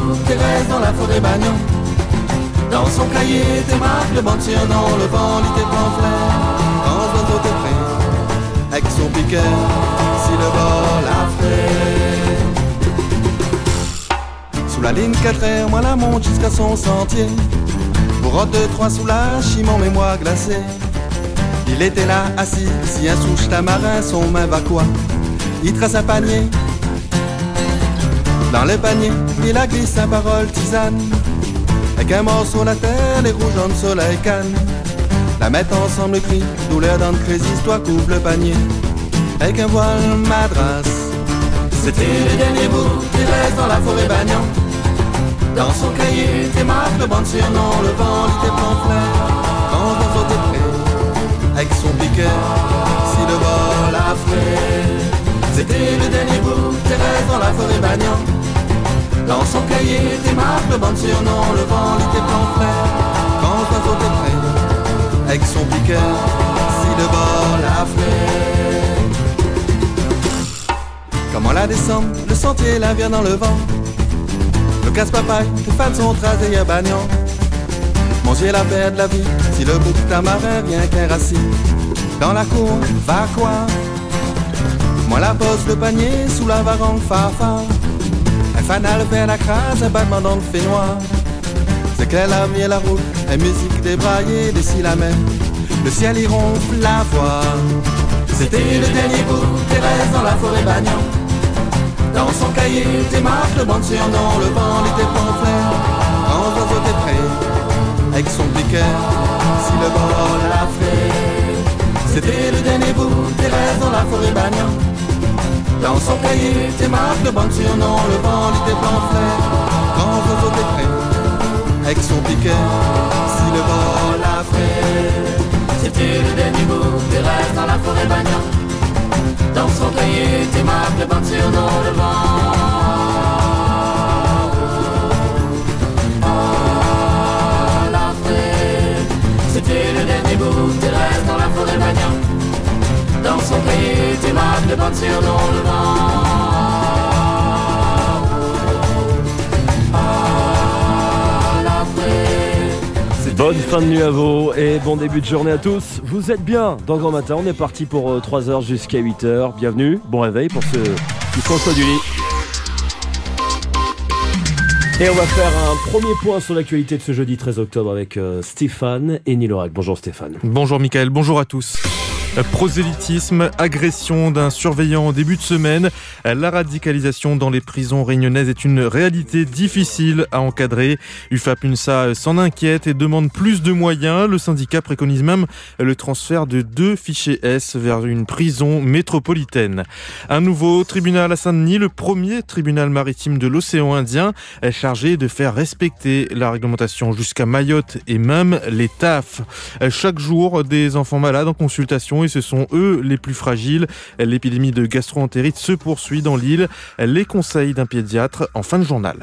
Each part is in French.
Thérèse dans la forêt Bagnon. Dans son cahier, tes marques, le banc de surnom, le vent lit tes pamphlets. Quand l'oiseau t'est prêt, avec son piqueur, si le bord la fait. Sous la ligne 4R, moi la monte jusqu'à son sentier. Pour route de 3 sous la mon mémoire glacée. Il était là, assis, si un souche tamarin, son main va quoi? Il trace un panier. Dans le panier, il a glissé sa parole tisane. Avec un morceau la terre, les rouges en soleil canne. La mettre ensemble le cri, douleur dans le crisis, toi couvre le panier. Avec un voile madras. C'était le dernier bout, Thérèse dans la forêt Bagnon. Dans son cahier, tes marques, le banc de surnom, le vent lit tes pamphlets. Quand l'oiseau t'est prêt, avec son piqueur, si le vol a fait. C'était le dernier bout, Thérèse dans la forêt Bagnon. Dans son cahier, tes marques, le banc de surnom, le vent lit tes pamphlets. Quand l'oiseau t'est prêt, avec son piqueur, si le vol a fait. Comment la descendre, le sentier la vient dans le vent. Le casse-papaye, tes fans sont tracés à Bagnon. Manger la paix de la vie, si le bouc tamarin vient qu'un racine. Dans la cour, va quoi? Moi la pose le panier sous la varangue fafa. Un fanal vers la crasse, un battement dans le fait noir. C'est qu'elle a mis la route, une musique débraillée, d'ici la mer. Le ciel y ronfle la voix. C'était le dernier bout, Thérèse dans la forêt Bagnon. Dans son cahier, tes marques, le banc de surnom, le vent lit tes pamphlets. Quand l'oiseau t'est prêt, avec son piqueur, si le vol l'a fait. C'était le dernier bout, Thérèse dans la forêt Bagnon. Dans son cahier, tes marques, le banc de surnom, le vent lit tes pamphlets. Quand l'oiseau t'est prêt, avec son piqueur, si le vol l'a fait. C'était le dernier bout, Thérèse dans la forêt Bagnon. Dans son cahier, tes marques, le banc de surnom, le vent l'a fait. C'était le dernier bout, Thérèse dans la forêt Bagnon. Dans son cahier, tes marques, le banc de surnom, le vent l'a fait. Bonne fin de nuit à vous et bon début de journée à tous. Vous êtes bien dans Grand Matin, on est parti pour 3h jusqu'à 8h. Bienvenue, bon réveil pour ceux qui sont au saut du lit. Et on va faire un premier point sur l'actualité de ce jeudi 13 octobre avec Stéphane et Nilorac. Bonjour Stéphane. Bonjour Mickaël, bonjour à tous. Prosélytisme, agression d'un surveillant en début de semaine. La radicalisation dans les prisons réunionnaises est une réalité difficile à encadrer. UFAP-UNSA s'en inquiète et demande plus de moyens. Le syndicat préconise même le transfert de 2 fichiers S vers une prison métropolitaine. Un nouveau tribunal à Saint-Denis, le premier tribunal maritime de l'océan Indien, est chargé de faire respecter la réglementation jusqu'à Mayotte et même les TAF. Chaque jour, des enfants malades en consultation et ce sont eux les plus fragiles. L'épidémie de gastro-entérite se poursuit dans l'île. Les conseils d'un pédiatre en fin de journal.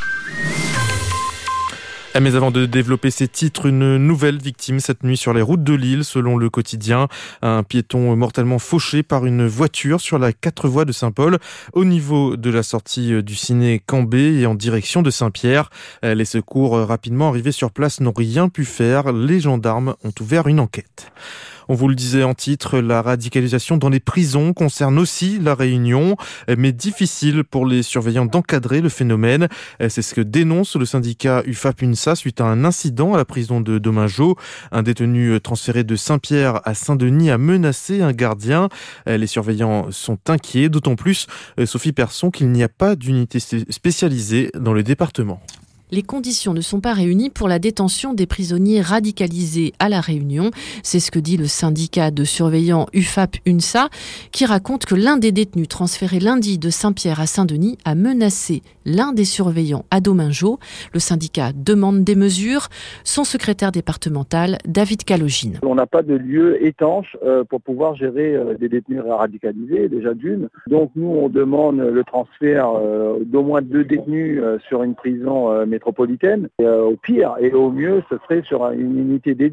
Mais avant de développer ces titres, une nouvelle victime cette nuit sur les routes de l'île, selon le quotidien. Un piéton mortellement fauché par une voiture sur la 4 voies de Saint-Paul, au niveau de la sortie du ciné Cambé et en direction de Saint-Pierre. Les secours rapidement arrivés sur place n'ont rien pu faire. Les gendarmes ont ouvert une enquête. On vous le disait en titre, la radicalisation dans les prisons concerne aussi la Réunion, mais difficile pour les surveillants d'encadrer le phénomène. C'est ce que dénonce le syndicat UFAP-UNSA suite à un incident à la prison de Domingo. Un détenu transféré de Saint-Pierre à Saint-Denis a menacé un gardien. Les surveillants sont inquiets, d'autant plus, Sophie Persson, qu'il n'y a pas d'unité spécialisée dans le département. Les conditions ne sont pas réunies pour la détention des prisonniers radicalisés à La Réunion. C'est ce que dit le syndicat de surveillants UFAP-UNSA, qui raconte que l'un des détenus transférés lundi de Saint-Pierre à Saint-Denis a menacé l'un des surveillants à Domingo. Le syndicat demande des mesures. Son secrétaire départemental, David Calogine. On n'a pas de lieu étanche pour pouvoir gérer des détenus radicalisés, déjà d'une. Donc nous, on demande le transfert d'au moins 2 détenus sur une prison métropolitaine. Au pire et au mieux, ce serait sur une unité dédiée.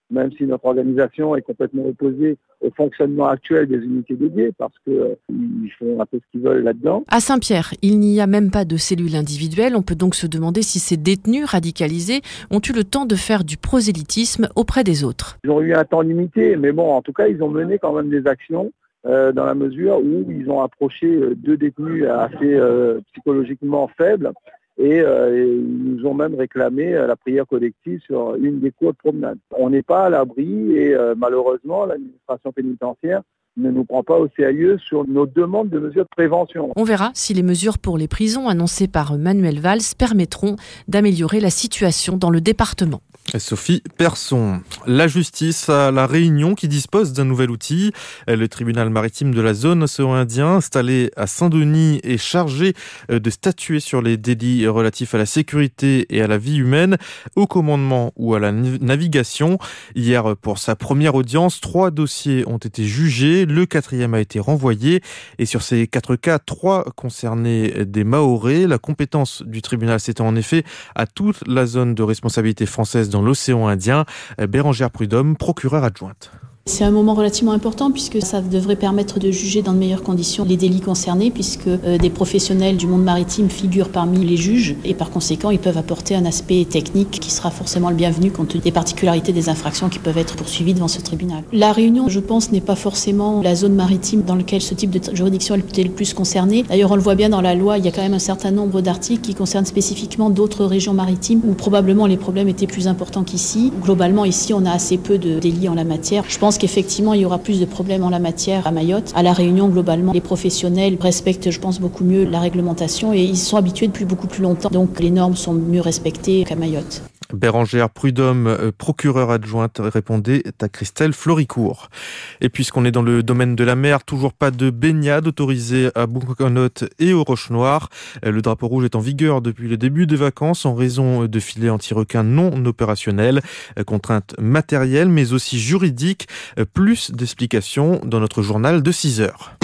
même si notre organisation est complètement opposée au fonctionnement actuel des unités dédiées, parce qu'ils font un peu ce qu'ils veulent là-dedans. À Saint-Pierre, il n'y a même pas de cellules individuelles. On peut donc se demander si ces détenus radicalisés ont eu le temps de faire du prosélytisme auprès des autres. Ils ont eu un temps limité, mais bon, en tout cas, ils ont mené quand même des actions dans la mesure où ils ont approché 2 détenus assez psychologiquement faibles et ils nous ont même réclamé la prière collective sur une des cours de promenade. On n'est pas à l'abri et malheureusement, l'administration pénitentiaire ne nous prend pas au sérieux sur nos demandes de mesures de prévention. On verra si les mesures pour les prisons annoncées par Manuel Valls permettront d'améliorer la situation dans le département. Sophie Persson. La justice à La Réunion qui dispose d'un nouvel outil. Le tribunal maritime de la zone océan Indien, installé à Saint-Denis, est chargé de statuer sur les délits relatifs à la sécurité et à la vie humaine, au commandement ou à la navigation. Hier, pour sa première audience, 3 dossiers ont été jugés. Le 4e a été renvoyé. Et sur ces 4 cas, 3 concernaient des Mahorais. La compétence du tribunal s'étend en effet à toute la zone de responsabilité française dans l'océan Indien. Bérangère Prudhomme, procureure adjointe. C'est un moment relativement important puisque ça devrait permettre de juger dans de meilleures conditions les délits concernés puisque des professionnels du monde maritime figurent parmi les juges et par conséquent ils peuvent apporter un aspect technique qui sera forcément le bienvenu compte tenu des particularités des infractions qui peuvent être poursuivies devant ce tribunal. La Réunion, je pense, n'est pas forcément la zone maritime dans laquelle ce type de juridiction est le plus concerné. D'ailleurs, on le voit bien dans la loi, il y a quand même un certain nombre d'articles qui concernent spécifiquement d'autres régions maritimes où probablement les problèmes étaient plus importants qu'ici. Globalement, ici, on a assez peu de délits en la matière. Je pense qu'effectivement, il y aura plus de problèmes en la matière à Mayotte. À La Réunion, globalement, les professionnels respectent, je pense, beaucoup mieux la réglementation et ils sont habitués depuis beaucoup plus longtemps. Donc, les normes sont mieux respectées qu'à Mayotte. Bérangère Prudhomme, procureure adjointe, répondait à Christelle Floricourt. Et puisqu'on est dans le domaine de la mer, toujours pas de baignade autorisée à Bouconote et aux Roches-Noires. Le drapeau rouge est en vigueur depuis le début des vacances en raison de filets anti-requins non opérationnels, contraintes matérielles mais aussi juridiques. Plus d'explications dans notre journal de 6 heures.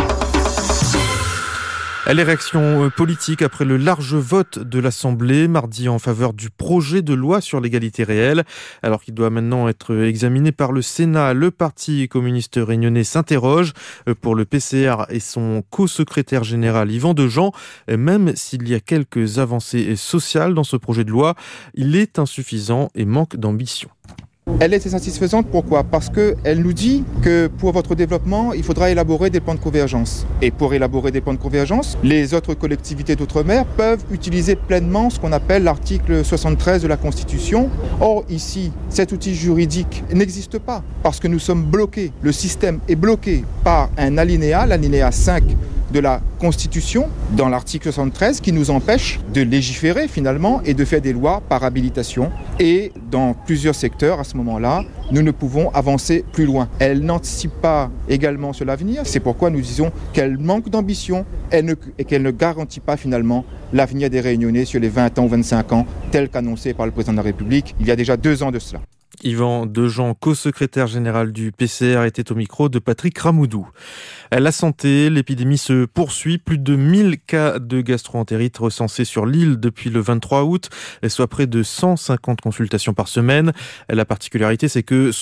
Les réactions politiques après le large vote de l'Assemblée mardi en faveur du projet de loi sur l'égalité réelle. Alors qu'il doit maintenant être examiné par le Sénat, le Parti communiste réunionnais s'interroge. Pour le PCR et son co-secrétaire général Yvan Dejean, même s'il y a quelques avancées sociales dans ce projet de loi, il est insuffisant et manque d'ambition. Elle est insatisfaisante, pourquoi ? Parce qu'elle nous dit que pour votre développement, il faudra élaborer des plans de convergence. Et pour élaborer des plans de convergence, les autres collectivités d'outre-mer peuvent utiliser pleinement ce qu'on appelle l'article 73 de la Constitution. Or, ici, cet outil juridique n'existe pas parce que nous sommes bloqués. Le système est bloqué par un alinéa, l'alinéa 5 de la Constitution, dans l'article 73, qui nous empêche de légiférer finalement et de faire des lois par habilitation. Et dans plusieurs secteurs, à ce moment-là, nous ne pouvons avancer plus loin. Elle n'anticipe pas également sur l'avenir. C'est pourquoi nous disons qu'elle manque d'ambition et qu'elle ne garantit pas finalement l'avenir des Réunionnais sur les 20 ans ou 25 ans, tel qu'annoncé par le président de la République il y a déjà 2 ans de cela. Yvan Dejean, co-secrétaire général du PCR, était au micro de Patrick Ramoudou. La santé, l'épidémie se poursuit. Plus de 1000 cas de gastro-entérite recensés sur l'île depuis le 23 août, soit près de 150 consultations par semaine. La particularité, c'est que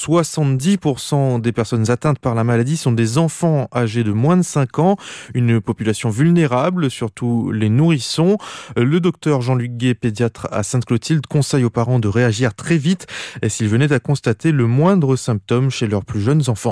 70% des personnes atteintes par la maladie sont des enfants âgés de moins de 5 ans, une population vulnérable, surtout les nourrissons. Le docteur Jean-Luc Gué, pédiatre à Sainte-Clotilde, conseille aux parents de réagir très vite s'ils venaient à constater le moindre symptôme chez leurs plus jeunes enfants.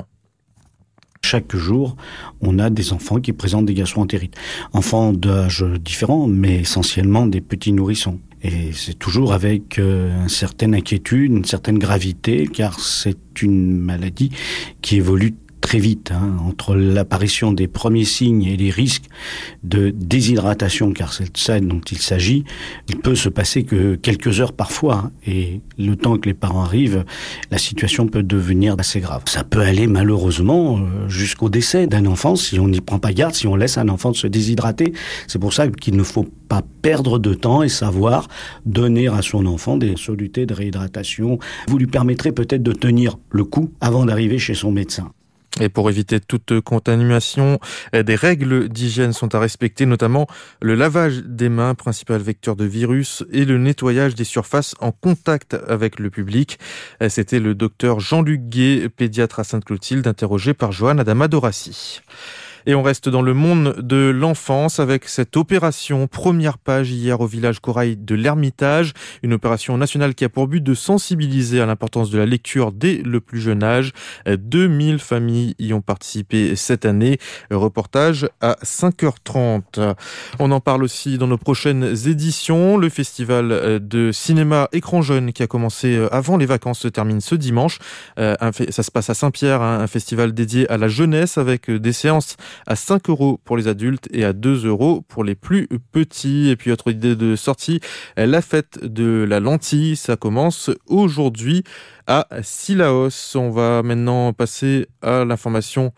Chaque jour, on a des enfants qui présentent des gastro-entérites. Enfants d'âge différents, mais essentiellement des petits nourrissons. Et c'est toujours avec une certaine inquiétude, une certaine gravité, car c'est une maladie qui évolue très vite, entre l'apparition des premiers signes et les risques de déshydratation, car c'est de ça dont il s'agit. Il peut se passer que quelques heures parfois, et le temps que les parents arrivent, la situation peut devenir assez grave. Ça peut aller malheureusement jusqu'au décès d'un enfant si on n'y prend pas garde, si on laisse un enfant se déshydrater. C'est pour ça qu'il ne faut pas perdre de temps et savoir donner à son enfant des solutés de réhydratation. Vous lui permettrez peut-être de tenir le coup avant d'arriver chez son médecin. Et pour éviter toute contamination, des règles d'hygiène sont à respecter, notamment le lavage des mains, principal vecteur de virus, et le nettoyage des surfaces en contact avec le public. C'était le docteur Jean-Luc Gué, pédiatre à Sainte-Clotilde, interrogé par Joanne Adama-Dorassi. Et on reste dans le monde de l'enfance avec cette opération Première Page hier au village Corail de l'Ermitage. Une opération nationale qui a pour but de sensibiliser à l'importance de la lecture dès le plus jeune âge. 2000 familles y ont participé cette année. Reportage à 5h30. On en parle aussi dans nos prochaines éditions. Le festival de cinéma Écran Jeune qui a commencé avant les vacances se termine ce dimanche. Ça se passe à Saint-Pierre, un festival dédié à la jeunesse avec des séances à 5 € pour les adultes et à 2 € pour les plus petits. Et puis autre idée de sortie, la fête de la lentille, ça commence aujourd'hui à Sillaos. On va maintenant passer à l'information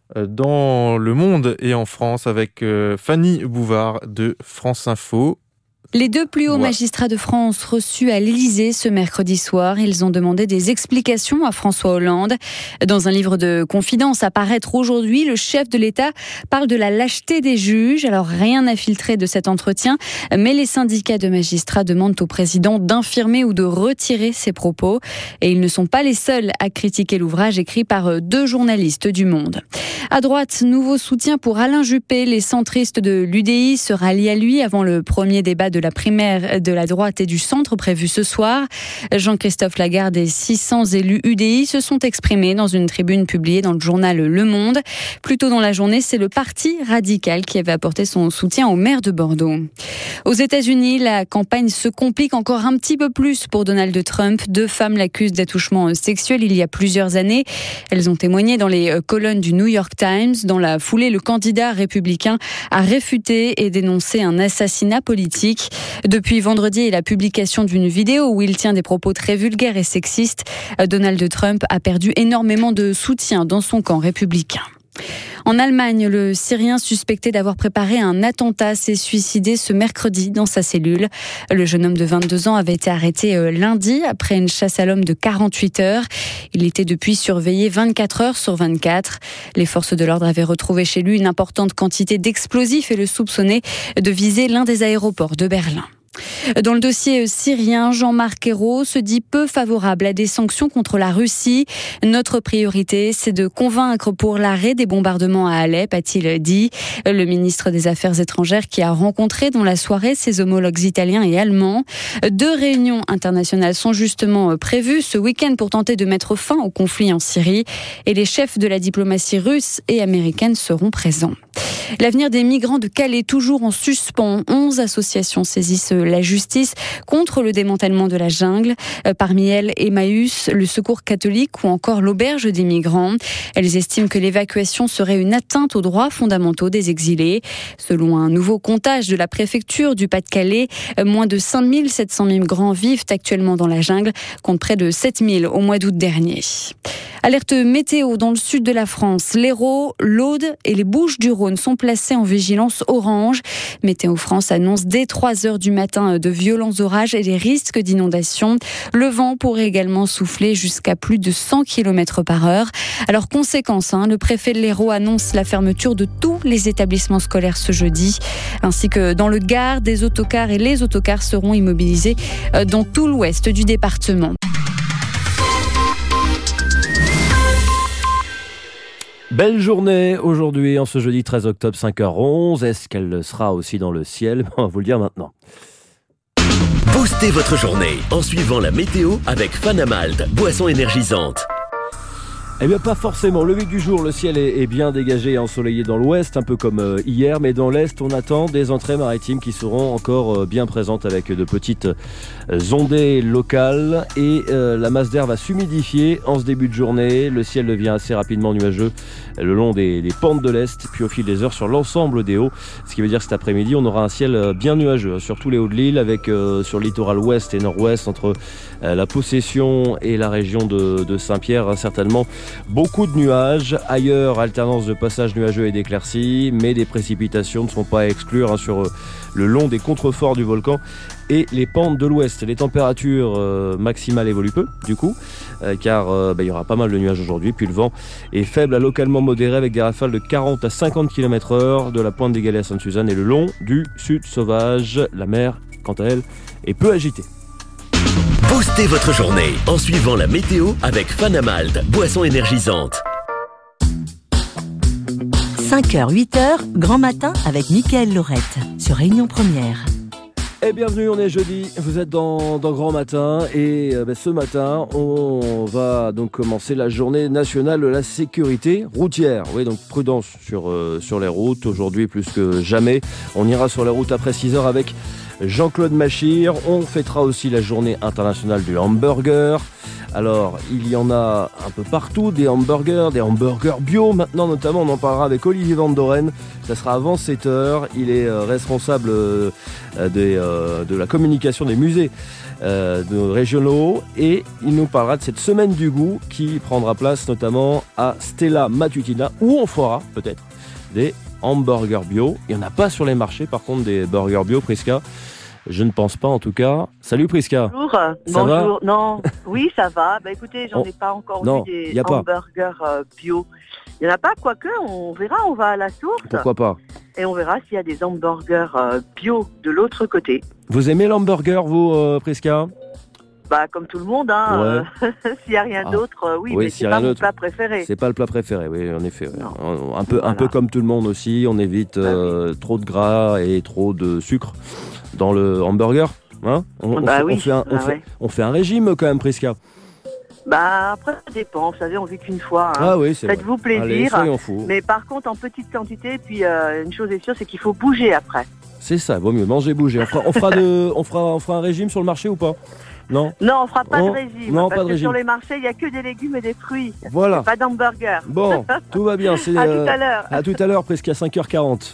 dans le monde et en France avec Fanny Bouvard de France Info. Les 2 plus hauts magistrats de France reçus à l'Élysée ce mercredi soir, ils ont demandé des explications à François Hollande. Dans un livre de confidence à paraître aujourd'hui, le chef de l'État parle de la lâcheté des juges. Alors rien n'a filtré de cet entretien, mais les syndicats de magistrats demandent au président d'infirmer ou de retirer ses propos. Et ils ne sont pas les seuls à critiquer l'ouvrage écrit par 2 journalistes du Monde. À droite, nouveau soutien pour Alain Juppé. Les centristes de l'UDI se rallient à lui avant le premier débat de la primaire de la droite et du centre prévu ce soir. Jean-Christophe Lagarde et 600 élus UDI se sont exprimés dans une tribune publiée dans le journal Le Monde. Plus tôt dans la journée, c'est le parti radical qui avait apporté son soutien au maire de Bordeaux. Aux États-Unis, la campagne se complique encore un petit peu plus pour Donald Trump. 2 femmes l'accusent d'attouchement sexuel il y a plusieurs années. Elles ont témoigné dans les colonnes du New York Times. Dans la foulée, le candidat républicain a réfuté et dénoncé un assassinat politique. Depuis vendredi et la publication d'une vidéo où il tient des propos très vulgaires et sexistes, Donald Trump a perdu énormément de soutien dans son camp républicain. En Allemagne, le Syrien suspecté d'avoir préparé un attentat s'est suicidé ce mercredi dans sa cellule. Le jeune homme de 22 ans avait été arrêté lundi après une chasse à l'homme de 48 heures. Il était depuis surveillé 24 heures sur 24. Les forces de l'ordre avaient retrouvé chez lui une importante quantité d'explosifs et le soupçonnaient de viser l'un des aéroports de Berlin. Dans le dossier syrien, Jean-Marc Ayrault se dit peu favorable à des sanctions contre la Russie. Notre priorité, c'est de convaincre pour l'arrêt des bombardements à Alep, a-t-il dit. Le ministre des Affaires étrangères qui a rencontré dans la soirée ses homologues italiens et allemands. 2 réunions internationales sont justement prévues ce week-end pour tenter de mettre fin au conflit en Syrie. Et les chefs de la diplomatie russe et américaine seront présents. L'avenir des migrants de Calais toujours en suspens. 11 associations saisissent la justice contre le démantèlement de la jungle. Parmi elles, Emmaüs, le Secours catholique ou encore l'Auberge des migrants. Elles estiment que l'évacuation serait une atteinte aux droits fondamentaux des exilés. Selon un nouveau comptage de la préfecture du Pas-de-Calais, moins de 5700 migrants vivent actuellement dans la jungle, contre près de 7000 au mois d'août dernier. Alerte météo dans le sud de la France. L'Hérault, l'Aude et les Bouches-du-Rhône sont placés en vigilance orange. Météo France annonce dès 3h du matin de violents orages et des risques d'inondation. Le vent pourrait également souffler jusqu'à plus de 100 km/h. Alors conséquence, le préfet de l'Hérault annonce la fermeture de tous les établissements scolaires ce jeudi. Ainsi que dans le Gard, des autocars et les autocars seront immobilisés dans tout l'ouest du département. Belle journée aujourd'hui, en ce jeudi 13 octobre 5h11. Est-ce qu'elle sera aussi dans le ciel ? On va vous le dire maintenant. Boostez votre journée en suivant la météo avec Fanamalt, boisson énergisante. Eh bien pas forcément, lever du jour, le ciel est bien dégagé et ensoleillé dans l'ouest, un peu comme hier, mais dans l'est on attend des entrées maritimes qui seront encore bien présentes avec de petites ondées locales et la masse d'air va s'humidifier en ce début de journée. Le ciel devient assez rapidement nuageux le long des pentes de l'est, puis au fil des heures sur l'ensemble des hauts, ce qui veut dire que cet après-midi on aura un ciel bien nuageux sur tous les hauts de l'île, avec sur le littoral ouest et nord-ouest entre la Possession et la région de Saint-Pierre certainement Beaucoup de nuages. Ailleurs, alternance de passages nuageux et d'éclaircies, mais des précipitations ne sont pas à exclure sur le long des contreforts du volcan et les pentes de l'ouest. Les températures maximales évoluent peu, du coup, car il y aura pas mal de nuages aujourd'hui. Puis le vent est faible à localement modéré avec des rafales de 40 à 50 km/h de la pointe des Galets à Sainte-Suzanne et le long du sud sauvage. La mer, quant à elle, est peu agitée. Boostez votre journée en suivant la météo avec Fanamalt, boisson énergisante. 5h, 8h, grand matin avec Mickaël Laurette sur Réunion Première. Et bienvenue, on est jeudi, vous êtes dans Grand Matin et ce matin on va donc commencer la journée nationale de la sécurité routière. Oui, donc prudence sur les routes, aujourd'hui plus que jamais. On ira sur les routes après 6h avec Jean-Claude Machir. On fêtera aussi la journée internationale du hamburger. Alors, il y en a un peu partout, des hamburgers bio. Maintenant, notamment, on en parlera avec Olivier Van Doren. Ça sera avant 7h. Il est responsable de la communication des musées régionaux. Et il nous parlera de cette semaine du goût qui prendra place notamment à Stella Matutina, où on fera peut-être des hamburgers bio. Il n'y en a pas sur les marchés, par contre, des burgers bio, Prisca. Je ne pense pas en tout cas. Salut Prisca. Bonjour. Ça Bonjour. Va non, oui, ça va. Écoutez, j'en ai pas encore vu des hamburgers bio. Il n'y en a pas, quoique, on verra, on va à la source. Pourquoi pas? Et on verra s'il y a des hamburgers bio de l'autre côté. Vous aimez l'hamburger, vous, Prisca? Comme tout le monde, hein. Ouais. S'il n'y a rien d'autre, oui, mais c'est pas mon plat préféré. C'est pas le plat préféré, oui, en effet. Ouais. Un peu comme tout le monde aussi, on évite trop de gras et trop de sucre dans le hamburger. Hein, on fait un régime quand même, Prisca. Après, ça dépend. Vous savez, on vit qu'une fois. Hein. Ah oui, c'est Faites-vous vrai. plaisir. Allez, soyons fous. Mais par contre, en petite quantité. Puis une chose est sûre, c'est qu'il faut bouger après. C'est ça, vaut mieux manger, bouger. On fera un régime sur le marché ou pas? Non, on fera pas de régime. Non, parce pas de que régime. Sur les marchés, il n'y a que des légumes et des fruits. Voilà. Pas d'hamburger. Bon, tout va bien. C'est, à tout à l'heure. À tout à l'heure, presque à 5h40.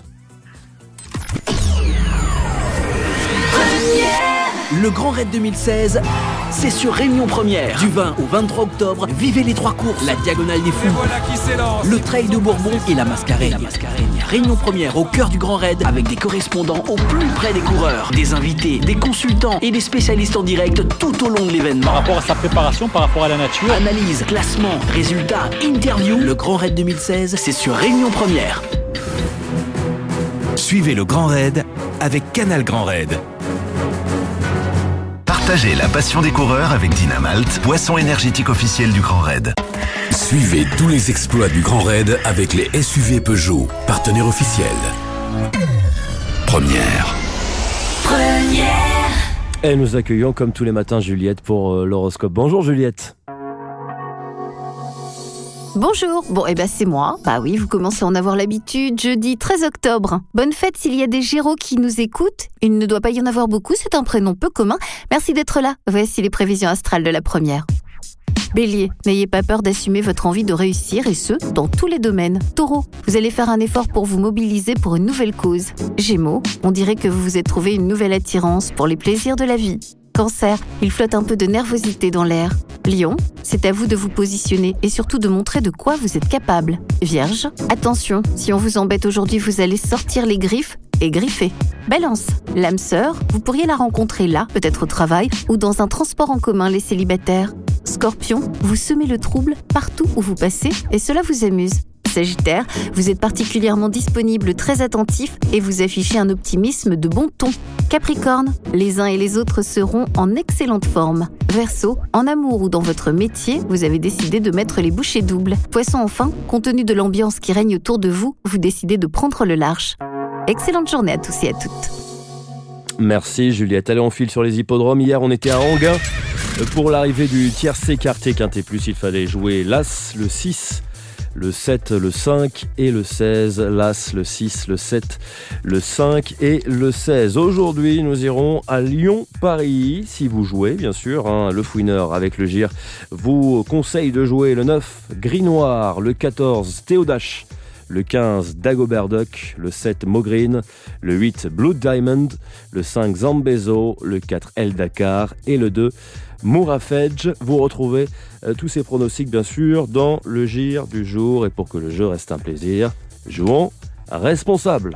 Le Grand Raid 2016, c'est sur Réunion Première. Du 20 au 23 octobre, vivez les 3 courses, la Diagonale des Fous, le Trail de Bourbon et la Mascarène. Réunion Première au cœur du Grand Raid avec des correspondants au plus près des coureurs, des invités, des consultants et des spécialistes en direct tout au long de l'événement. Par rapport à sa préparation, par rapport à la nature. Analyse, classement, résultats, interview. Le Grand Raid 2016, c'est sur Réunion Première. Suivez le Grand Raid avec Canal Grand Raid. Partagez la passion des coureurs avec Dynamalt, boisson énergétique officielle du Grand Raid. Suivez tous les exploits du Grand Raid avec les SUV Peugeot, partenaire officiel. Première. Et nous accueillons comme tous les matins Juliette pour l'horoscope. Bonjour Juliette. Bonjour, c'est moi. Oui, vous commencez à en avoir l'habitude. Jeudi 13 octobre. Bonne fête s'il y a des Gémeaux qui nous écoutent. Il ne doit pas y en avoir beaucoup, c'est un prénom peu commun. Merci d'être là. Voici les prévisions astrales de la première. Bélier, n'ayez pas peur d'assumer votre envie de réussir et ce, dans tous les domaines. Taureau, vous allez faire un effort pour vous mobiliser pour une nouvelle cause. Gémeaux, on dirait que vous vous êtes trouvé une nouvelle attirance pour les plaisirs de la vie. Cancer, il flotte un peu de nervosité dans l'air. Lion, c'est à vous de vous positionner et surtout de montrer de quoi vous êtes capable. Vierge, attention, si on vous embête aujourd'hui, vous allez sortir les griffes et griffer. Balance, l'âme sœur, vous pourriez la rencontrer là, peut-être au travail ou dans un transport en commun, les célibataires. Scorpion, vous semez le trouble partout où vous passez et cela vous amuse. Sagittaire, vous êtes particulièrement disponible, très attentif et vous affichez un optimisme de bon ton. Capricorne, les uns et les autres seront en excellente forme. Verseau, en amour ou dans votre métier, vous avez décidé de mettre les bouchées doubles. Poisson enfin, compte tenu de l'ambiance qui règne autour de vous, vous décidez de prendre le large. Excellente journée à tous et à toutes. Merci Juliette. Allez, on file sur les hippodromes. Hier, on était à Anguin pour l'arrivée du tiercé quarté quinté plus. Il fallait jouer l'As, le 6, le 7, le 5 et le 16. L'As, le 6, le 7, le 5 et le 16. Aujourd'hui, nous irons à Lyon-Paris. Si vous jouez, bien sûr, le fouineur avec le gire vous conseille de jouer le 9, Gris Noir, le 14, Théodache, le 15 Dagobert Duck, le 7 Mogreen, le 8 Blood Diamond, le 5 Zambezo, le 4 El Dakar et le 2 Mourafedge. Vous retrouvez tous ces pronostics bien sûr dans le GIR du jour, et pour que le jeu reste un plaisir, jouons responsable.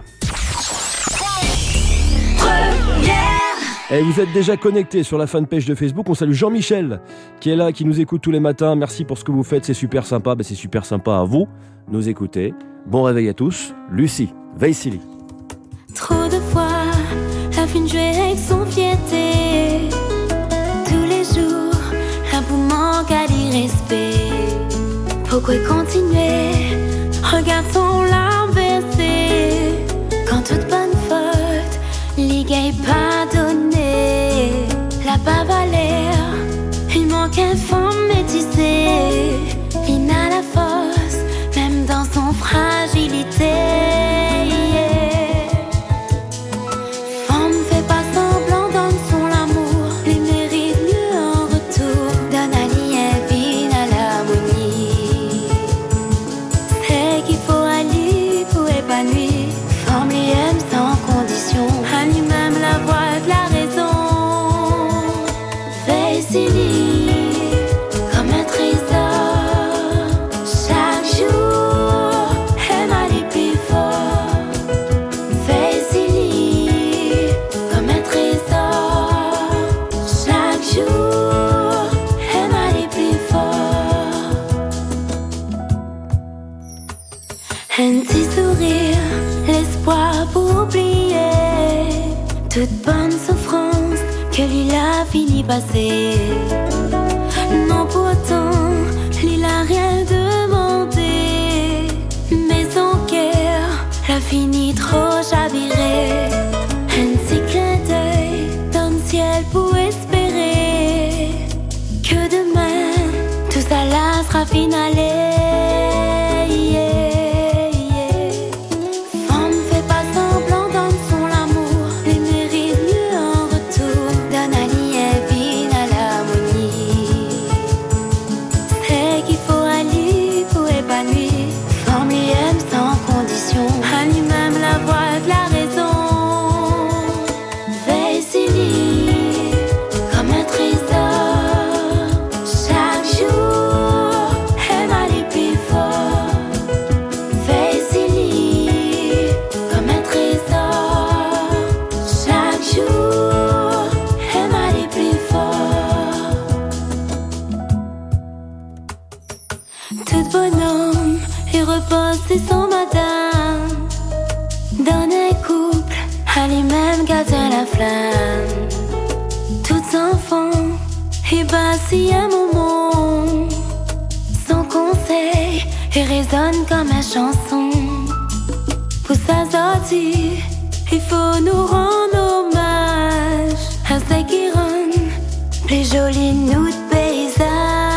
Et vous êtes déjà connectés sur la fanpage de Facebook. On salue Jean-Michel qui est là, qui nous écoute tous les matins. Merci pour ce que vous faites, c'est super sympa. C'est super sympa à vous, nous écouter. Bon réveil à tous. Lucie, Veissili. Trop de fois, la fine jouait avec son fierté. Tous les jours, la boue manque à l'irrespect. Pourquoi continuer? Regarde son larme versée. Quand toute bonne faute, ligue est pardonnée. La bave à l'air, il manque une forme métissée. Il n'a la force, même dans son fragilité. Femme fait pas semblant, donne son amour, les mérite mieux en retour. Donne à l'IEVIN à l'harmonie. C'est qu'il faut aller pour épanouir. Femme lui aime sans condition, à lui-même la voix de la raison. Comme un trésor, chaque jour, aime aller plus fort. Facile, comme un trésor, chaque jour, aime aller plus fort. Un petit sourire, l'espoir pour oublier toute bonne souffrance que lui a fini passer. Non, pourtant, lui a rien demandé, mais son cœur l'a fini trop chaviré. Un petit clin d'œil dans le ciel pour espérer que demain tout ça là sera finalé. Si un moment, son conseil résonne comme une chanson. Pour sa sortie, il faut nous rendre hommage à ce qui rend plus joli nous de paysage.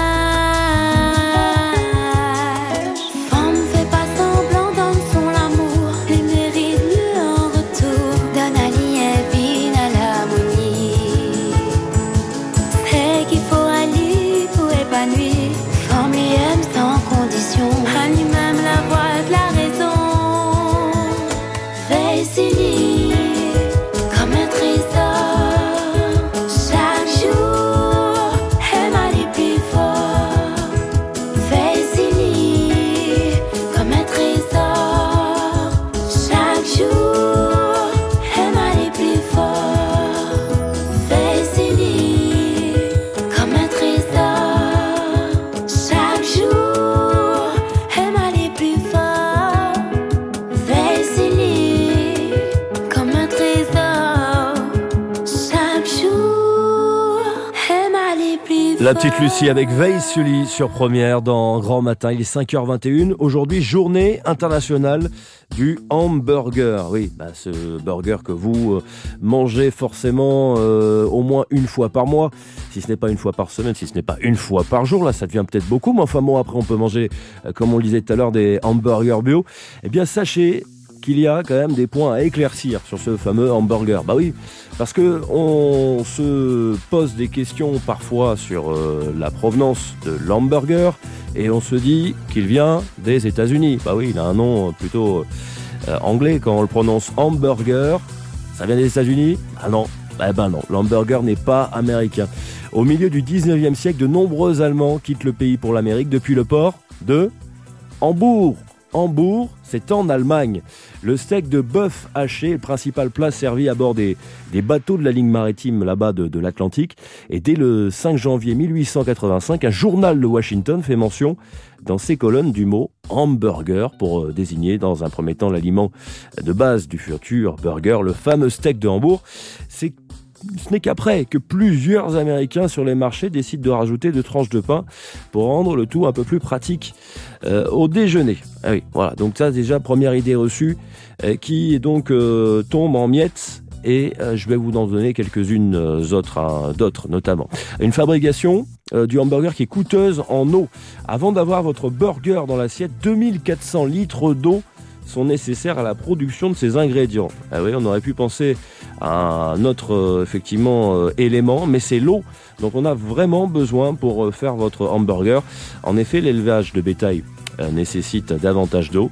Femme fait pas semblant, donne son amour, les mérite mieux en retour. Donne à l'IEVIN à l'harmonie. C'est qu'il faut épanouie, femme lui aime sans condition, à lui-même la voix de la raison. Facile, comme un trésor, chaque jour, aime aller plus fort. Facile, comme un trésor, chaque jour, aime aller plus fort. Facile, comme un trésor. La petite Lucie avec Veissili sur Première dans Grand Matin. Il est 5h21. Aujourd'hui, journée internationale du hamburger. Oui, ce burger que vous mangez forcément au moins une fois par mois. Si ce n'est pas une fois par semaine, si ce n'est pas une fois par jour, là ça devient peut-être beaucoup. Mais enfin bon, après on peut manger, comme on le disait tout à l'heure, des hamburgers bio. Eh bien sachez qu'il y a quand même des points à éclaircir sur ce fameux hamburger. Bah oui, parce que on se pose des questions parfois sur la provenance de l'hamburger et on se dit qu'il vient des États-Unis. Bah oui, il a un nom plutôt anglais quand on le prononce hamburger. Ça vient des États-Unis ? Ah non. Ben non, l'hamburger n'est pas américain. Au milieu du 19e siècle, de nombreux Allemands quittent le pays pour l'Amérique depuis le port de Hambourg. Hambourg, c'est en Allemagne. Le steak de bœuf haché est le principal plat servi à bord des bateaux de la ligne maritime là-bas de l'Atlantique. Et dès le 5 janvier 1885, un journal de Washington fait mention dans ses colonnes du mot hamburger pour désigner dans un premier temps l'aliment de base du futur burger, le fameux steak de Hambourg. Ce n'est qu'après que plusieurs Américains sur les marchés décident de rajouter 2 tranches de pain pour rendre le tout un peu plus pratique au déjeuner. Ah oui, voilà. Donc ça, déjà, première idée reçue qui donc tombe en miettes. Et je vais vous en donner quelques-unes d'autres notamment. Une fabrication du hamburger qui est coûteuse en eau. Avant d'avoir votre burger dans l'assiette, 2400 litres d'eau sont nécessaires à la production de ces ingrédients. Ah oui, on aurait pu penser à un autre élément, mais c'est l'eau dont on a vraiment besoin pour faire votre hamburger. En effet, l'élevage de bétail nécessite davantage d'eau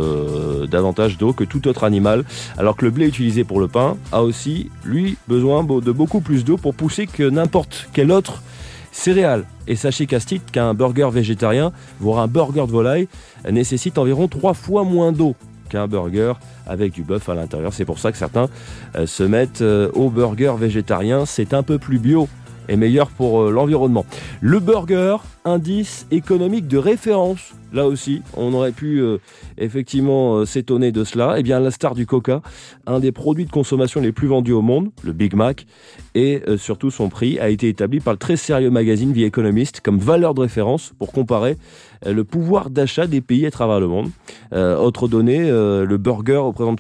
que tout autre animal, alors que le blé utilisé pour le pain a aussi, lui, besoin de beaucoup plus d'eau pour pousser que n'importe quel autre céréales. Et sachez qu'à ce titre qu'un burger végétarien, voire un burger de volaille, nécessite environ 3 fois moins d'eau qu'un burger avec du bœuf à l'intérieur. C'est pour ça que certains se mettent au burger végétarien. C'est un peu plus bio et meilleur pour l'environnement. Le burger, indice économique de référence. Là aussi, on aurait pu s'étonner de cela. Eh bien, à la star du Coca, un des produits de consommation les plus vendus au monde, le Big Mac, et surtout son prix a été établi par le très sérieux magazine The Economist comme valeur de référence pour comparer le pouvoir d'achat des pays à travers le monde. Autre donnée, le burger représente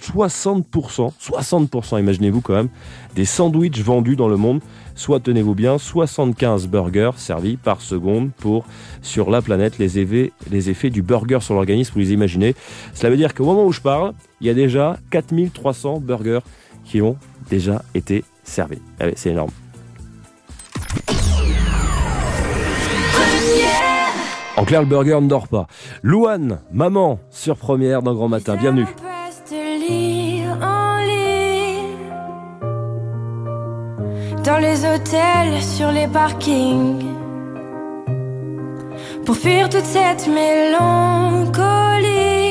60%, imaginez-vous quand même, des sandwichs vendus dans le monde, soit, tenez-vous bien, 75 burgers servis par seconde sur la planète. Les effets du burger sur l'organisme, vous les imaginez. Cela veut dire qu'au moment où je parle, il y a déjà 4300 burgers qui ont déjà été servis. Ah oui, c'est énorme. En clair, le burger ne dort pas. Louane, maman, sur Première dans Grand Matin. Bienvenue. Dans les hôtels, sur les parkings, pour fuir toute cette mélancolie.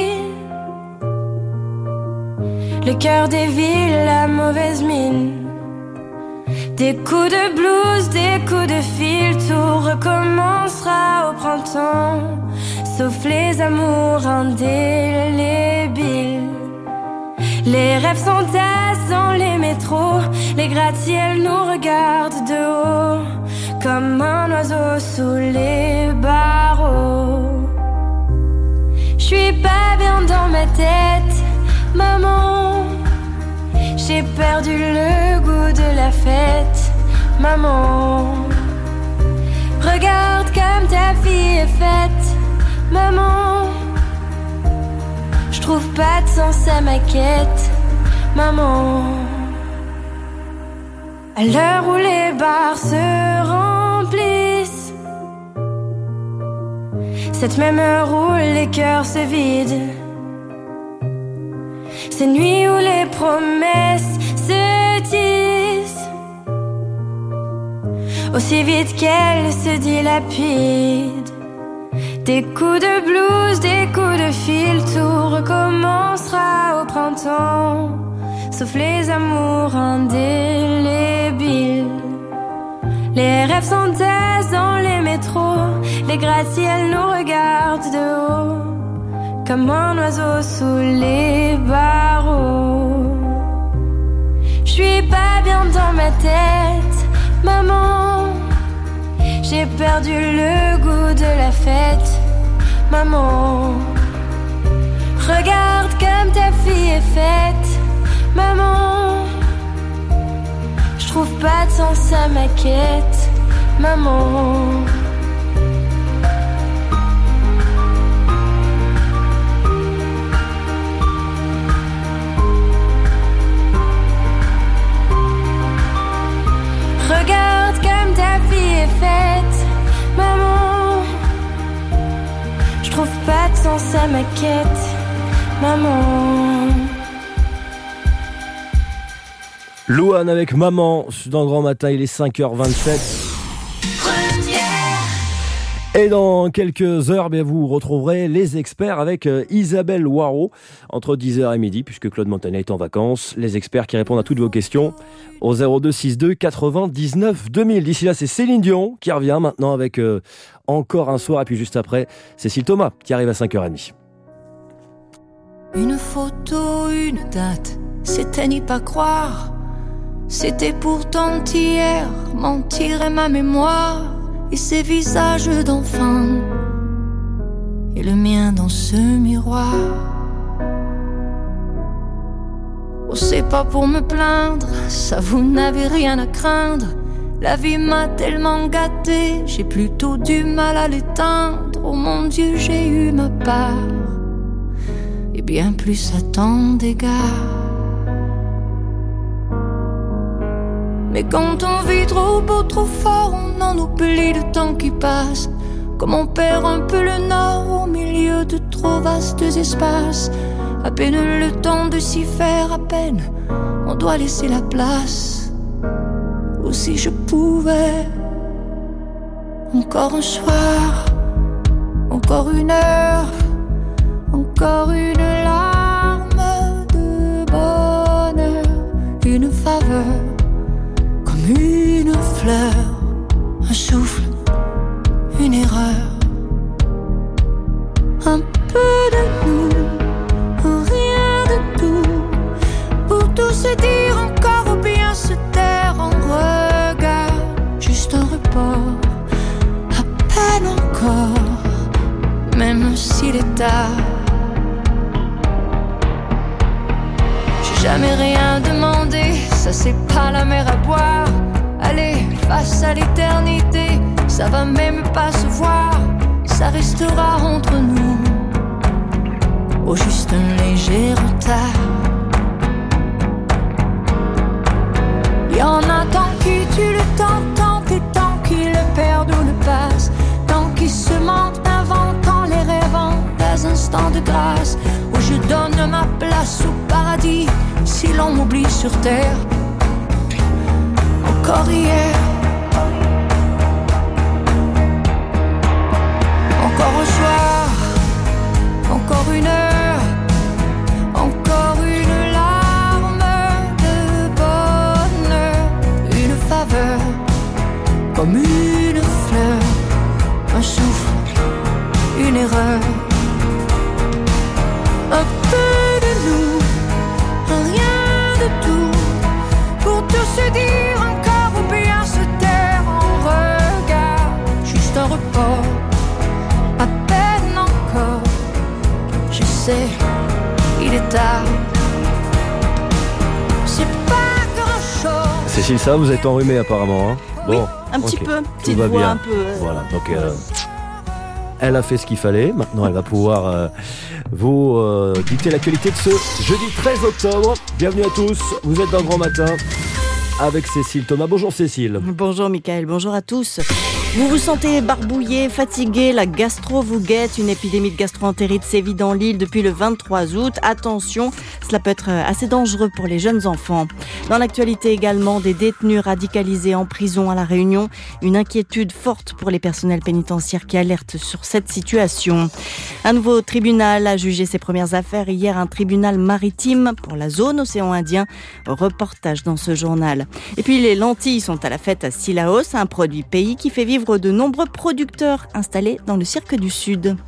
Le cœur des villes, la mauvaise mine, des coups de blues, des coups de fil. Tout recommencera au printemps, sauf les amours indélébiles. Les rêves s'entassent dans les métros, les gratte-ciels nous regardent de haut, comme un oiseau sous les barreaux. J'suis pas bien dans ma tête, maman. J'ai perdu le goût de la fête, maman. Regarde comme ta fille est faite, maman. J'trouve pas de sens à ma quête, maman. À l'heure où les bars se remplissent, cette même heure où les cœurs se vident, ces nuits où les promesses se disent aussi vite qu'elles se dilapident. Des coups de blues, des coups de fil, tout recommencera au printemps, sauf les amours indélébiles. Les rêves s'entassent dans les métros, les gratte-ciels nous regardent de haut, comme un oiseau sous les barreaux. J'suis pas bien dans ma tête, maman. J'ai perdu le goût de la fête, maman. Regarde comme ta fille est faite, maman. J'trouve pas de sens à ma quête, maman. absence, ça m'inquiète, maman. Louane avec Maman dans Grand Matin, il est 5h27. Et dans quelques heures, vous retrouverez les experts avec Isabelle Loireau entre 10h et midi, puisque Claude Montanet est en vacances. Les experts qui répondent à toutes vos questions au 02 62 99 2000. D'ici là, c'est Céline Dion qui revient maintenant avec Encore un soir. Et puis juste après, Cécile Thomas qui arrive à 5h30. Une photo, une date, c'était n'y pas croire. C'était pourtant hier, mentir est ma mémoire. Et ces visages d'enfants et le mien dans ce miroir. Oh, c'est pas pour me plaindre, ça vous n'avez rien à craindre. La vie m'a tellement gâtée, j'ai plutôt du mal à l'éteindre. Oh mon Dieu, j'ai eu ma part et bien plus à tant d'égards. Mais quand on vit trop beau, trop fort, on en oublie le temps qui passe. Comme on perd un peu le nord au milieu de trop vastes espaces. À peine le temps de s'y faire, à peine on doit laisser la place. Ou si je pouvais, encore un soir, encore une heure, encore une larme de bonheur, une faveur. Une fleur, un souffle, une erreur. Un peu de nous, rien de tout. Pour tout se dire encore ou bien se taire en regard. Juste un report, à peine encore, même s'il est tard. J'ai jamais rien demandé, ça c'est pas la mer à boire. Allez, face à l'éternité, ça va même pas se voir. Ça restera entre nous, au juste un léger retard. Y en a tant qui tuent le temps, tant et tant qui le perdent ou le passent. Tant qui se mentent, inventant les rêvant des instants de grâce. Où je donne ma place au paradis, si l'on m'oublie sur terre. Encore hier, encore un soir, encore une heure, encore une larme de bonheur, une faveur, comme une fleur, un souffle, une erreur, un peu de nous, rien de tout, pour tout se dire encore ou bien se taire en regard, juste un report, à peine encore, je sais, il est tard, c'est pas grand chose. Cécile, ça vous êtes enrhumée apparemment, hein? Oui, bon, un petit peu, petite va voix bien. un peu. Voilà, donc elle a fait ce qu'il fallait. Maintenant, elle va pouvoir vous dicter l'actualité de ce jeudi 13 octobre. Bienvenue à tous, vous êtes dans Grand Matin avec Cécile Thomas. Bonjour Cécile. Bonjour Mickaël, bonjour à tous. Vous vous sentez barbouillé, fatigué, la gastro vous guette. Une épidémie de gastro-entérite sévit dans l'île depuis le 23 août. Attention, cela peut être assez dangereux pour les jeunes enfants. Dans l'actualité également, des détenus radicalisés en prison à La Réunion. Une inquiétude forte pour les personnels pénitentiaires qui alertent sur cette situation. Un nouveau tribunal a jugé ses premières affaires. Hier, un tribunal maritime pour la zone océan Indien. Reportage dans ce journal. Et puis les lentilles sont à la fête à Sillaos, un produit pays qui fait vivre de nombreux producteurs installés dans le cirque du Sud.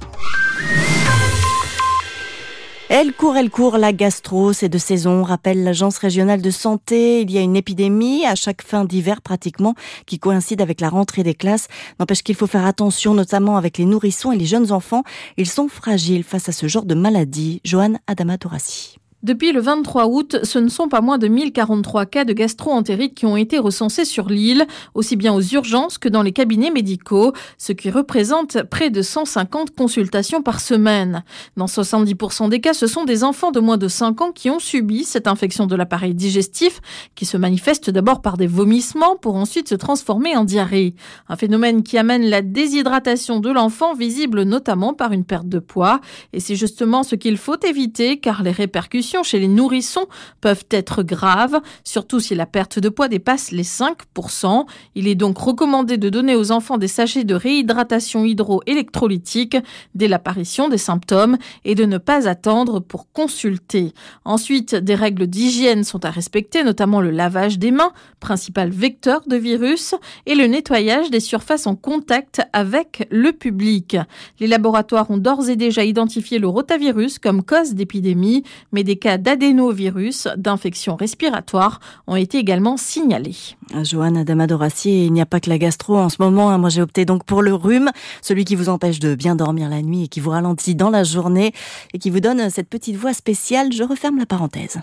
Elle court, la gastro, c'est de saison, rappelle l'Agence régionale de santé. Il y a une épidémie à chaque fin d'hiver pratiquement qui coïncide avec la rentrée des classes. N'empêche qu'il faut faire attention, notamment avec les nourrissons et les jeunes enfants. Ils sont fragiles face à ce genre de maladie. Joanne Adama Torassi. Depuis le 23 août, ce ne sont pas moins de 1043 cas de gastro-entérite qui ont été recensés sur l'île, aussi bien aux urgences que dans les cabinets médicaux, ce qui représente près de 150 consultations par semaine. Dans 70% des cas, ce sont des enfants de moins de 5 ans qui ont subi cette infection de l'appareil digestif, qui se manifeste d'abord par des vomissements pour ensuite se transformer en diarrhée. Un phénomène qui amène la déshydratation de l'enfant, visible notamment par une perte de poids. Et c'est justement ce qu'il faut éviter, car les répercussions chez les nourrissons peuvent être graves, surtout si la perte de poids dépasse les 5%. Il est donc recommandé de donner aux enfants des sachets de réhydratation hydroélectrolytique dès l'apparition des symptômes et de ne pas attendre pour consulter. Ensuite, des règles d'hygiène sont à respecter, notamment le lavage des mains, principal vecteur de virus, et le nettoyage des surfaces en contact avec le public. Les laboratoires ont d'ores et déjà identifié le rotavirus comme cause d'épidémie, mais des cas d'adénovirus, d'infection respiratoire, ont été également signalés. Johanna Damadorassi, il n'y a pas que la gastro en ce moment. Moi, j'ai opté donc pour le rhume, celui qui vous empêche de bien dormir la nuit et qui vous ralentit dans la journée et qui vous donne cette petite voix spéciale. Je referme la parenthèse.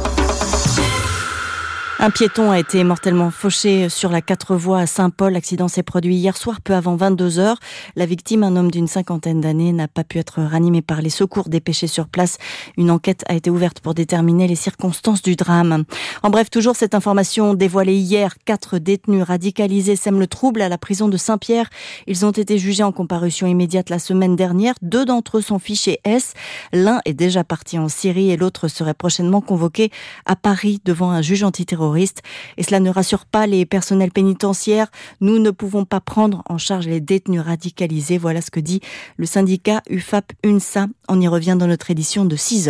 Un piéton a été mortellement fauché sur la 4 voies à Saint-Paul. L'accident s'est produit hier soir, peu avant 22h. La victime, un homme d'une 50aine d'années, n'a pas pu être ranimé par les secours dépêchés sur place. Une enquête a été ouverte pour déterminer les circonstances du drame. En bref, toujours cette information dévoilée hier. 4 détenus radicalisés sèment le trouble à la prison de Saint-Pierre. Ils ont été jugés en comparution immédiate la semaine dernière. 2 d'entre eux sont fichés S. L'un est déjà parti en Syrie et l'autre serait prochainement convoqué à Paris devant un juge antiterroriste. Et cela ne rassure pas les personnels pénitentiaires. Nous ne pouvons pas prendre en charge les détenus radicalisés. Voilà ce que dit le syndicat UFAP-UNSA. On y revient dans notre édition de 6h.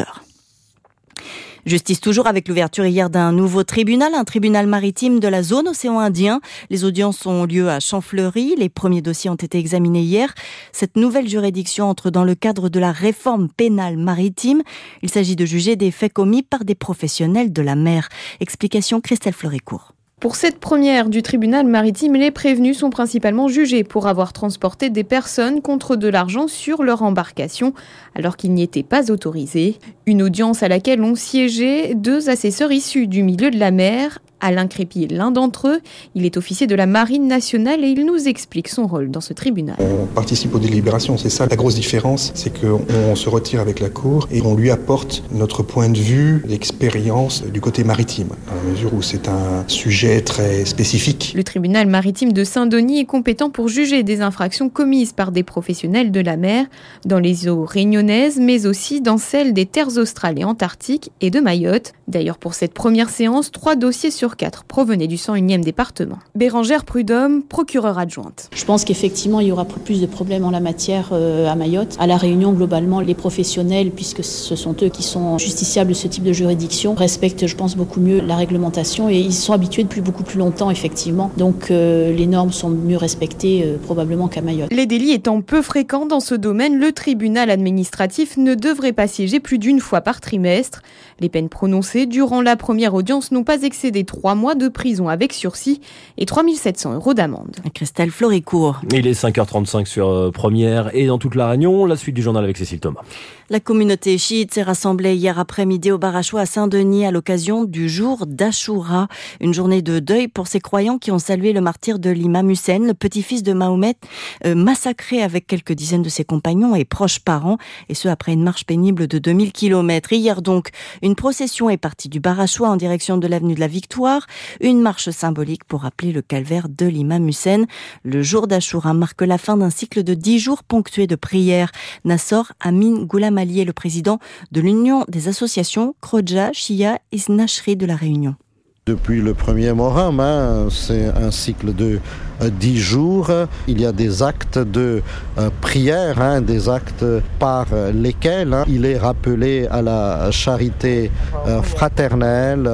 Justice toujours avec l'ouverture hier d'un nouveau tribunal, un tribunal maritime de la zone océan Indien. Les audiences ont lieu à Champfleury. Les premiers dossiers ont été examinés hier. Cette nouvelle juridiction entre dans le cadre de la réforme pénale maritime. Il s'agit de juger des faits commis par des professionnels de la mer. Explication Christelle Fleury-Court. Pour cette première du tribunal maritime, les prévenus sont principalement jugés pour avoir transporté des personnes contre de l'argent sur leur embarcation, alors qu'ils n'y étaient pas autorisés. Une audience à laquelle ont siégé 2 assesseurs issus du milieu de la mer. Alain Crépy est l'un d'entre eux. Il est officier de la Marine nationale et il nous explique son rôle dans ce tribunal. On participe aux délibérations, c'est ça la grosse différence, c'est qu'on se retire avec la Cour et on lui apporte notre point de vue, l'expérience du côté maritime, à la mesure où c'est un sujet très spécifique. Le tribunal maritime de Saint-Denis est compétent pour juger des infractions commises par des professionnels de la mer dans les eaux réunionnaises, mais aussi dans celles des terres australes et antarctiques et de Mayotte. D'ailleurs, pour cette première séance, 3 dossiers sur 4 provenaient du 101e département. Bérangère Prudhomme, procureure adjointe. Je pense qu'effectivement, il y aura plus de problèmes en la matière à Mayotte. À La Réunion, globalement, les professionnels, puisque ce sont eux qui sont justiciables de ce type de juridiction, respectent, je pense, beaucoup mieux la réglementation et ils sont habitués depuis beaucoup plus longtemps, effectivement. Donc, les normes sont mieux respectées probablement qu'à Mayotte. Les délits étant peu fréquents dans ce domaine, le tribunal administratif ne devrait pas siéger plus d'1 fois par trimestre. Les peines prononcées durant la première audience n'ont pas excédé 3 mois de prison avec sursis et 3 700 € d'amende. Christelle Fleury-Court. Il est 5h35 sur Première et dans toute la Réunion. La suite du journal avec Cécile Thomas. La communauté chiite s'est rassemblée hier après-midi au Bar Achoua à Saint-Denis à l'occasion du jour d'Achoura. Une journée de deuil pour ces croyants qui ont salué le martyr de l'imam Hussein, le petit-fils de Mahomet, massacré avec quelques dizaines de ses compagnons et proches parents, et ce après une marche pénible de 2000 km. Hier donc, une procession est partie du Bar Achoua en direction de l'avenue de la Victoire, une marche symbolique pour rappeler le calvaire de l'imam Hussein. Le jour d'Achoura marque la fin d'un cycle de 10 jours ponctués de prières. Nassor Amin Goulam Ali est le président de l'Union des associations Kroja, Shia et Nashri de la Réunion. Depuis le premier Muharram, c'est un cycle de 10 jours. Il y a des actes de prière, des actes par lesquels il est rappelé à la charité fraternelle,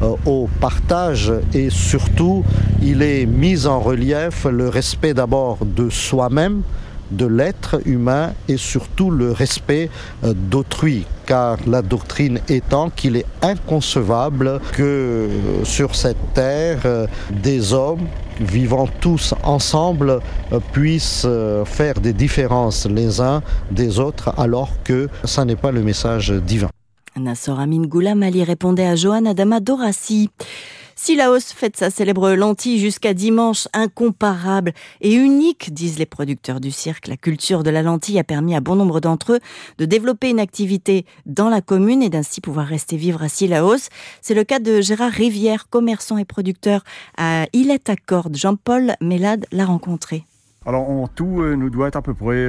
au partage et surtout il est mis en relief le respect d'abord de soi-même, de l'être humain et surtout le respect d'autrui, car la doctrine étant qu'il est inconcevable que sur cette terre des hommes vivant tous ensemble puissent faire des différences les uns des autres alors que ça n'est pas le message divin. Nassor Amin Goulam Ali répondait à Johan Adama Dorassi. Si Laos fête sa célèbre lentille jusqu'à dimanche, incomparable et unique, disent les producteurs du cirque, la culture de la lentille a permis à bon nombre d'entre eux de développer une activité dans la commune et d'ainsi pouvoir rester vivre à Sillaos. C'est le cas de Gérard Rivière, commerçant et producteur à Illet-à-Cordes. Jean-Paul Mélade l'a rencontré. Alors en tout, nous doit être à peu près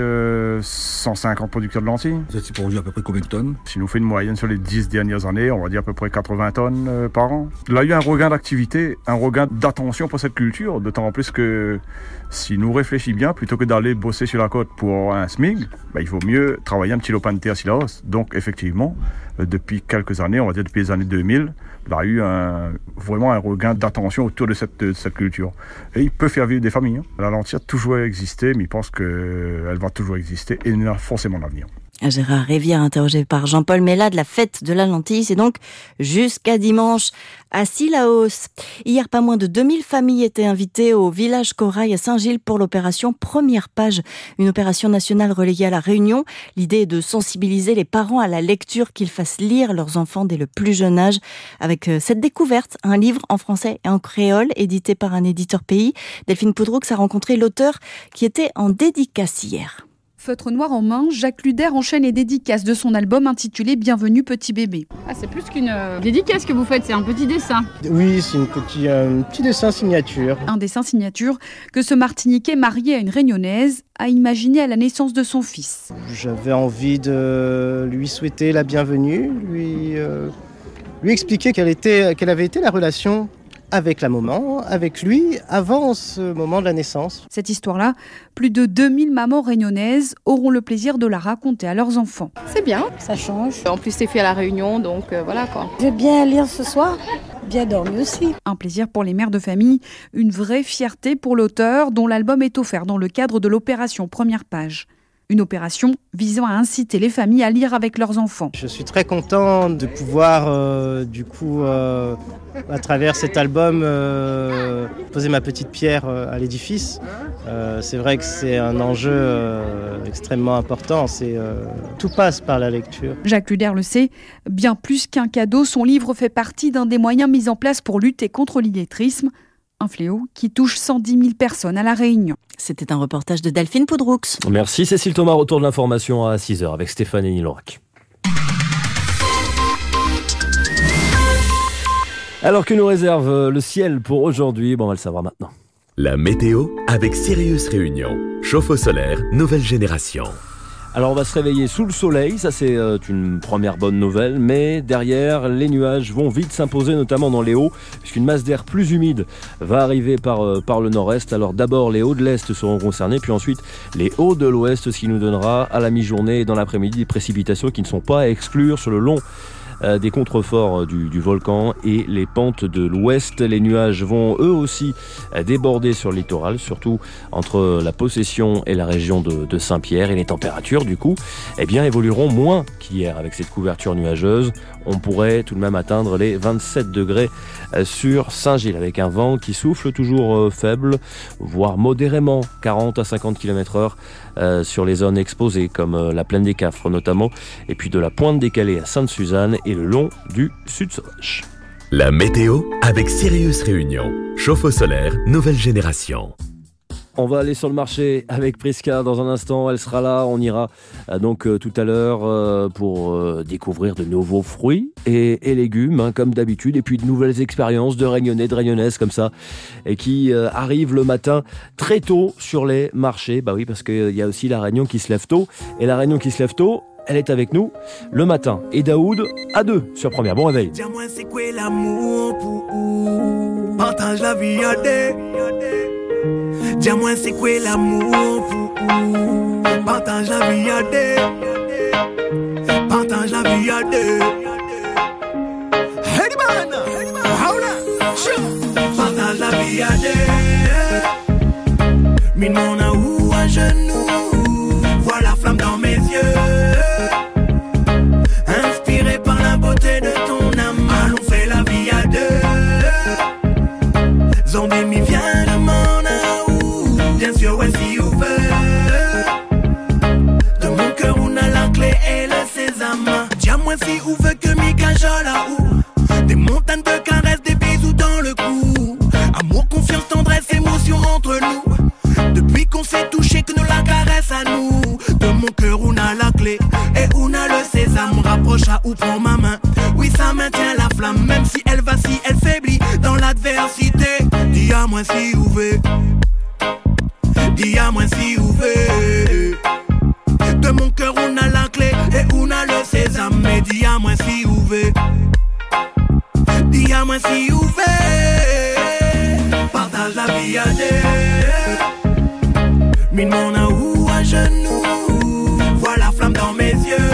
150 producteurs de lentilles. Vous êtes produit à peu près combien de tonnes? Si nous fait une moyenne sur les 10 dernières années, on va dire à peu près 80 tonnes par an. Il y a eu un regain d'activité, un regain d'attention pour cette culture, d'autant plus que si nous réfléchissons bien, plutôt que d'aller bosser sur la côte pour un SMIC, il faut mieux travailler un petit lopin de terre à Sillaos. Donc effectivement, depuis quelques années, on va dire depuis les années 2000, il y a eu vraiment un regain d'attention autour de cette culture. Et il peut faire vivre des familles. La lentille a toujours existé, mais je pense qu'elle va toujours exister et elle a forcément l'avenir. Gérard Rivière, interrogé par Jean-Paul Mélade, la fête de la lentille, c'est donc jusqu'à dimanche à Sillaos. Hier, pas moins de 2000 familles étaient invitées au village Corail à Saint-Gilles pour l'opération Première Page, une opération nationale relayée à La Réunion. L'idée est de sensibiliser les parents à la lecture, qu'ils fassent lire leurs enfants dès le plus jeune âge. Avec cette découverte, un livre en français et en créole, édité par un éditeur pays. Delphine Poudroux a rencontré l'auteur qui était en dédicace hier. Feutre noir en main, Jacques Luder enchaîne les dédicaces de son album intitulé Bienvenue petit bébé. Ah, c'est plus qu'une dédicace que vous faites, c'est un petit dessin. Oui, c'est un petit dessin signature. Un dessin signature que ce Martiniquais marié à une Réunionnaise a imaginé à la naissance de son fils. J'avais envie de lui souhaiter la bienvenue, lui expliquer quelle avait été la relation avec la maman, avec lui, avant ce moment de la naissance. Cette histoire-là, plus de 2000 mamans réunionnaises auront le plaisir de la raconter à leurs enfants. C'est bien, ça change. En plus, c'est fait à La Réunion, donc voilà quoi. Je vais bien lire ce soir, bien dormi aussi. Un plaisir pour les mères de famille, une vraie fierté pour l'auteur dont l'album est offert dans le cadre de l'opération Première Page. Une opération visant à inciter les familles à lire avec leurs enfants. Je suis très content de pouvoir, à travers cet album, poser ma petite pierre à l'édifice. C'est vrai que c'est un enjeu extrêmement important. Tout passe par la lecture. Jacques Luder le sait, bien plus qu'un cadeau, son livre fait partie d'un des moyens mis en place pour lutter contre l'illettrisme. Un fléau qui touche 110 000 personnes à La Réunion. C'était un reportage de Delphine Poudroux. Merci Cécile Thomas, retour de l'information à 6h avec Stéphane et Nilorac. Alors que nous réserve le ciel pour aujourd'hui, on va le savoir maintenant. La météo avec Sirius Réunion. Chauffe-eau solaire, nouvelle génération. Alors on va se réveiller sous le soleil, ça c'est une première bonne nouvelle, mais derrière les nuages vont vite s'imposer, notamment dans les hauts, puisqu'une masse d'air plus humide va arriver par le nord-est. Alors d'abord les hauts de l'est seront concernés, puis ensuite les hauts de l'ouest, ce qui nous donnera à la mi-journée et dans l'après-midi des précipitations qui ne sont pas à exclure sur le long des contreforts du volcan et les pentes de l'ouest. Les nuages vont eux aussi déborder sur le littoral, surtout entre la Possession et la région de Saint-Pierre. Et les températures, du coup, évolueront moins qu'hier avec cette couverture nuageuse. On pourrait tout de même atteindre les 27 degrés sur Saint-Gilles avec un vent qui souffle toujours faible, voire modérément 40 à 50 km/h sur les zones exposées comme la plaine des Cafres notamment, et puis de la Pointe Décalée à Sainte-Suzanne et le long du Sud-Sauvage. La météo avec Sirius Réunion. Chauffe-eau solaire, nouvelle génération. On va aller sur le marché avec Prisca dans un instant, elle sera là, on ira donc tout à l'heure pour découvrir de nouveaux fruits et légumes comme d'habitude, et puis de nouvelles expériences de Réunionnais, de Réunionnaises comme ça, et qui arrivent le matin très tôt sur les marchés. Bah oui, parce qu'il y a aussi la Réunion qui se lève tôt, et la Réunion qui se lève tôt, elle est avec nous le matin. Et Daoud à 2 sur Première. Bon réveil. Dis-moi c'est quoi l'amour pour partage la vie à deux. Dis-moi c'est quoi l'amour pour partage la vie à deux. Partage la vie à deux. Hey man, partage la vie à deux. Mine mon amour à genoux, vois la flamme dans mes yeux. Inspiré par la beauté de ton âme, allons faire la vie à deux. Zombie mi vient de mon amour, bien sûr ouais si vous veut. De mon cœur on a la clé et le sésame. Dis-moi Dis-moi si ou veut que mi cajole à où. Des montagnes de caresses, des bisous dans le cou. Amour, confiance, tendresse, émotion entre nous. Depuis qu'on s'est touché, que nous la caresse à nous. De mon cœur, on a la clé et on a le sésame. Rapproche à ou prends ma main. Oui, ça maintient la flamme, même si elle vacille, elle faiblit dans l'adversité. Dis à moi si ou veut. Dis à moi si ou veut. De mon cœur, on a la clé et on a le sésame. Mais dis à moi si ou veut. Dis à moi si ou veut. Partage la vie à deux. Mine mon amour à genoux. Vois la flamme dans mes yeux.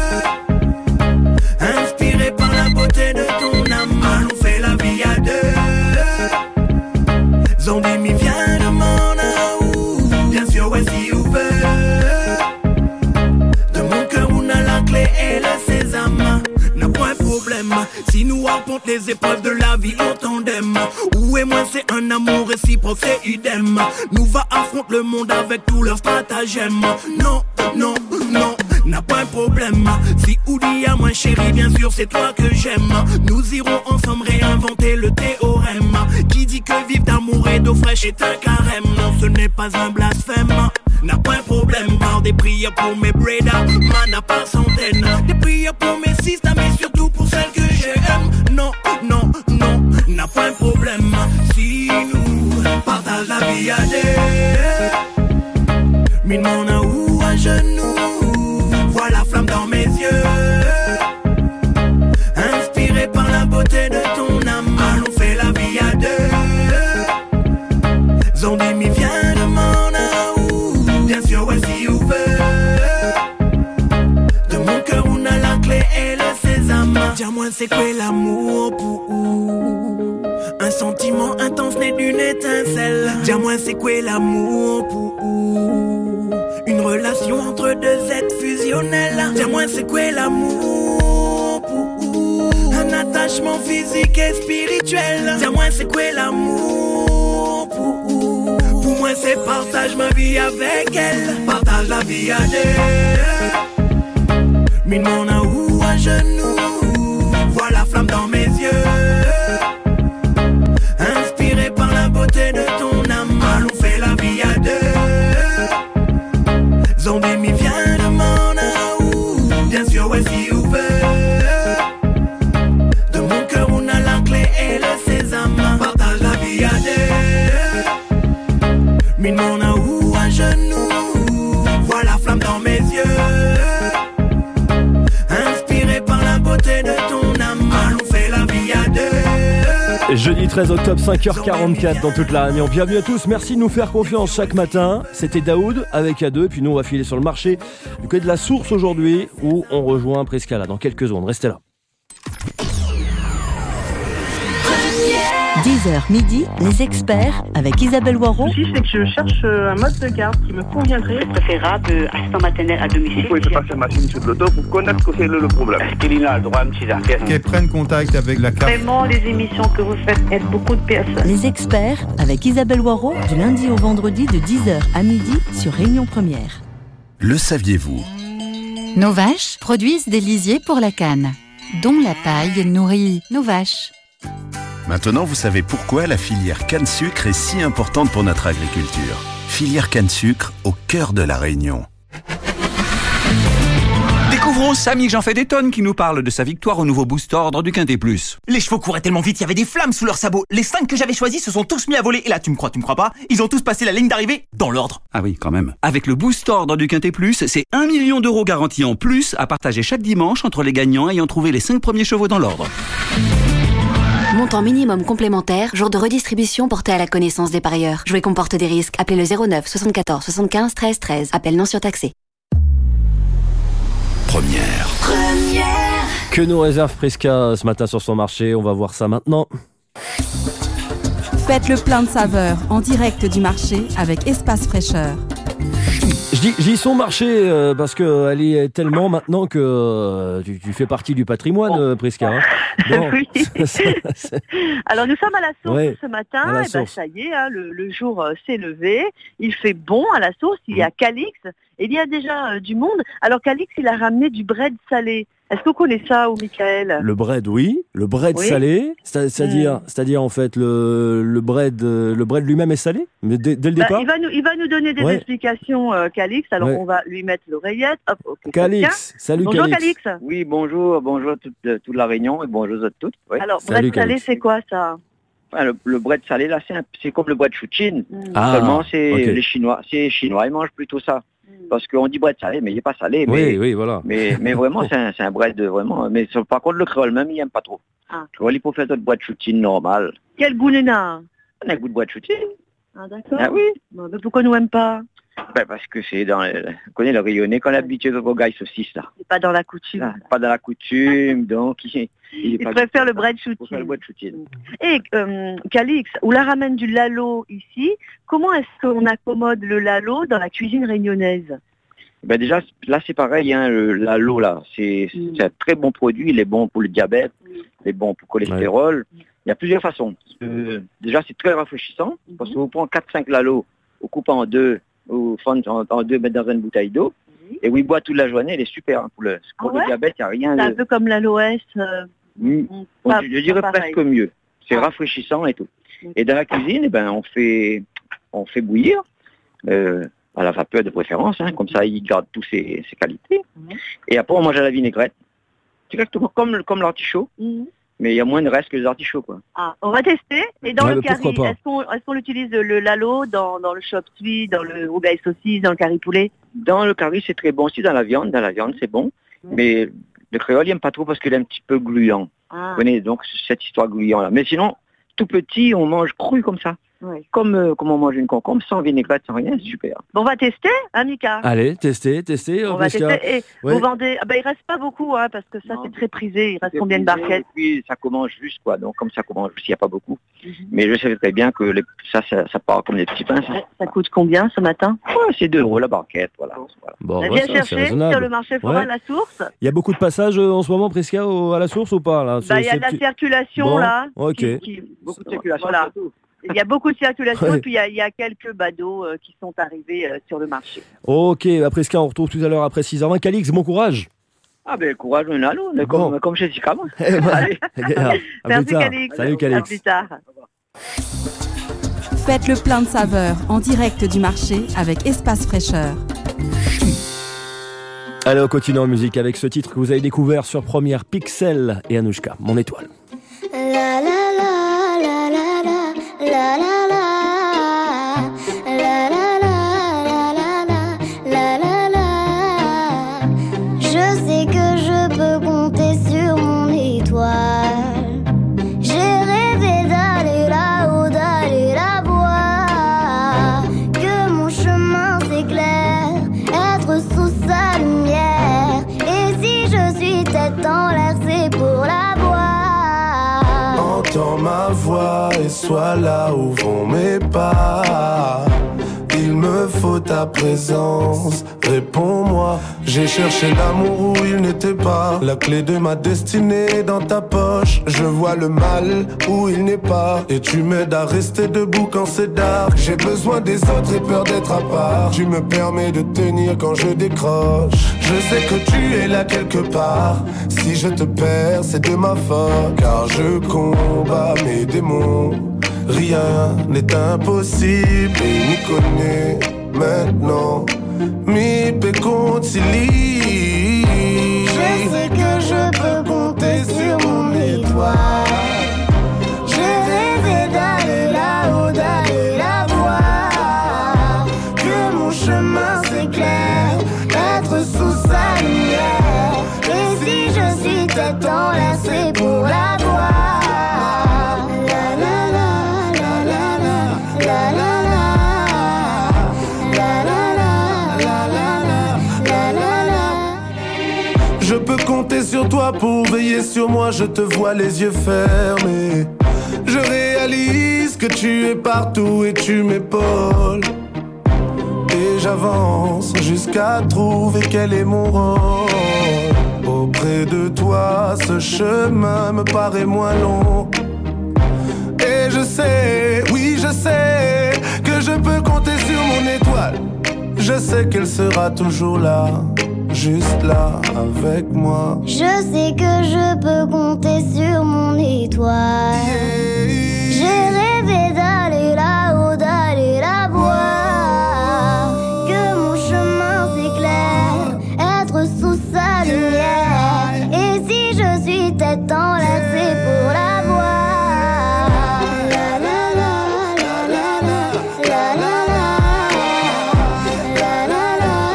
Inspiré par la beauté de ton âme. Allons fait la vie à deux. Zombie mi vient de mon amour. Bien sûr ouais si ou veut. De mon cœur on a la clé et le sésame. N'a pas un problème. Si nous affrontons les épreuves de la vie en tandem. Où et moi c'est un amour réciproque, c'est idem. Nous va affronter le monde avec tous leurs stratagèmes. Non, non, non, n'a pas un problème. Si ou dit à moi chérie, bien sûr c'est toi que j'aime. Nous irons ensemble réinventer le théorème. Qui dit que vivre d'amour et d'eau fraîche est un carême. Non, ce n'est pas un blasphème. N'a pas un problème, par des prières pour mes bredas, mana par centaines. Des prières pour mes sisters, mais surtout pour celles que j'aime. Non, non, non, n'a pas un problème. Si nous partageons la vie à deux. Mine mon amour à genoux. Vois la flamme dans mes yeux. Inspiré par la beauté de ton âme. Allons fait la vie à deux. Zombie mi vient de mon amour. Bien sûr ouais si ou veut. De mon cœur on a la clé et le sésame. Dis-moi c'est quoi l'amour pour où. Un sentiment intense né d'une étincelle. Dis-moi c'est quoi l'amour pour où. Une relation entre deux êtres fusionnels. Dis-moi c'est quoi l'amour pour où. Un attachement physique et spirituel. Dis-moi c'est quoi l'amour pour où. Pour moi c'est partage ma vie avec elle. Partage la vie à deux. Mine mon amour à genoux. Vois la flamme dans mes yeux. Inspiré par la beauté de ton âme. Allons fait la vie à deux. Zombie mi vient de mon amour. Bien sûr ouais si ou veut. De mon cœur on a la clé et le sésame. Partage la vie à deux. Mine mon amour à genoux. Vois la flamme dans mes yeux. Inspiré par la beauté de ton âme. Allons fait la vie à deux. Jeudi 13 octobre, 5h44 dans toute la Réunion. Bienvenue à tous, merci de nous faire confiance chaque matin. C'était Daoud avec A2, puis nous on va filer sur le marché du côté de la Source aujourd'hui où on rejoint Prisca là dans quelques secondes. Restez là. 10h midi, les experts avec Isabelle Waro. Le souci, c'est que je cherche un mode de garde qui me conviendrait. Préférable, assistant maternel à domicile. Vous pouvez se passer machine sur l'auto pour connaître ce que c'est le problème. Est-ce qu'il a le droit à un petit arcade? Qu'elle prenne contact avec la carte. Vraiment, les émissions que vous faites aident beaucoup de personnes. Les experts avec Isabelle Waro du lundi au vendredi de 10h à midi sur Réunion Première. Le saviez-vous? Nos vaches produisent des lisiers pour la canne, dont la paille nourrit nos vaches. Maintenant, vous savez pourquoi la filière canne-sucre est si importante pour notre agriculture. Filière canne-sucre au cœur de la Réunion. Découvrons Samy Jean fait des tonnes qui nous parle de sa victoire au nouveau booster ordre du Quintet Plus. Les chevaux couraient tellement vite, il y avait des flammes sous leurs sabots. Les 5 que j'avais choisis se sont tous mis à voler. Et là, tu me crois pas, ils ont tous passé la ligne d'arrivée dans l'ordre. Ah oui, quand même. Avec le booster ordre du Quintet Plus, c'est 1 million d'euros garantis en plus à partager chaque dimanche entre les gagnants ayant trouvé les 5 premiers chevaux dans l'ordre. Montant minimum complémentaire, jour de redistribution porté à la connaissance des parieurs. Jouer comporte des risques. Appelez le 09 74 75 13 13. Appel non surtaxé. Première. Que nous réserve Prisca ce matin sur son marché? On va voir ça maintenant. Faites le plein de saveurs en direct du marché avec Espace Fraîcheur. Je dis son marché parce qu'elle y est tellement maintenant que tu fais partie du patrimoine, Prisca. Hein. Bon, oui. Alors nous sommes à la Source ce matin, et Source. Ça y est, hein, le jour s'est levé, il fait bon à la Source, il y a Calix, et il y a déjà du monde. Alors Calix, il a ramené du bread salé. Est-ce que vous connaissez ça, ou Michael? Le bread, oui. Le bread salé, c'est-à-dire en fait le bread lui-même est salé, mais dès le départ. Il va nous donner des explications, Calix. Alors on va lui mettre l'oreillette. Hop, okay, Calix, salut bonjour, Calix. Oui, bonjour toute la Réunion et bonjour à toutes. Oui. Alors bread salé, c'est quoi ça? Le bread salé là, c'est comme le bread choutine. Seulement les Chinois, ils mangent plutôt ça. Parce qu'on dit bread salé, mais il n'est pas salé. Oui, voilà. Mais vraiment, c'est un bread vraiment. Mais par contre, le créole même, il n'aime pas trop. Le créole, il peut faire notre bread choutine normal. Quel goût il a? On a un goût de bread choutine. Ah, d'accord. Ah oui. Bon, mais pourquoi nous n'aime pas? Parce que c'est on connaît le rayonné qu'on a habitué au gaille saucisse là. C'est pas dans la coutume. Ah, pas dans la coutume, donc il préfère le bread choutine. Et Calix, on la ramène du lalo ici. Comment est-ce qu'on accommode le lalo dans la cuisine réunionnaise? Déjà, là c'est pareil, hein, le lalo là, c'est un très bon produit, il est bon pour le diabète, il est bon pour le cholestérol. Il y a plusieurs façons. Déjà, c'est très rafraîchissant, parce que vous prenez 4-5 lalo, vous coupez en deux, vous faites en deux, mettre dans une bouteille d'eau, et vous boivez toute la journée, il est super. Hein, pour le diabète, il n'y a rien de... C'est un peu comme l'aloès. Je dirais presque mieux. C'est rafraîchissant et tout. Et dans la cuisine, on fait bouillir, à la vapeur de préférence, hein, comme ça il garde toutes ses qualités. Et après on mange à la vinaigrette. C'est exactement comme l'artichaut, mais il y a moins de reste que les artichauts, quoi. Ah, on va tester. Et dans le curry, est-ce qu'on utilise le lalo dans le chop suey, dans le rougail saucisse, dans le curry poulet? Dans le curry, c'est très bon aussi. Dans la viande, c'est bon. Mais le créole, il n'aime pas trop parce qu'il est un petit peu gluant. Vous connaissez donc cette histoire gluant là. Mais sinon, tout petit, on mange cru comme ça. Comme on mange une concombre, sans vinaigrette, sans rien, c'est super. Bon, on va tester, hein, Mika? Allez, tester. On va tester. Et vous vendez... il reste pas beaucoup, hein, parce que ça, c'est très prisé. Il reste combien de barquettes? Puis, ça commence juste, quoi. Donc, comme ça commence juste, il n'y a pas beaucoup. Mais je sais très bien que ça part comme des petits pains. Ça coûte combien, ce matin? C'est 2 € la barquette, voilà. Bon, on vient chercher sur le marché forain à la Source. Il y a beaucoup de passages en ce moment, Prisca, à la Source ou pas là? Il y a de la circulation, là. Ok. Beaucoup de circulation, voilà. Il y a beaucoup de circulation et puis il y a quelques badauds qui sont arrivés sur le marché. Ok, Prisca, on retrouve tout à l'heure après 6h20. Calix, bon courage. Courage, on est là, comme chez Zika. Allez. Merci Calix. Salut Calix. À plus tard. Faites le plein de saveurs en direct du marché avec Espace Fraîcheur. Allez, on continue en musique avec ce titre que vous avez découvert sur Première, Pixel et Anouchka, Mon étoile. La la la la la la la la la la la la la la. Je sais que je peux compter sur mon étoile. J'ai rêvé d'aller là-haut, d'aller la voir. Que mon chemin s'éclaire, être sous sa lumière. Et si je suis tête en l'air, c'est pour la voir. Entends ma voix et sois là où vont mes pas. Il me faut ta présence, réponds-moi. J'ai cherché l'amour où il n'était pas. La clé de ma destinée est dans ta poche. Je vois le mal où il n'est pas. Et tu m'aides à rester debout quand c'est dark. J'ai besoin des autres et peur d'être à part. Tu me permets de tenir quand je décroche. Je sais que tu es là quelque part. Si je te perds, c'est de ma faute. Car je combats mes démons. Rien n'est impossible et m'y connais maintenant. Mi pe concili. Je sais que je peux compter sur mon étoile. J'ai rêvé d'aller là-haut, d'aller la voir. Que mon chemin s'éclaire, être sous sa lumière. Et si je suis tête en l'air, c'est pour la voir. Je peux compter sur toi pour veiller sur moi, je te vois les yeux fermés. Je réalise que tu es partout et tu m'épaules. Et j'avance jusqu'à trouver quel est mon rôle. Auprès de toi, ce chemin me paraît moins long. Et je sais, oui je sais, que je peux compter sur mon étoile. Je sais qu'elle sera toujours là. juste là avec moi. Je sais que je peux compter sur mon étoile. J'ai rêvé d'aller là-haut, d'aller la voir. Que mon chemin s'éclaire, être sous sa lumière. Et si je suis tête en l'air, c'est pour la voir. La la la la la la la la la la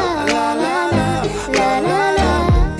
la la la la.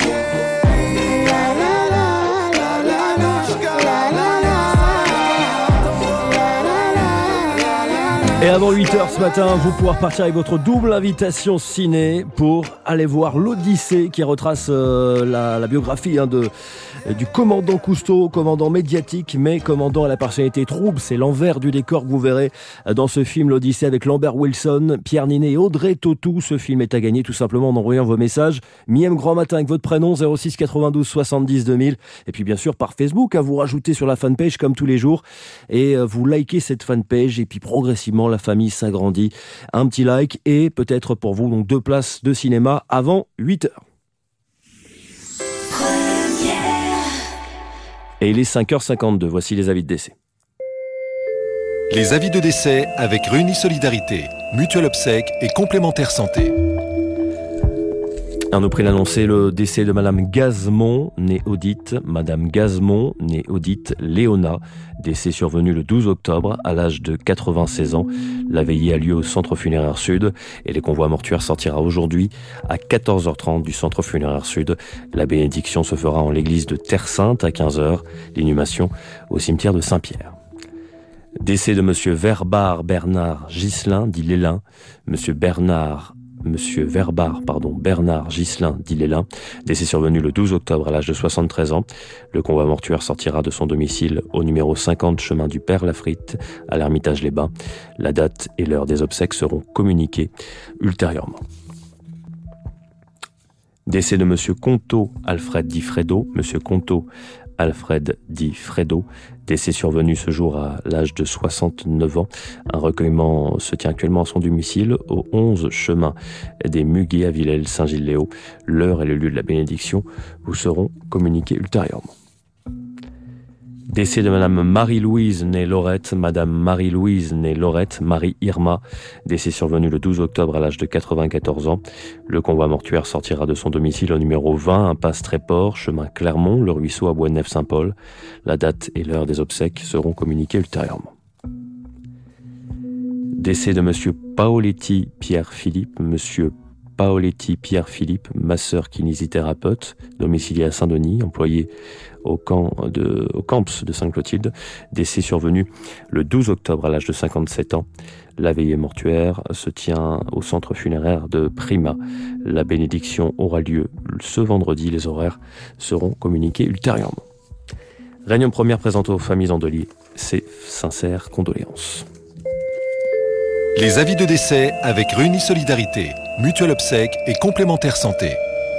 Et avant 8h ce matin, vous pourrez repartir avec votre double invitation ciné pour aller voir l'Odyssée qui retrace la biographie du commandant Cousteau, commandant médiatique, mais commandant à la personnalité trouble. C'est l'envers du décor que vous verrez dans ce film l'Odyssée avec Lambert Wilson, Pierre Ninet et Audrey Tautou. Ce film est à gagner tout simplement en envoyant vos messages. Miem Grand Matin avec votre prénom 06 92 70 2000. Et puis bien sûr par Facebook, vous rajoutez sur la fanpage comme tous les jours et vous likez cette fanpage et puis progressivement la famille s'agrandit. Un petit like et peut-être pour vous donc 2 places de cinéma avant 8h. Et il est 5h52, voici les avis de décès. Les avis de décès avec Réunis Solidarité, Mutuelle Obsèques et Complémentaire Santé. On nous prie d'annoncer le décès de Madame Gazmont, née Odite. Madame Gazmont, née Odite Léona, décès survenu le 12 octobre à l'âge de 96 ans. La veillée a lieu au Centre Funéraire Sud et les convois mortuaires sortira aujourd'hui à 14h30 du Centre Funéraire Sud. La bénédiction se fera en l'église de Terre Sainte à 15h. L'inhumation au cimetière de Saint-Pierre. Décès de Monsieur Verbard Bernard Ghislain, dit Lélin. Monsieur Bernard Ghislain, dit Lélin, décès survenu le 12 octobre à l'âge de 73 ans. Le convoi mortuaire sortira de son domicile au numéro 50 chemin du Père Lafritte à l'Ermitage-les-Bains. La date et l'heure des obsèques seront communiquées ultérieurement. Décès de Monsieur Conto Alfred Di Fredo, Monsieur Conto Alfred Di Fredo, décès survenu ce jour à l'âge de 69 ans. Un recueillement se tient actuellement à son domicile au 11 chemin des Muguets à Villers-Saint-Gilles-Léo. L'heure et le lieu de la bénédiction vous seront communiqués ultérieurement. Décès de Madame Marie-Louise née Laurette, Madame Marie-Louise née Laurette, Marie Irma, décès survenu le 12 octobre à l'âge de 94 ans. Le convoi mortuaire sortira de son domicile au numéro 20, impasse Tréport, chemin Clermont, le ruisseau à Boisnef-Saint-Paul. La date et l'heure des obsèques seront communiquées ultérieurement. Décès de Monsieur Paoletti Pierre-Philippe, Monsieur Paoletti Pierre-Philippe, masseur kinésithérapeute, domicilié à Saint-Denis, employé au camps de Sainte-Clotilde, décès survenu le 12 octobre à l'âge de 57 ans. La veillée mortuaire se tient au centre funéraire de Prima. La bénédiction aura lieu ce vendredi. Les horaires seront communiqués ultérieurement. Réunion première présentée aux familles endeuillées. Ses sincères condoléances. Les avis de décès avec Réunis Solidarité, Mutuelle Obsèques et Complémentaire Santé.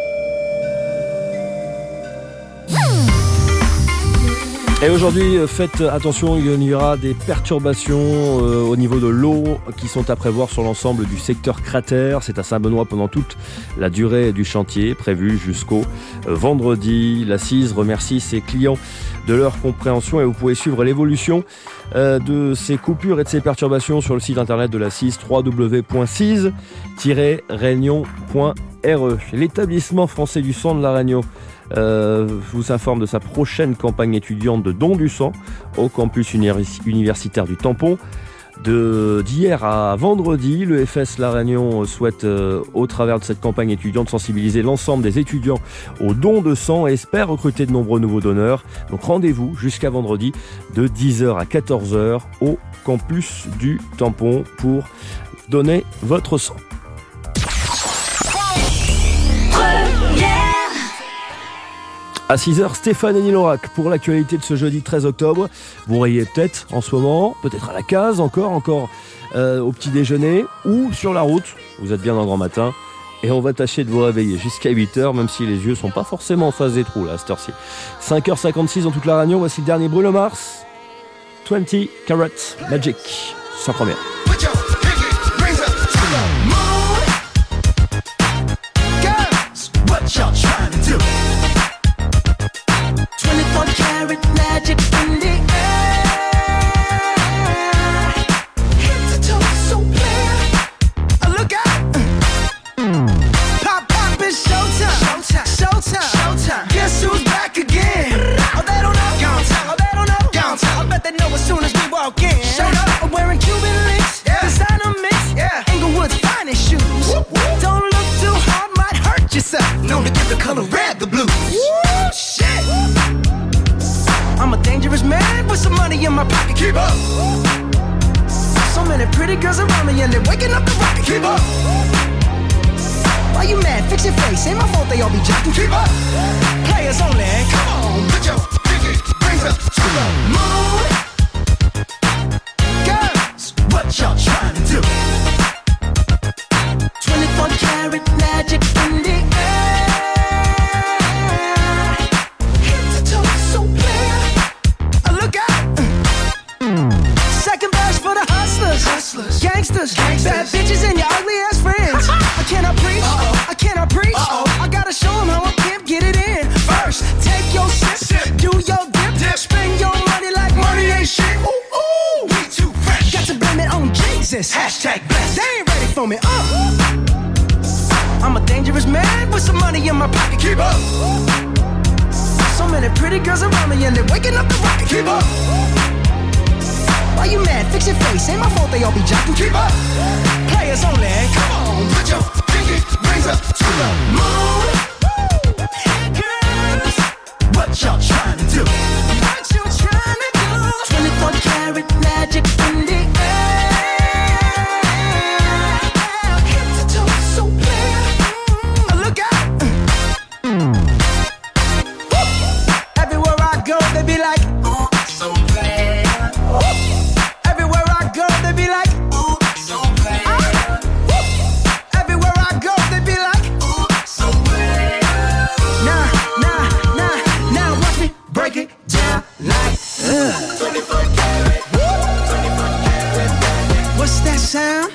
Et aujourd'hui, faites attention, il y aura des perturbations au niveau de l'eau qui sont à prévoir sur l'ensemble du secteur cratère. C'est à Saint-Benoît pendant toute la durée du chantier, prévu jusqu'au vendredi. La CISE remercie ses clients de leur compréhension et vous pouvez suivre l'évolution de ces coupures et de ces perturbations sur le site internet de la CISE, www.cise-réunion.re. L'établissement français du sang de la Réunion vous informe de sa prochaine campagne étudiante de don du sang au campus universitaire du Tampon. D'hier à vendredi, le FS La Réunion souhaite, au travers de cette campagne étudiante, sensibiliser l'ensemble des étudiants au don de sang et espère recruter de nombreux nouveaux donneurs. Donc rendez-vous jusqu'à vendredi de 10h à 14h au campus du Tampon pour donner votre sang. À 6h, Stéphane et Nilorac pour l'actualité de ce jeudi 13 octobre. Vous riez peut-être en ce moment, peut-être à la case, encore au petit déjeuner ou sur la route. Vous êtes bien dans Grand Matin et on va tâcher de vous réveiller jusqu'à 8h, même si les yeux sont pas forcément en face des trous là, à cette heure-ci. 5h56 dans toute la Réunion, voici le dernier Bruno Mars. 20 Carats Magic, sa première. What pretty girls around me and they're waking up the rocket. Keep up. Why you mad? Fix your face. Ain't my fault they all be jacking. Keep up. Players only. Come on, put your pinky rings up to the moon. Girls, what y'all trying to do? 24 karat magic in the air. Head to toe, so clear. Look out. Second verse for the hustlers, gangsters, bad bitches and your ugly ass friends. I cannot preach, I cannot preach. I gotta show them how a pimp get it in. First, take your sip, do your dip, spend your money like money ain't shit. Ooh, ooh, we too fresh. Got to blame it on Jesus. Hashtag blessed. They ain't ready for me. I'm a dangerous man with some money in my pocket. Keep up. So many pretty girls around me and they're waking up the rocket. Keep up. Why you mad? Fix your face. Ain't my fault they all be jocking. Keep up. Players only. Come on, put your pinky rings up to the moon. Girls, what y'all trying to do? What you trying to do? 24 karat magic in the air. Head to toe, so clear. Look out. Everywhere I go, they be like, ooh, so clear. Everywhere I go, they be like, ooh, so clear. Everywhere I go, they be like, ooh, so clear. Now, watch me break it down like, 24 karat, 24 karat. What's that sound?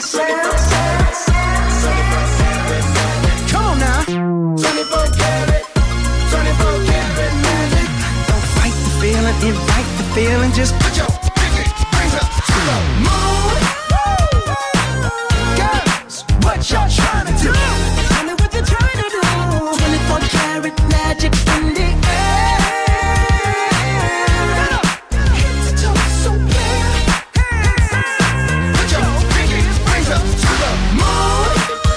Come on now. 24 karat, 24 karat magic. Don't fight the feeling, invite the feeling. Just put your pinky rings up to the moon. Girls, what y'all trying to do? Tell me what you're trying to do. 24 karat magic in the air. Head to toe, so clear. Put your pinky rings up to the moon.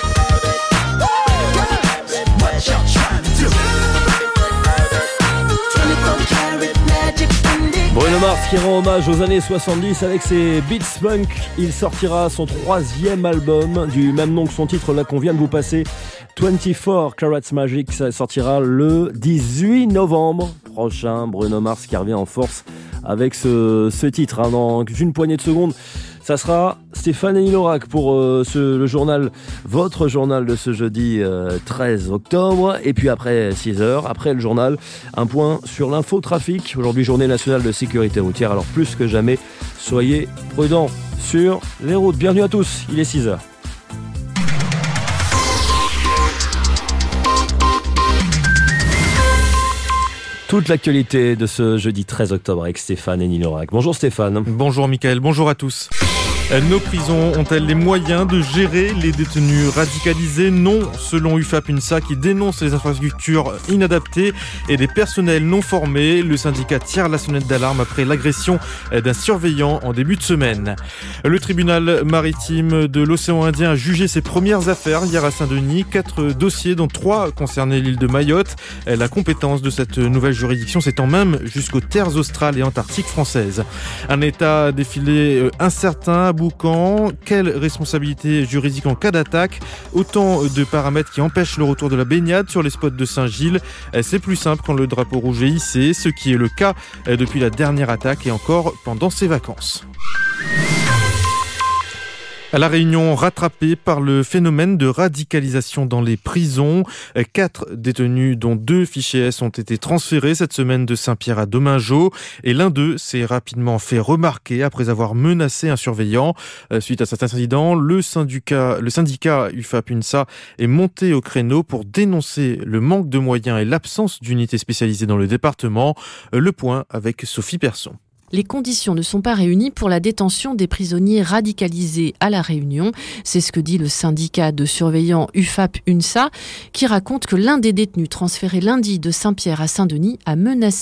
Girls, what y'all trying to do? 24 karat magic in the air. Bruno Mars qui rend hommage aux années 70 avec ses beats punk. Il sortira son 3e album du même nom que son titre là qu'on vient de vous passer. 24 Carats Magic, ça sortira le 18 novembre prochain. Bruno Mars qui revient en force avec ce titre. Hein, dans une poignée de secondes, ça sera Stéphane et Nilorac pour le journal, votre journal de ce jeudi 13 octobre. Et puis après 6h, après le journal, un point sur l'infotrafic. Aujourd'hui, journée nationale de sécurité routière. Alors plus que jamais, soyez prudents sur les routes. Bienvenue à tous, il est 6h. Toute l'actualité de ce jeudi 13 octobre avec Stéphane et Nilorac. Bonjour Stéphane. Bonjour Mickaël, bonjour à tous. Nos prisons ont-elles les moyens de gérer les détenus radicalisés? Non, selon UFAP-UNSA qui dénonce les infrastructures inadaptées et des personnels non formés. Le syndicat tire la sonnette d'alarme après l'agression d'un surveillant en début de semaine. Le tribunal maritime de l'océan Indien a jugé ses premières affaires hier à Saint-Denis. 4 dossiers dont 3 concernaient l'île de Mayotte. La compétence de cette nouvelle juridiction s'étend même jusqu'aux terres australes et antarctiques françaises. Un état défilé incertain. Boucan, quelle responsabilité juridique en cas d'attaque? Autant de paramètres qui empêchent le retour de la baignade sur les spots de Saint-Gilles. C'est plus simple quand le drapeau rouge est hissé, ce qui est le cas depuis la dernière attaque et encore pendant ses vacances. À La Réunion, rattrapée par le phénomène de radicalisation dans les prisons, 4 détenus dont 2 fichiers S ont été transférés cette semaine de Saint-Pierre à Domingeau et l'un d'eux s'est rapidement fait remarquer après avoir menacé un surveillant. Suite à cet incident, le syndicat UFAP-UNSA est monté au créneau pour dénoncer le manque de moyens et l'absence d'unités spécialisées dans le département. Le point avec Sophie Persson. Les conditions ne sont pas réunies pour la détention des prisonniers radicalisés à La Réunion. C'est ce que dit le syndicat de surveillants UFAP-UNSA qui raconte que l'un des détenus transférés lundi de Saint-Pierre à Saint-Denis a menacé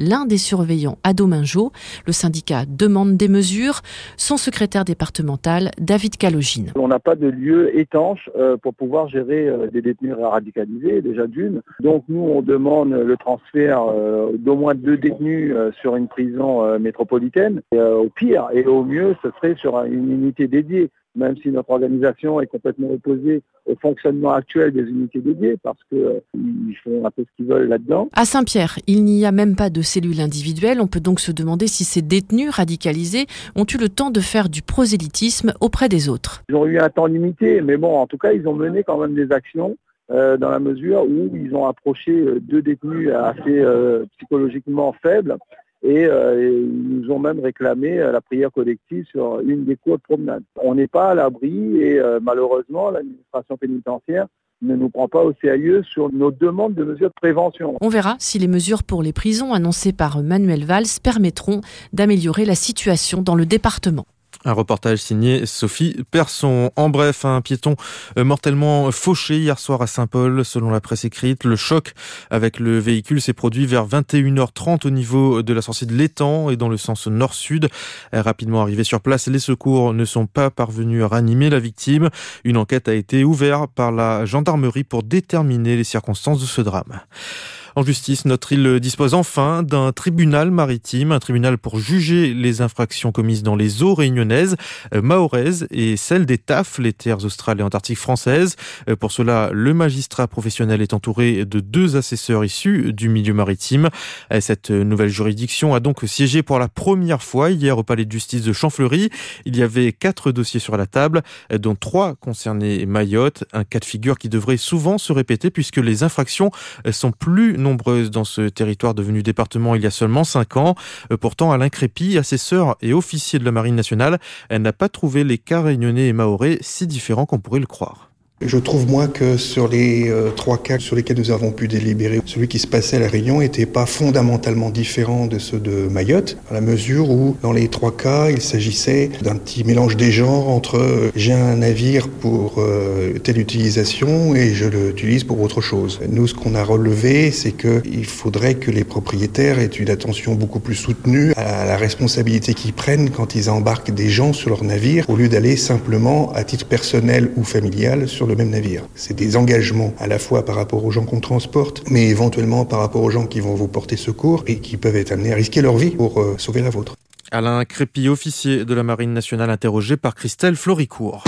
l'un des surveillants à Domingo. Le syndicat demande des mesures. Son secrétaire départemental, David Calogine. On n'a pas de lieu étanche pour pouvoir gérer des détenus radicalisés, déjà d'une. Donc nous, on demande le transfert d'au moins 2 détenus sur une prison métropolitaine. Et, au pire et au mieux, ce serait sur une unité dédiée, même si notre organisation est complètement opposée au fonctionnement actuel des unités dédiées, parce qu'ils font un peu ce qu'ils veulent là-dedans. À Saint-Pierre, il n'y a même pas de cellules individuelles. On peut donc se demander si ces détenus radicalisés ont eu le temps de faire du prosélytisme auprès des autres. Ils ont eu un temps limité, mais bon, en tout cas, ils ont mené quand même des actions dans la mesure où ils ont approché 2 détenus assez psychologiquement faibles. Et ils nous ont même réclamé la prière collective sur une des cours de promenade. On n'est pas à l'abri et malheureusement, l'administration pénitentiaire ne nous prend pas au sérieux sur nos demandes de mesures de prévention. On verra si les mesures pour les prisons annoncées par Manuel Valls permettront d'améliorer la situation dans le département. Un reportage signé Sophie Persson. En bref, un piéton mortellement fauché hier soir à Saint-Paul, selon la presse écrite. Le choc avec le véhicule s'est produit vers 21h30 au niveau de la sortie de l'étang et dans le sens nord-sud. Rapidement arrivés sur place, les secours ne sont pas parvenus à ranimer la victime. Une enquête a été ouverte par la gendarmerie pour déterminer les circonstances de ce drame. En justice, notre île dispose enfin d'un tribunal maritime, un tribunal pour juger les infractions commises dans les eaux réunionnaises, mahoraises et celles des TAF, les terres australes et antarctiques françaises. Pour cela, le magistrat professionnel est entouré de 2 assesseurs issus du milieu maritime. Cette nouvelle juridiction a donc siégé pour la première fois hier au palais de justice de Champfleury. Il y avait 4 dossiers sur la table, dont 3 concernaient Mayotte, un cas de figure qui devrait souvent se répéter puisque les infractions sont plus nombreuses dans ce territoire devenu département il y a seulement 5 ans. Pourtant, Alain Crépy, assesseur et officier de la Marine nationale, n'a pas trouvé les cas réunionnais et mahorais si différents qu'on pourrait le croire. Je trouve, moi, que sur les 3 cas sur lesquels nous avons pu délibérer, celui qui se passait à La Réunion n'était pas fondamentalement différent de ceux de Mayotte, à la mesure où, dans les 3 cas, il s'agissait d'un petit mélange des genres entre j'ai un navire pour telle utilisation et je l'utilise pour autre chose. Nous, ce qu'on a relevé, c'est qu'il faudrait que les propriétaires aient une attention beaucoup plus soutenue à la responsabilité qu'ils prennent quand ils embarquent des gens sur leur navire, au lieu d'aller simplement à titre personnel ou familial sur le même navire. C'est des engagements à la fois par rapport aux gens qu'on transporte, mais éventuellement par rapport aux gens qui vont vous porter secours et qui peuvent être amenés à risquer leur vie pour sauver la vôtre. Alain Crépy, officier de la Marine nationale, interrogé par Christelle Floricourt.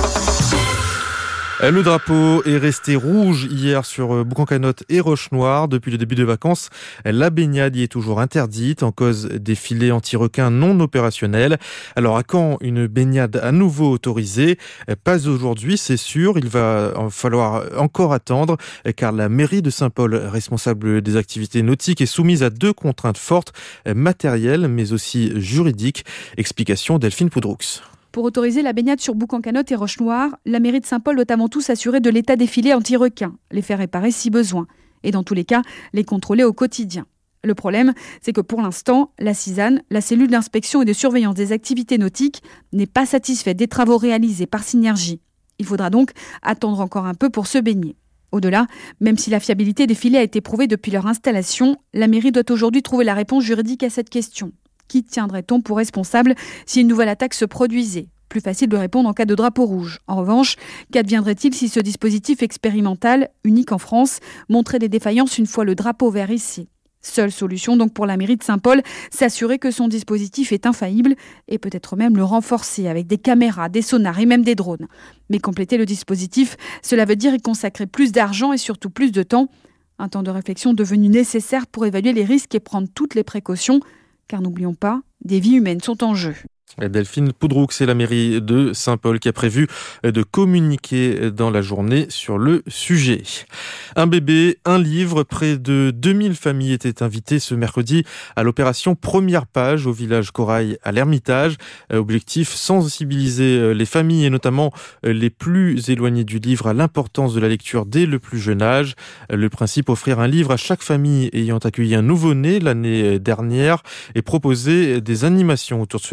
Le drapeau est resté rouge hier sur Boucan-Canotte et Roche-Noire. Depuis le début des vacances, la baignade y est toujours interdite en cause des filets anti-requins non opérationnels. Alors à quand une baignade à nouveau autorisée? Pas aujourd'hui, c'est sûr. Il va en falloir encore attendre car la mairie de Saint-Paul, responsable des activités nautiques, est soumise à 2 contraintes fortes, matérielles mais aussi juridiques. Explication Delphine Poudroux. Pour autoriser la baignade sur Boucan-Canotte et Roche-Noire, la mairie de Saint-Paul doit avant tout s'assurer de l'état des filets anti-requins, les faire réparer si besoin, et dans tous les cas, les contrôler au quotidien. Le problème, c'est que pour l'instant, la CISAN, la cellule d'inspection et de surveillance des activités nautiques, n'est pas satisfaite des travaux réalisés par Synergie. Il faudra donc attendre encore un peu pour se baigner. Au-delà, même si la fiabilité des filets a été prouvée depuis leur installation, la mairie doit aujourd'hui trouver la réponse juridique à cette question. Qui tiendrait-on pour responsable si une nouvelle attaque se produisait? Plus facile de répondre en cas de drapeau rouge. En revanche, qu'adviendrait-il si ce dispositif expérimental, unique en France, montrait des défaillances une fois le drapeau vert hissé? Seule solution donc pour la mairie de Saint-Paul, s'assurer que son dispositif est infaillible et peut-être même le renforcer avec des caméras, des sonars et même des drones. Mais compléter le dispositif, cela veut dire y consacrer plus d'argent et surtout plus de temps. Un temps de réflexion devenu nécessaire pour évaluer les risques et prendre toutes les précautions. Car n'oublions pas, des vies humaines sont en jeu. Delphine Poudroux, c'est la mairie de Saint-Paul qui a prévu de communiquer dans la journée sur le sujet. Un bébé, un livre, près de 2000 familles étaient invitées ce mercredi à l'opération Première Page au village Corail à l'Ermitage. Objectif, sensibiliser les familles et notamment les plus éloignées du livre à l'importance de la lecture dès le plus jeune âge. Le principe, offrir un livre à chaque famille ayant accueilli un nouveau-né l'année dernière et proposer des animations autour de ce livre.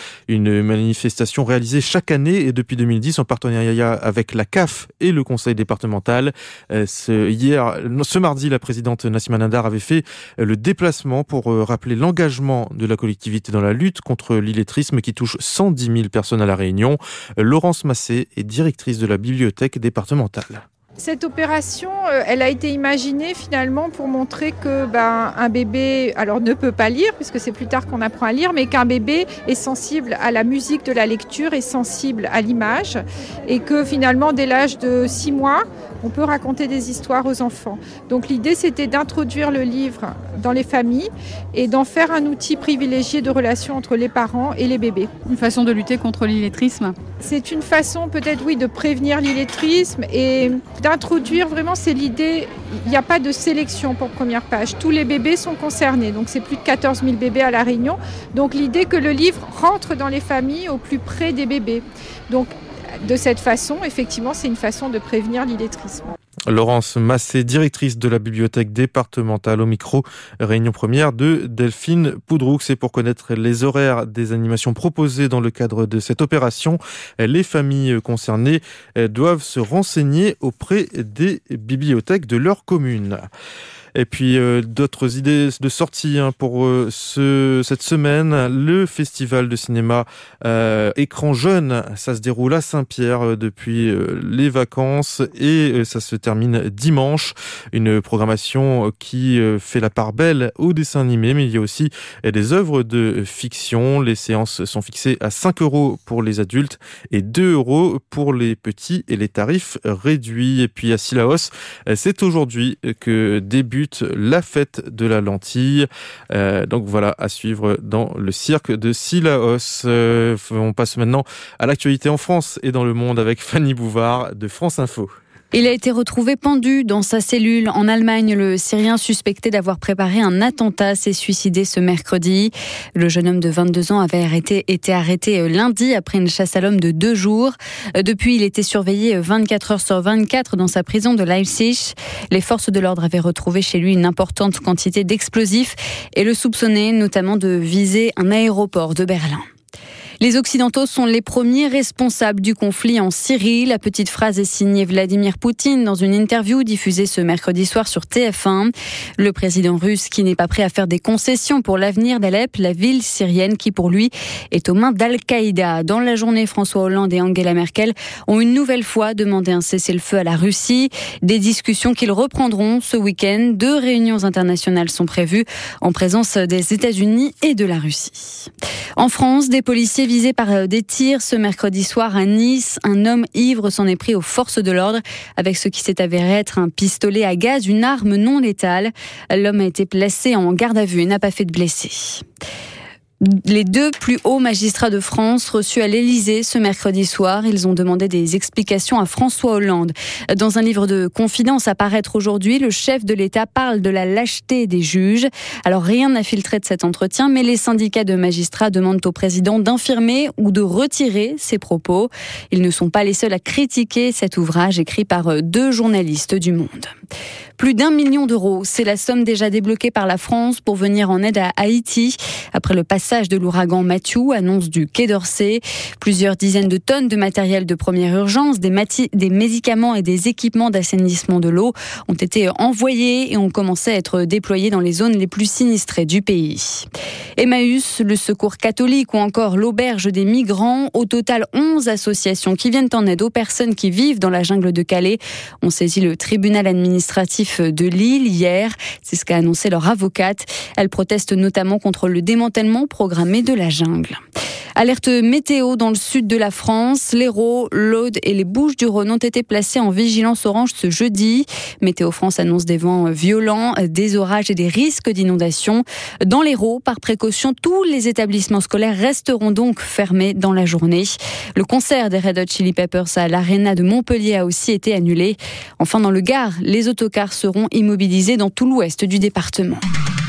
Une manifestation réalisée chaque année et depuis 2010 en partenariat avec la CAF et le conseil départemental. Ce mardi, la présidente Nassima Nadar avait fait le déplacement pour rappeler l'engagement de la collectivité dans la lutte contre l'illettrisme qui touche 110 000 personnes à La Réunion. Laurence Massé est directrice de la bibliothèque départementale. Cette opération, elle a été imaginée finalement pour montrer que un bébé ne peut pas lire, puisque c'est plus tard qu'on apprend à lire, mais qu'un bébé est sensible à la musique de la lecture, est sensible à l'image, et que finalement, dès l'âge de 6 mois, on peut raconter des histoires aux enfants. Donc l'idée, c'était d'introduire le livre dans les familles et d'en faire un outil privilégié de relation entre les parents et les bébés. Une façon de lutter contre l'illettrisme ? C'est une façon peut-être, oui, de prévenir l'illettrisme et d'introduire vraiment, c'est l'idée, il n'y a pas de sélection pour première page. Tous les bébés sont concernés, donc c'est plus de 14 000 bébés à La Réunion. Donc l'idée que le livre rentre dans les familles au plus près des bébés. Donc de cette façon, effectivement, c'est une façon de prévenir l'illettrisme. Laurence Massé, directrice de la bibliothèque départementale, au micro Réunion Première de Delphine Poudroux. C'est pour connaître les horaires des animations proposées dans le cadre de cette opération. Les familles concernées doivent se renseigner auprès des bibliothèques de leur commune. Et puis d'autres idées de sortie pour cette semaine. Le festival de cinéma Écran Jeune, ça se déroule à Saint-Pierre depuis les vacances et ça se termine dimanche. Une programmation qui fait la part belle aux dessins animés, mais il y a aussi des œuvres de fiction. Les séances sont fixées à 5 € pour les adultes et 2 € pour les petits et les tarifs réduits. Et puis à Sillaos, c'est aujourd'hui que débute la fête de la lentille. Donc voilà, à suivre dans le cirque de Sillaos. On passe maintenant à l'actualité en France et dans le monde avec Fanny Bouvard de France Info. Il a été retrouvé pendu dans sa cellule en Allemagne. Le Syrien suspecté d'avoir préparé un attentat s'est suicidé ce mercredi. Le jeune homme de 22 ans avait été arrêté lundi après une chasse à l'homme de 2 jours. Depuis, il était surveillé 24 heures sur 24 dans sa prison de Leipzig. Les forces de l'ordre avaient retrouvé chez lui une importante quantité d'explosifs et le soupçonnaient notamment de viser un aéroport de Berlin. Les Occidentaux sont les premiers responsables du conflit en Syrie. La petite phrase est signée Vladimir Poutine dans une interview diffusée ce mercredi soir sur TF1. Le président russe qui n'est pas prêt à faire des concessions pour l'avenir d'Alep, la ville syrienne qui pour lui est aux mains d'Al-Qaïda. Dans la journée, François Hollande et Angela Merkel ont une nouvelle fois demandé un cessez-le-feu à la Russie. Des discussions qu'ils reprendront ce week-end. 2 réunions internationales sont prévues en présence des États-Unis et de la Russie. En France, des policiers visé par des tirs ce mercredi soir à Nice. Un homme ivre s'en est pris aux forces de l'ordre avec ce qui s'est avéré être un pistolet à gaz, une arme non létale. L'homme a été placé en garde à vue et n'a pas fait de blessés. Les 2 plus hauts magistrats de France reçus à l'Élysée ce mercredi soir, ils ont demandé des explications à François Hollande. Dans un livre de confidence à paraître aujourd'hui, le chef de l'État parle de la lâcheté des juges. Alors rien n'a filtré de cet entretien, mais les syndicats de magistrats demandent au président d'infirmer ou de retirer ses propos. Ils ne sont pas les seuls à critiquer cet ouvrage écrit par 2 journalistes du Monde. Plus d'1 million d'euros, c'est la somme déjà débloquée par la France pour venir en aide à Haïti. Après le passage de l'ouragan Matthew, annonce du Quai d'Orsay. Plusieurs dizaines de tonnes de matériel de première urgence, des médicaments et des équipements d'assainissement de l'eau ont été envoyés et ont commencé à être déployés dans les zones les plus sinistrées du pays. Emmaüs, le Secours catholique ou encore l'Auberge des migrants, au total 11 associations qui viennent en aide aux personnes qui vivent dans la jungle de Calais ont saisi le tribunal administratif de Lille hier. C'est ce qu'a annoncé leur avocate. Elle proteste notamment contre le démantèlement programmé de la jungle. Alerte météo dans le sud de la France. L'Hérault, l'Aude et les Bouches-du-Rhône ont été placés en vigilance orange ce jeudi. Météo France annonce des vents violents, des orages et des risques d'inondation. Dans l'Hérault, par précaution, tous les établissements scolaires resteront donc fermés dans la journée. Le concert des Red Hot Chili Peppers à l'Arena de Montpellier a aussi été annulé. Enfin, dans le Gard, les autocars seront immobilisés dans tout l'ouest du département.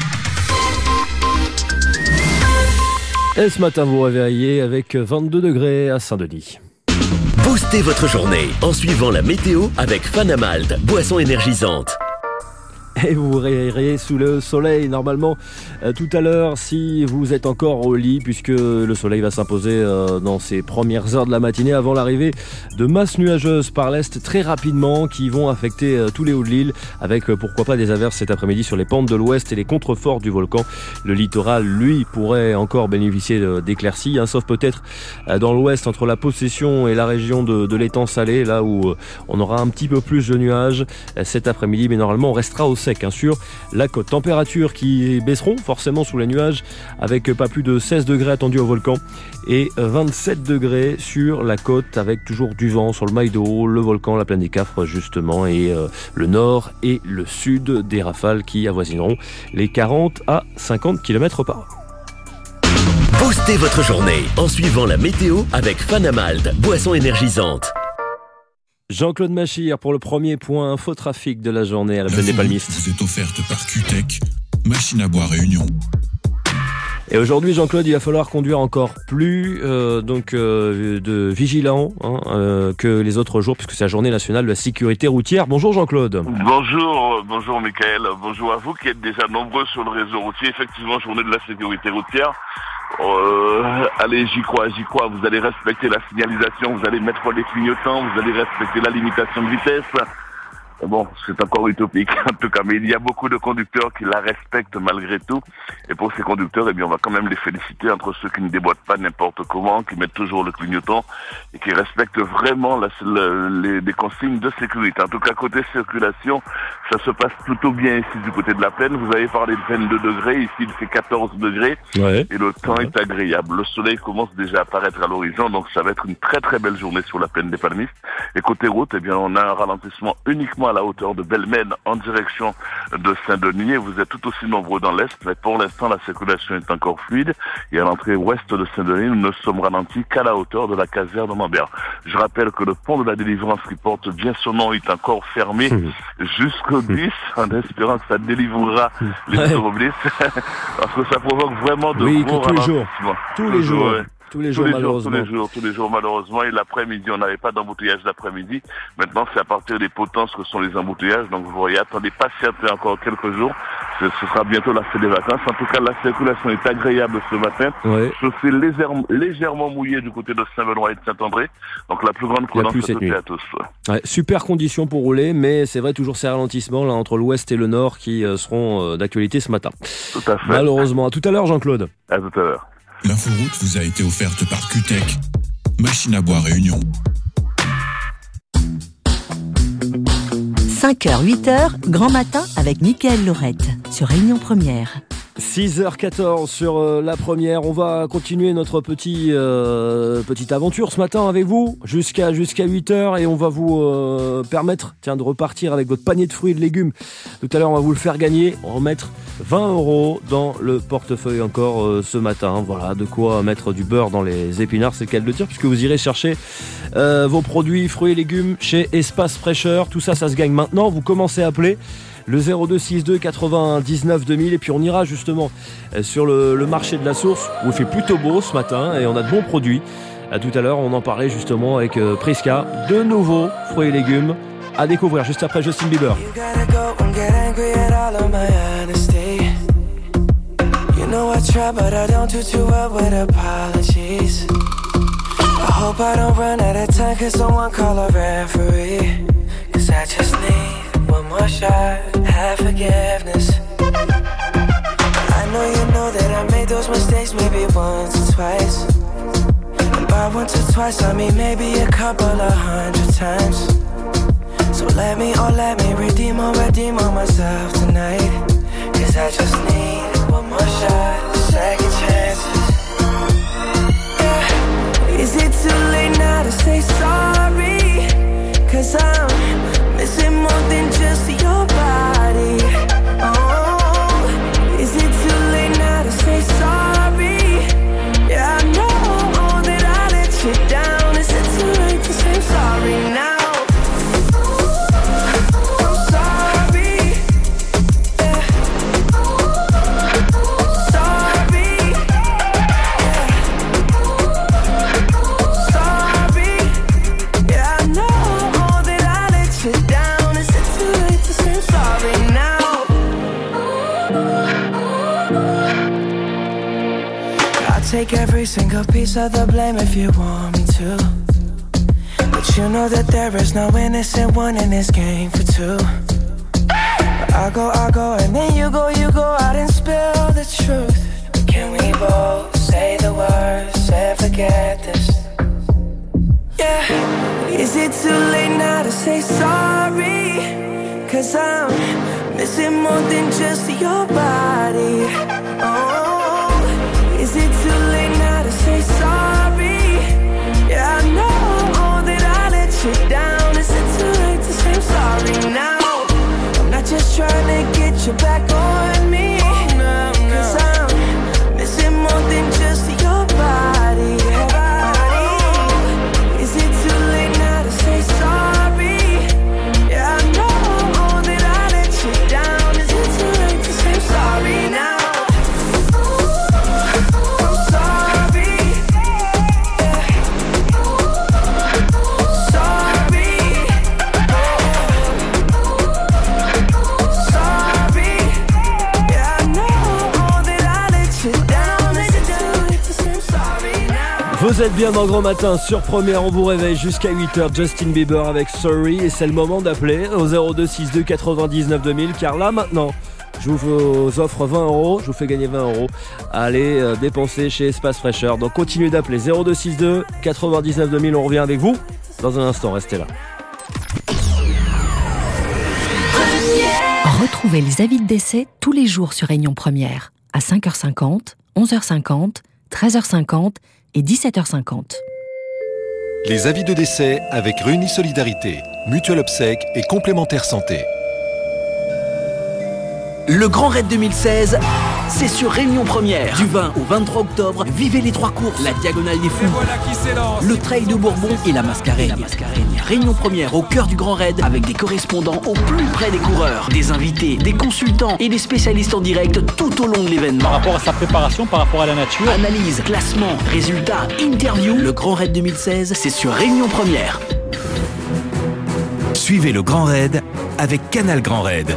Et ce matin, vous réveillez avec 22 degrés à Saint-Denis. Boostez votre journée en suivant la météo avec Fanamalt, boisson énergisante. et vous réveillerez sous le soleil normalement tout à l'heure si vous êtes encore au lit, puisque le soleil va s'imposer dans ces premières heures de la matinée avant l'arrivée de masses nuageuses par l'est très rapidement qui vont affecter tous les hauts de l'île, avec pourquoi pas des averses cet après-midi sur les pentes de l'ouest et les contreforts du volcan. Le littoral, lui, pourrait encore bénéficier d'éclaircies, sauf peut-être dans l'ouest entre la Possession et la région de l'étang salé, là où on aura un petit peu plus de nuages cet après-midi, mais normalement on restera au sec sur la côte. Températures qui baisseront forcément sous les nuages, avec pas plus de 16 degrés attendus au volcan et 27 degrés sur la côte, avec toujours du vent sur le Maïdo, le volcan, la plaine des Cafres justement, et le nord et le sud, des rafales qui avoisineront les 40 à 50 km par heure. Boostez votre journée en suivant la météo avec Fanamalt, boisson énergisante. Jean-Claude Machir pour le premier point info trafic de la journée à la plaine des Palmistes. Vous est offerte par QTech, machine à boire Réunion. Et aujourd'hui, Jean-Claude, il va falloir conduire encore plus de vigilants que les autres jours, puisque c'est la journée nationale de la sécurité routière. Bonjour Jean-Claude. Bonjour Mickaël. Bonjour à vous qui êtes déjà nombreux sur le réseau routier. Effectivement, journée de la sécurité routière. Allez, j'y crois. Vous allez respecter la signalisation, vous allez mettre les clignotants, vous allez respecter la limitation de vitesse. Bon, c'est encore utopique en tout cas, mais il y a beaucoup de conducteurs qui la respectent malgré tout. Et pour ces conducteurs, on va quand même les féliciter, entre ceux qui ne déboîtent pas n'importe comment, qui mettent toujours le clignotant et qui respectent vraiment les consignes de sécurité. En tout cas, côté circulation, ça se passe plutôt bien ici du côté de la plaine. Vous avez parlé de 22 degrés, ici il fait 14 degrés et le temps est agréable. Le soleil commence déjà à apparaître à l'horizon, donc ça va être une très très belle journée sur la plaine des Palmistes. Et côté route, on a un ralentissement uniquement à la hauteur de Belmène en direction de Saint-Denis, et vous êtes tout aussi nombreux dans l'Est, mais pour l'instant la circulation est encore fluide, et à l'entrée ouest de Saint-Denis, nous ne sommes ralentis qu'à la hauteur de la caserne de Mambert. Je rappelle que le pont de la Délivrance, qui porte bien son nom, est encore fermé jusqu'au 10, en espérant que ça délivrera les automobilistes, parce que ça provoque vraiment de gros ralentissements. Tous les jours. Tous les jours, malheureusement. Et l'après-midi, on n'avait pas d'embouteillage l'après-midi. Maintenant, c'est à partir des potences que sont les embouteillages. Donc, vous voyez, attendez, patientez encore quelques jours. Ce sera bientôt la fête des vacances. En tout cas, la circulation est agréable ce matin. Je suis légèrement mouillé du côté de Saint-Benoît et de Saint-André. Donc, la plus grande prudence à tous. Super conditions pour rouler, mais c'est vrai, toujours ces ralentissements là, entre l'ouest et le nord qui seront d'actualité ce matin. Tout à fait. Malheureusement. À tout à l'heure, Jean-Claude. À tout à l'heure. L'inforoute vous a été offerte par QTech, machine à boire Réunion. 5h, 8h, grand matin avec Mickaël Laurette sur Réunion Première. 6h14 sur la première. On va continuer notre petite aventure ce matin avec vous jusqu'à 8h, et on va vous permettre de repartir avec votre panier de fruits et de légumes. Tout à l'heure, on va vous le faire gagner. On va remettre 20 € dans le portefeuille encore ce matin. Voilà, de quoi mettre du beurre dans les épinards, c'est le cas de le dire, puisque vous irez chercher vos produits fruits et légumes chez Espace Fraîcheur. Tout ça, ça se gagne maintenant. Vous commencez à appeler le 0262 99 2000, et puis on ira justement sur le marché de la Source où il fait plutôt beau ce matin et on a de bons produits. À tout à l'heure, on en parlait justement avec Priska. De nouveaux fruits et légumes à découvrir juste après Justin Bieber. One more shot, have forgiveness. I know you know that I made those mistakes maybe once or twice. And by once or twice I mean maybe a couple of 100 times. So let me redeem on myself tonight. Cause I just need one more shot, second chances. Yeah. Is it too late now to say sorry? Cause I'm missing more than just your body. Oh, is it too late now to say sorry? Yeah, I know that I let you down. Is it too late to say sorry now? I'm sorry. Yeah. Sorry. Yeah. Sorry. Yeah, I know that I take every single piece of the blame if you want me to. But you know that there is no innocent one in this game for two. But I go, and then you go out and spill the truth. But can we both say the words and forget this? Yeah. Is it too late now to say sorry? 'Cause I'm missing more than just your body. Oh, is it too late now to say sorry? Yeah, I know that I let you down. Is it too late to say I'm sorry now? I'm not just trying to get you back on me. 'Cause I'm missing more than just your body. Is it too late now to say sorry? Yeah, I know that I let you down. Is it too late to say I'm sorry now? Vous êtes bien dans Grand Matin sur Première, on vous réveille jusqu'à 8h, Justin Bieber avec Sorry, et c'est le moment d'appeler au 02 62 99 2000, car là maintenant, je vous offre 20 €, je vous fais gagner 20 € à aller dépenser chez Espace Fraîcheur. Donc continuez d'appeler 02 62 99 2000, on revient avec vous dans un instant, restez là. Retrouvez les avis de décès tous les jours sur Réunion Première, à 5h50, 11h50, 13h50 et 17h50. Les avis de décès avec Réunis Solidarité, Mutuelle Obsèques et Complémentaire Santé. Le Grand Raid 2016, c'est sur Réunion Première. Du 20 au 23 octobre, vivez les 3 courses, la Diagonale des Fous, le Trail de Bourbon et la Mascarène. Réunion Première au cœur du Grand Raid, avec des correspondants au plus près des coureurs, des invités, des consultants et des spécialistes en direct tout au long de l'événement. Par rapport à sa préparation, par rapport à la nature. Analyse, classement, résultats, interview. Le Grand Raid 2016, c'est sur Réunion Première. Suivez le Grand Raid avec Canal Grand Raid.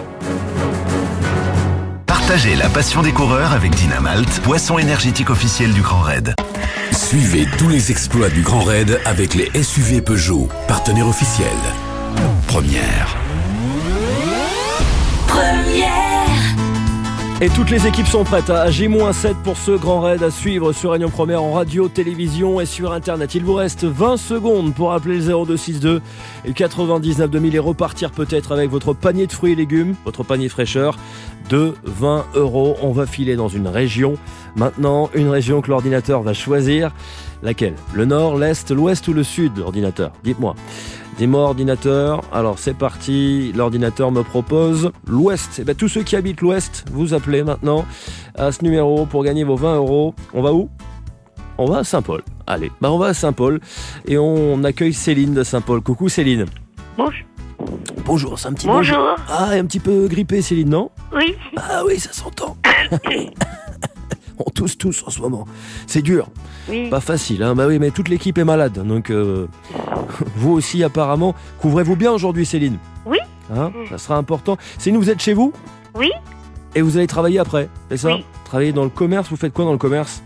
Partagez la passion des coureurs avec Dynamalt, boisson énergétique officielle du Grand Raid. Suivez tous les exploits du Grand Raid avec les SUV Peugeot, partenaire officiel. Première. Et toutes les équipes sont prêtes à J-7 pour ce grand raid à suivre sur Réunion Première en radio, télévision et sur Internet. Il vous reste 20 secondes pour appeler le 0262 et 99 2000 et repartir peut-être avec votre panier de fruits et légumes, votre panier fraîcheur de 20 €. On va filer dans une région. Maintenant, une région que l'ordinateur va choisir. Laquelle? Le nord, l'est, l'ouest ou le sud, ordinateur? Dites-moi. Dis-moi, ordinateur. Alors c'est parti, l'ordinateur me propose l'ouest. Et bien tous ceux qui habitent l'ouest, vous appelez maintenant à ce numéro pour gagner vos 20 €. On va où? On va à Saint-Paul. Allez, on va à Saint-Paul et on accueille Céline de Saint-Paul. Coucou Céline. Bonjour. Bonjour, c'est un petit Bonjour. Ah, un petit peu grippé Céline, non? Oui. Ah oui, ça s'entend. On tousse tous en ce moment. C'est dur. Oui. Pas facile, hein. Bah oui, mais toute l'équipe est malade. Donc, vous aussi, apparemment. Couvrez-vous bien aujourd'hui, Céline. Oui. Hein, ça sera important. Céline, vous êtes chez vous? Oui. Et vous allez travailler après, c'est ça? Oui. Travailler dans le commerce, vous faites quoi dans le commerce?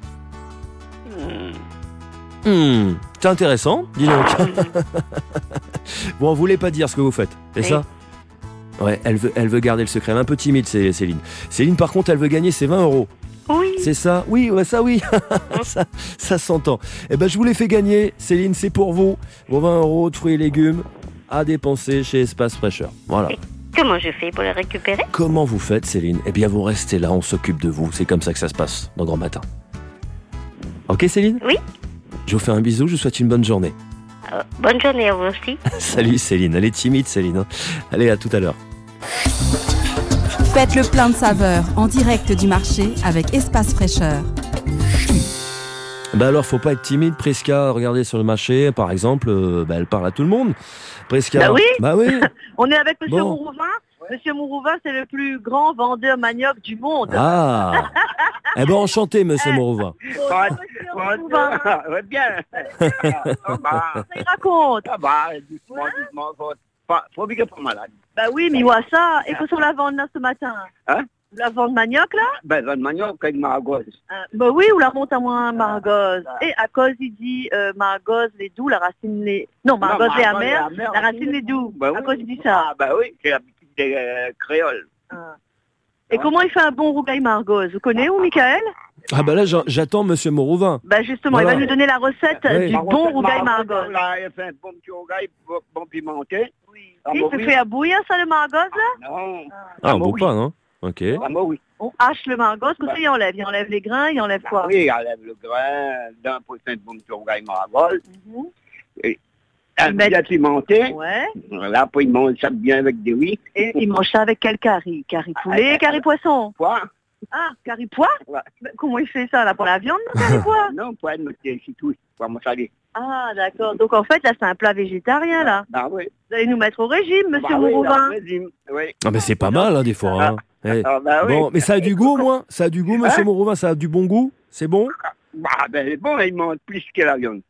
C'est intéressant, dis donc. Bon, vous voulez pas dire ce que vous faites, c'est ça? Ouais, elle veut garder le secret. Elle est un peu timide, Céline. Céline, par contre, elle veut gagner ses 20 €. Oui. C'est ça? Oui, ouais, ça oui. ça s'entend. Eh ben, je vous les fais gagner. Céline, c'est pour vous. Vos 20 € de fruits et légumes à dépenser chez Espace Fraîcheur. Voilà. Et comment je fais pour les récupérer? Comment vous faites, Céline? Eh bien, vous restez là, on s'occupe de vous. C'est comme ça que ça se passe dans Grand Matin. Ok, Céline? Oui. Je vous fais un bisou, je vous souhaite une bonne journée. Bonne journée à vous aussi. Salut Céline, elle est timide Céline. Hein. Allez, à tout à l'heure. Faites le plein de saveurs en direct du marché avec Espace Fraîcheur. Bah alors, faut pas être timide, Prisca. Regardez sur le marché, par exemple, elle parle à tout le monde. Prisca. Bah oui. Bah oui. On est avec Monsieur Bon. Mourouvin. Monsieur Mourouvin, c'est le plus grand vendeur manioc du monde. Ah. Eh ben, enchanté, Monsieur Mourouvin. Ouais, bien. Ça y raconte. Dites-moi, faut bien pour malade. Bah oui, mais ça, et que sur la vente là ce matin. Hein? La vente manioc, là? Ben, vente manioc avec Maragos. Bah oui, ou la monte à moins Maragos. Et à cause, il dit Maragos, les doux, la racine les... Non, Maragos les amers, la racine les doux. Ben à cause, il dit ça. Ah, bah oui, c'est l'habitude des créoles. Et comment il fait un bon rougail Maragos? Vous connaissez, ou Michael? Ah bah là, j'attends Monsieur Morouvin. Bah justement, voilà. Il va nous donner la recette du bon rougail Maragos. Là, il fait un bon petit rougail, bon pimenté. Oui. Il se fait à bouillir, ça, le Maragos, là? Non. Ah, on peut pas, non? Ok. Oui. On hache le Maragos, comme ça, il enlève les grains, il enlève quoi? Oui, il enlève le grain, d'un pour un bon petit rougail Maragos. Et un bien pimenté. Ouais. Là, après, il mange ça bien avec des riz. Et il mange ça avec quel curry? Curry poulet, curry poisson? Pois. Ah, curry pois? Ouais. Comment il fait ça, là, pour la viande, non, curry pois? Non, pois, c'est tout, pour moi salé. Ah, d'accord. Donc, en fait, là, c'est un plat végétarien, là. Ah oui. Vous allez nous mettre au régime, monsieur Morouvin. Oui. Ah, mais c'est pas mal, hein, des fois. Hein. Bah, oui. Bon, mais ça a du goût, au moins? Ça a du goût, monsieur Morouvin? Ça a du bon goût? C'est bon? Bah, ben, bon, il mange plus que la viande.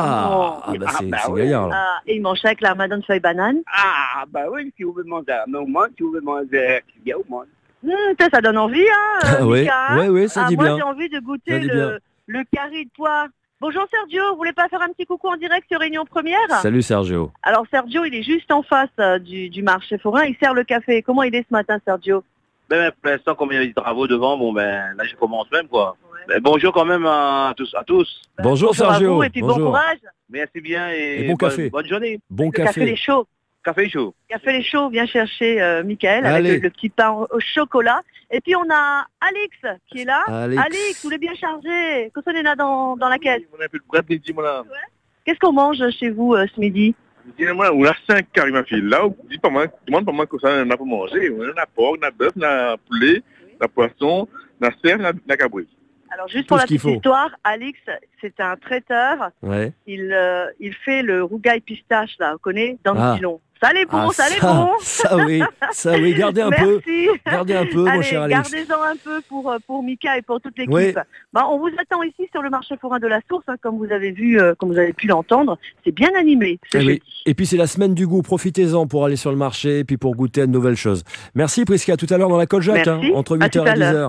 C'est gaillard, là. Ah, et il mange ça avec la madone feuille banane? Ah, bah oui, si vous voulez manger à au moins, si vous voulez manger bien au moins. Ça donne envie, hein, oui, Mika, oui, ça dit moi, bien. Moi, j'ai envie de goûter le curry de pois. Bonjour Sergio, vous voulez pas faire un petit coucou en direct sur Réunion Première? Salut Sergio. Alors Sergio, il est juste en face du marché forain, il sert le café. Comment il est ce matin, Sergio? Ben, pour l'instant, comme il y a des travaux devant, là je commence même, quoi. Ouais. Bonjour quand même à tous. Bonjour Sergio. À vous et puis bon courage. Merci bien et bon café. Bonne journée. Bon café. Café les chauds. Café chaud. Café les chauds, viens chercher Michael avec le petit pain au chocolat. Et puis on a Alix qui est là. Alix, vous l'avez bien chargé. Qu'est-ce qu'on est là dans la caisse? On a plus de bras de midi, moi. Qu'est-ce qu'on mange chez vous ce midi? On a 5 carrés, ma fille. Là, demande pas moi que ça, on a pour manger. On a porc, on a bœuf, on a poulet, on a poisson, on a cerf, on a cabri. Alors juste pour la petite histoire, Alix, c'est un traiteur. Ouais. Il fait le rougail pistache, là, vous connaissez, dans le pilon. Ça l'est bon, bon. Ça oui, gardez un peu. Gardez un peu, mon cher Alix. Gardez-en un peu pour Mika et pour toute l'équipe. Oui. On vous attend ici sur le marché forain de la Source, hein, comme vous avez vu, comme vous avez pu l'entendre. C'est bien animé. Et puis c'est la semaine du goût. Profitez-en pour aller sur le marché et puis pour goûter à de nouvelles choses. Merci Prisca, à tout à l'heure dans la Coljac, entre 8h et 10h.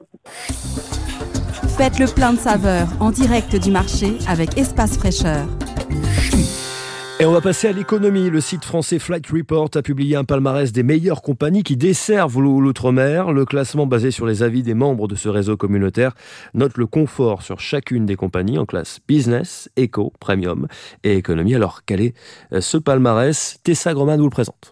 Faites le plein de saveurs en direct du marché avec Espace Fraîcheur. Et on va passer à l'économie. Le site français Flight Report a publié un palmarès des meilleures compagnies qui desservent l'outre-mer. Le classement basé sur les avis des membres de ce réseau communautaire note le confort sur chacune des compagnies en classe business, éco, premium et économie. Alors quel est ce palmarès? Tessa Groman vous le présente.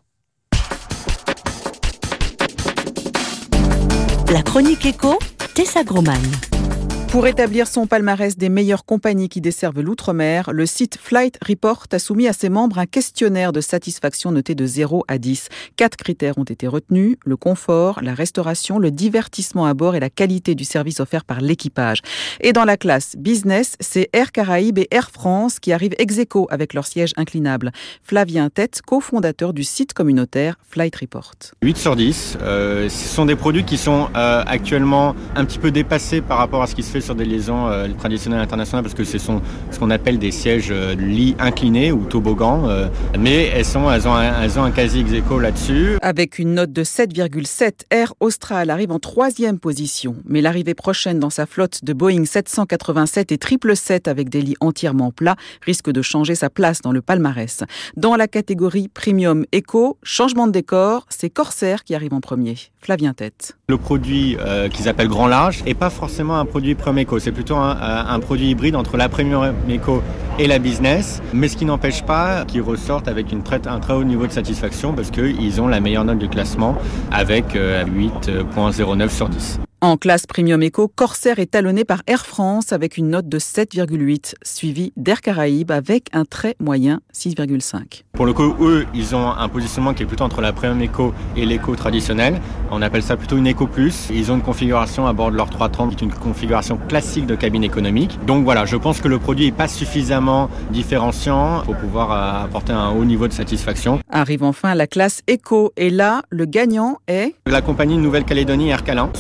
La chronique éco, Tessa Groman. Pour établir son palmarès des meilleures compagnies qui desservent l'outre-mer, le site Flight Report a soumis à ses membres un questionnaire de satisfaction noté de 0 à 10. 4 critères ont été retenus, le confort, la restauration, le divertissement à bord et la qualité du service offert par l'équipage. Et dans la classe business, c'est Air Caraïbes et Air France qui arrivent ex aequo avec leur siège inclinable. Flavien Tête, cofondateur du site communautaire Flight Report. 8 sur 10, ce sont des produits qui sont actuellement un petit peu dépassés par rapport à ce qui se fait sur des liaisons traditionnelles internationales parce que ce sont ce qu'on appelle des sièges lits inclinés ou toboggans, mais elles ont un quasi ex aequo là-dessus. Avec une note de 7,7, Air Austral arrive en 3e position, mais l'arrivée prochaine dans sa flotte de Boeing 787 et 777 avec des lits entièrement plats risque de changer sa place dans le palmarès. Dans la catégorie Premium Eco, changement de décor, c'est Corsair qui arrive en premier. Flavien Tête. Le produit qu'ils appellent grand large n'est pas forcément un produit Premium Eco, c'est plutôt un produit hybride entre la Premium Eco et la business, mais ce qui n'empêche pas qu'ils ressortent avec un très haut niveau de satisfaction parce qu'ils ont la meilleure note du classement avec 8,09 sur 10. En classe Premium Eco, Corsair est talonné par Air France avec une note de 7,8, suivi d'Air Caraïbes avec un très moyen 6,5. Pour le coup, eux, ils ont un positionnement qui est plutôt entre la Premium Eco et l'Eco traditionnelle. On appelle ça plutôt une Eco Plus. Ils ont une configuration à bord de leur 330 qui est une configuration classique de cabine économique. Donc voilà, je pense que le produit n'est pas suffisamment différenciant pour pouvoir apporter un haut niveau de satisfaction. Arrive enfin la classe Eco et là, le gagnant est... La compagnie Nouvelle-Calédonie Air Calin. Ce sont des avions qui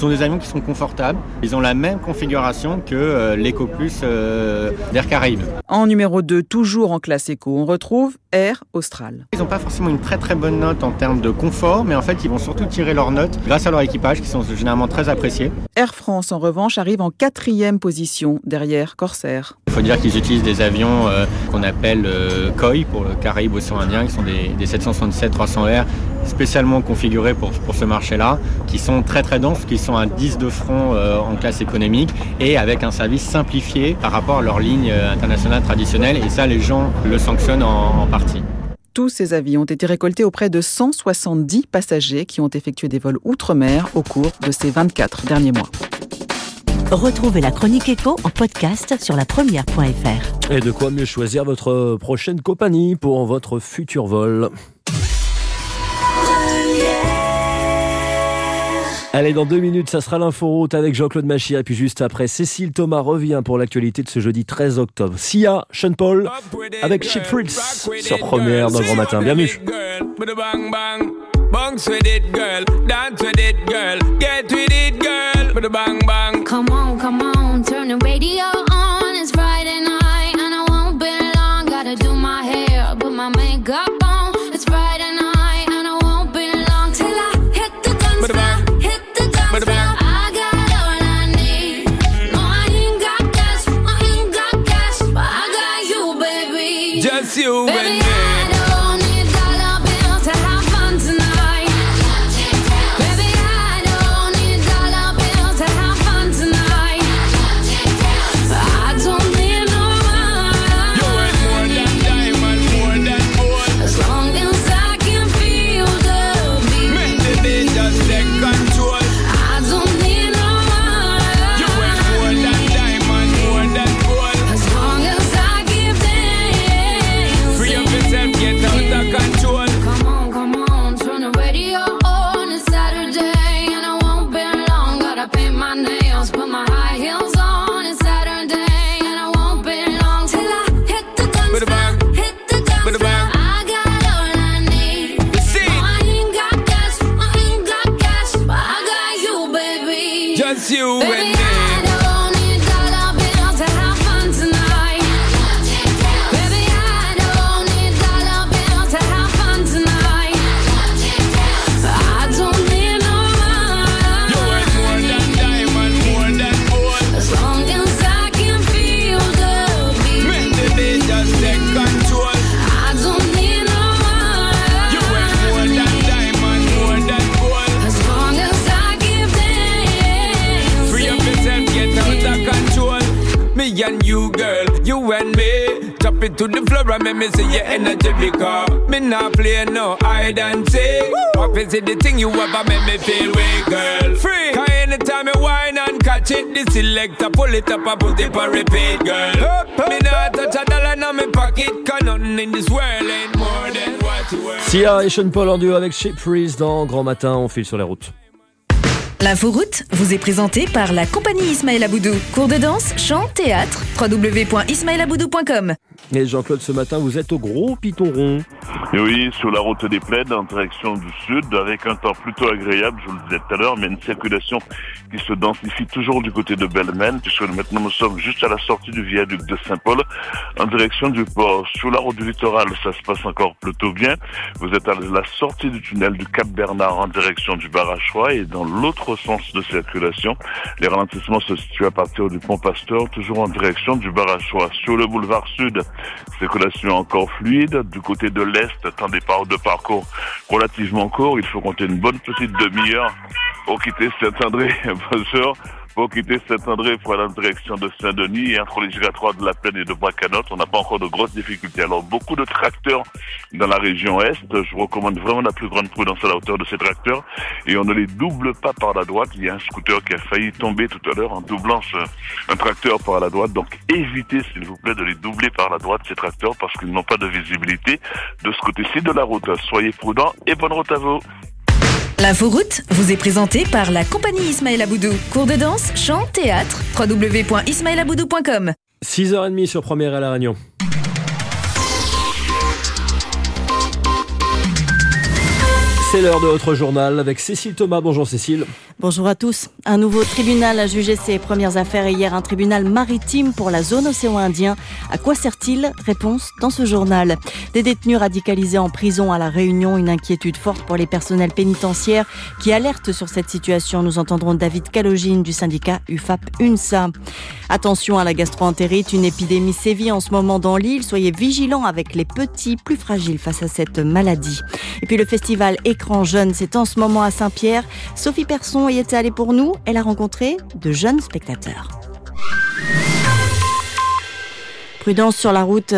qui sont confortables. Ils ont la même configuration que l'EcoPlus d'Air Caraïbes. En numéro 2, toujours en classe éco, on retrouve Air Austral. Ils n'ont pas forcément une très très bonne note en termes de confort, mais en fait ils vont surtout tirer leurs notes grâce à leur équipage qui sont généralement très appréciés. Air France en revanche arrive en 4e position derrière Corsair. Il faut dire qu'ils utilisent des avions qu'on appelle COI pour le Caraïbes Océan Indien, qui sont des 767-300R spécialement configurés pour ce marché-là, qui sont très très denses, qui sont à 10 de front en classe économique et avec un service simplifié par rapport à leur ligne internationale traditionnelle, et ça les gens le sanctionnent en partie. Tous ces avis ont été récoltés auprès de 170 passagers qui ont effectué des vols outre-mer au cours de ces 24 derniers mois. Retrouvez la chronique éco en podcast sur lapremière.fr. Et de quoi mieux choisir votre prochaine compagnie pour votre futur vol. Allez, dans 2 minutes, ça sera l'inforoute avec Jean-Claude Machir. Et puis juste après, Cécile Thomas revient pour l'actualité de ce jeudi 13 octobre. Sia, Sean Paul, avec Ship Fritz sur Première dans le Grand Matin. Bienvenue. Bounce with it, girl. Dance with it, girl. Get with it, girl. With a bang bang. Come on, turn the radio on. It's Friday night and I won't be long. Gotta do my hair, put my makeup on. It's Friday night and I won't be long till I hit the dance floor. Hit the dance floor. I got all I need. No, I ain't got cash, but I got you, baby. Just you and me. You and me. And you, girl, you and me, drop it to the floor and make me see your energy because me not play no hide and seek. What is it the thing you ever make me feel way, girl? Free. Cause anytime you whine and catch it, the selector pull it up and put it for repeat, girl. Me not touch a dollar in my pocket, cause nothing in this world ain't more than what you worth. Sia et Sean Paul en duo avec Ship Freeze dans Grand Matin, on file sur les routes. L'inforoute vous est présentée par la compagnie Ismaël Aboudou. Cours de danse, chant, théâtre, www.ismaelaboudou.com. Et Jean-Claude, ce matin, vous êtes au Gros Piton Rond. Et oui, sur la route des Plaines, en direction du sud, avec un temps plutôt agréable, je vous le disais tout à l'heure, mais une circulation qui se densifie toujours du côté de Belmen, puisque maintenant nous sommes juste à la sortie du viaduc de Saint-Paul, en direction du port. Sur la route du littoral, ça se passe encore plutôt bien. Vous êtes à la sortie du tunnel du Cap Bernard en direction du barrage Roy, et dans l'autre sens de circulation, les ralentissements se situent à partir du pont Pasteur, toujours en direction du barrage Roy. Sur le boulevard sud, circulation encore fluide. Du côté de l'est, un départ de parcours relativement court. Il faut compter une bonne petite demi-heure pour quitter Saint-André, pour quitter Saint-André pour aller en direction de Saint-Denis et entre les giratoires de la Plaine et de Bracanotte. On n'a pas encore de grosses difficultés. Alors, beaucoup de tracteurs dans la région est. Je vous recommande vraiment la plus grande prudence à la hauteur de ces tracteurs. Et on ne les double pas par la droite. Il y a un scooter qui a failli tomber tout à l'heure en doublant un tracteur par la droite. Donc, évitez, s'il vous plaît, de les doubler par la droite, ces tracteurs, parce qu'ils n'ont pas de visibilité de ce côté-ci de la route. Soyez prudents et bonne route à vous. L'inforoute vous est présentée par la compagnie Ismaël Aboudou. Cours de danse, chant, théâtre, www.ismaelaboudou.com. 6h30 sur Première à La Réunion. C'est l'heure de votre journal avec Cécile Thomas. Bonjour Cécile. Bonjour à tous. Un nouveau tribunal a jugé ses premières affaires hier, un tribunal maritime pour la zone océan Indien. À quoi sert-il ? Réponse dans ce journal. Des détenus radicalisés en prison à La Réunion, une inquiétude forte pour les personnels pénitentiaires qui alertent sur cette situation. Nous entendrons David Calogine du syndicat UFAP-UNSA. Attention à la gastro-entérite, une épidémie sévit en ce moment dans l'île. Soyez vigilants avec les petits, plus fragiles face à cette maladie. Et puis le festival Écran Jeune, c'est en ce moment à Saint-Pierre. Sophie Persson y était allée pour nous. Elle a rencontré de jeunes spectateurs. Prudence sur la route,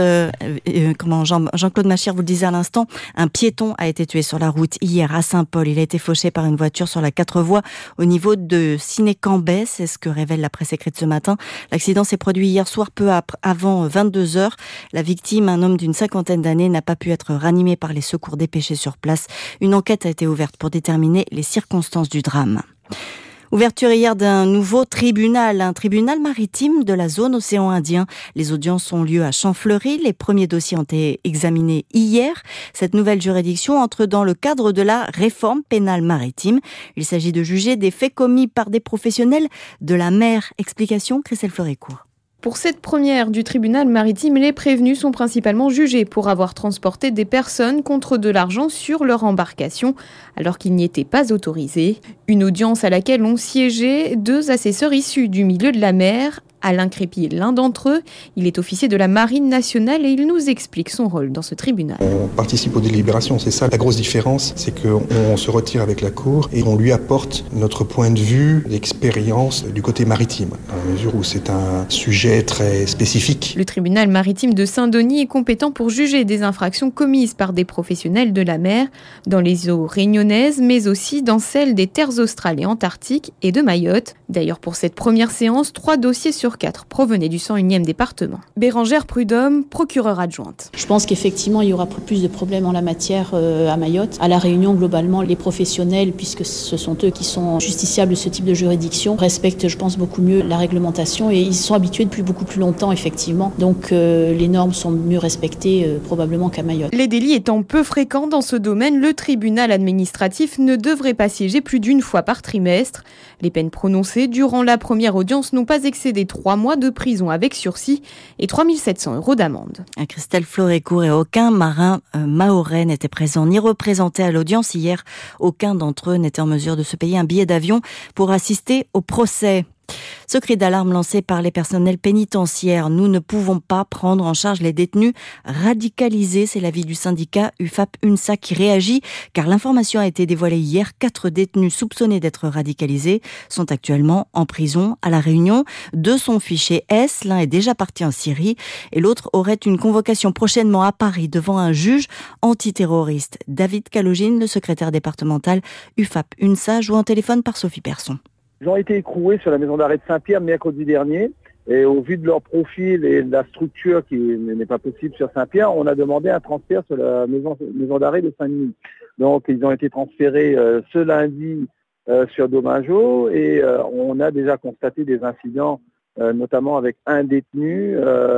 Jean-Claude Machir vous le disait à l'instant, un piéton a été tué sur la route hier à Saint-Paul. Il a été fauché par une voiture sur la 4 voies au niveau de Ciné-Cambais, c'est ce que révèle la presse écrite ce matin. L'accident s'est produit hier soir peu avant 22h. La victime, un homme d'une 50aine d'années, n'a pas pu être ranimé par les secours dépêchés sur place. Une enquête a été ouverte pour déterminer les circonstances du drame. Ouverture hier d'un nouveau tribunal, un tribunal maritime de la zone océan Indien. Les audiences ont lieu à Champfleury. Les premiers dossiers ont été examinés hier. Cette nouvelle juridiction entre dans le cadre de la réforme pénale maritime. Il s'agit de juger des faits commis par des professionnels de la mer. Explication, Christelle Fleurécourt. Pour cette première du tribunal maritime, les prévenus sont principalement jugés pour avoir transporté des personnes contre de l'argent sur leur embarcation, alors qu'ils n'y étaient pas autorisés. Une audience à laquelle ont siégé 2 assesseurs issus du milieu de la mer. Alain Crépy est l'un d'entre eux. Il est officier de la Marine nationale et il nous explique son rôle dans ce tribunal. On participe aux délibérations, c'est ça la grosse différence, c'est qu'on se retire avec la Cour et on lui apporte notre point de vue, l'expérience du côté maritime, dans la mesure où c'est un sujet très spécifique. Le tribunal maritime de Saint-Denis est compétent pour juger des infractions commises par des professionnels de la mer dans les eaux réunionnaises, mais aussi dans celles des terres australes et antarctiques et de Mayotte. D'ailleurs, pour cette première séance, 3 dossiers sur 4 provenaient du 101e département. Bérangère Prudhomme, procureure adjointe. Je pense qu'effectivement, il y aura plus de problèmes en la matière à Mayotte. À La Réunion, globalement, les professionnels, puisque ce sont eux qui sont justiciables de ce type de juridiction, respectent, je pense, beaucoup mieux la réglementation et ils sont habitués depuis beaucoup plus longtemps, effectivement. Donc, les normes sont mieux respectées probablement qu'à Mayotte. Les délits étant peu fréquents dans ce domaine, le tribunal administratif ne devrait pas siéger plus d'une fois par trimestre. Les peines prononcées durant la première audience n'ont pas excédé 3 mois de prison avec sursis et 3 700 € d'amende. Christelle Fleurécourt et aucun marin mahorais n'était présent ni représenté à l'audience hier. Aucun d'entre eux n'était en mesure de se payer un billet d'avion pour assister au procès. Ce cri d'alarme lancé par les personnels pénitentiaires. Nous ne pouvons pas prendre en charge les détenus radicalisés. C'est l'avis du syndicat UFAP-UNSA qui réagit car l'information a été dévoilée hier. 4 détenus soupçonnés d'être radicalisés sont actuellement en prison à La Réunion. 2 sont fichés S. L'un est déjà parti en Syrie et l'autre aurait une convocation prochainement à Paris devant un juge antiterroriste. David Calogine, le secrétaire départemental UFAP-UNSA, joint au téléphone par Sophie Persson. Ils ont été écroués sur la maison d'arrêt de Saint-Pierre mercredi dernier. Et au vu de leur profil et de la structure qui n'est pas possible sur Saint-Pierre, on a demandé un transfert sur la maison d'arrêt de Saint-Denis. Donc ils ont été transférés ce lundi sur Domingo et on a déjà constaté des incidents, notamment avec un détenu.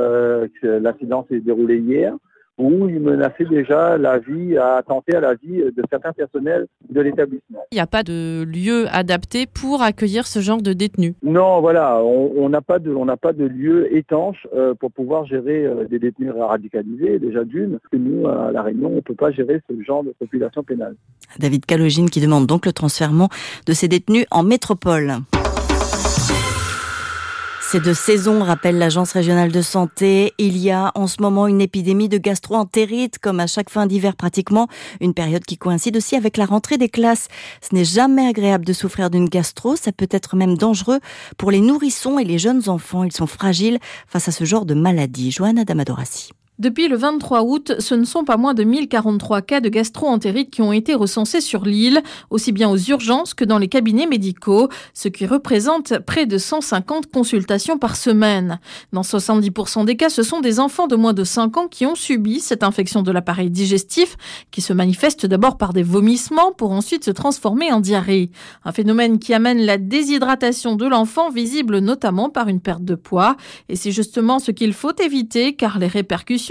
L'incident s'est déroulé hier, où il menaçait déjà la vie, a attenté à la vie de certains personnels de l'établissement. Il n'y a pas de lieu adapté pour accueillir ce genre de détenus? Non, voilà, on n'a pas de lieu étanche pour pouvoir gérer des détenus radicalisés. Déjà d'une, que nous, à La Réunion, on ne peut pas gérer ce genre de population pénale. David Calogine qui demande donc le transfèrement de ces détenus en métropole. C'est de saison, rappelle l'Agence régionale de santé. Il y a en ce moment une épidémie de gastro-entérite, comme à chaque fin d'hiver pratiquement, une période qui coïncide aussi avec la rentrée des classes. Ce n'est jamais agréable de souffrir d'une gastro, ça peut être même dangereux pour les nourrissons et les jeunes enfants. Ils sont fragiles face à ce genre de maladie. Johanna Damadorassi. Depuis le 23 août, ce ne sont pas moins de 1043 cas de gastro-entérite qui ont été recensés sur l'île, aussi bien aux urgences que dans les cabinets médicaux, ce qui représente près de 150 consultations par semaine. Dans 70% des cas, ce sont des enfants de moins de 5 ans qui ont subi cette infection de l'appareil digestif, qui se manifeste d'abord par des vomissements pour ensuite se transformer en diarrhée. Un phénomène qui amène la déshydratation de l'enfant, visible notamment par une perte de poids. Et c'est justement ce qu'il faut éviter, car les répercussions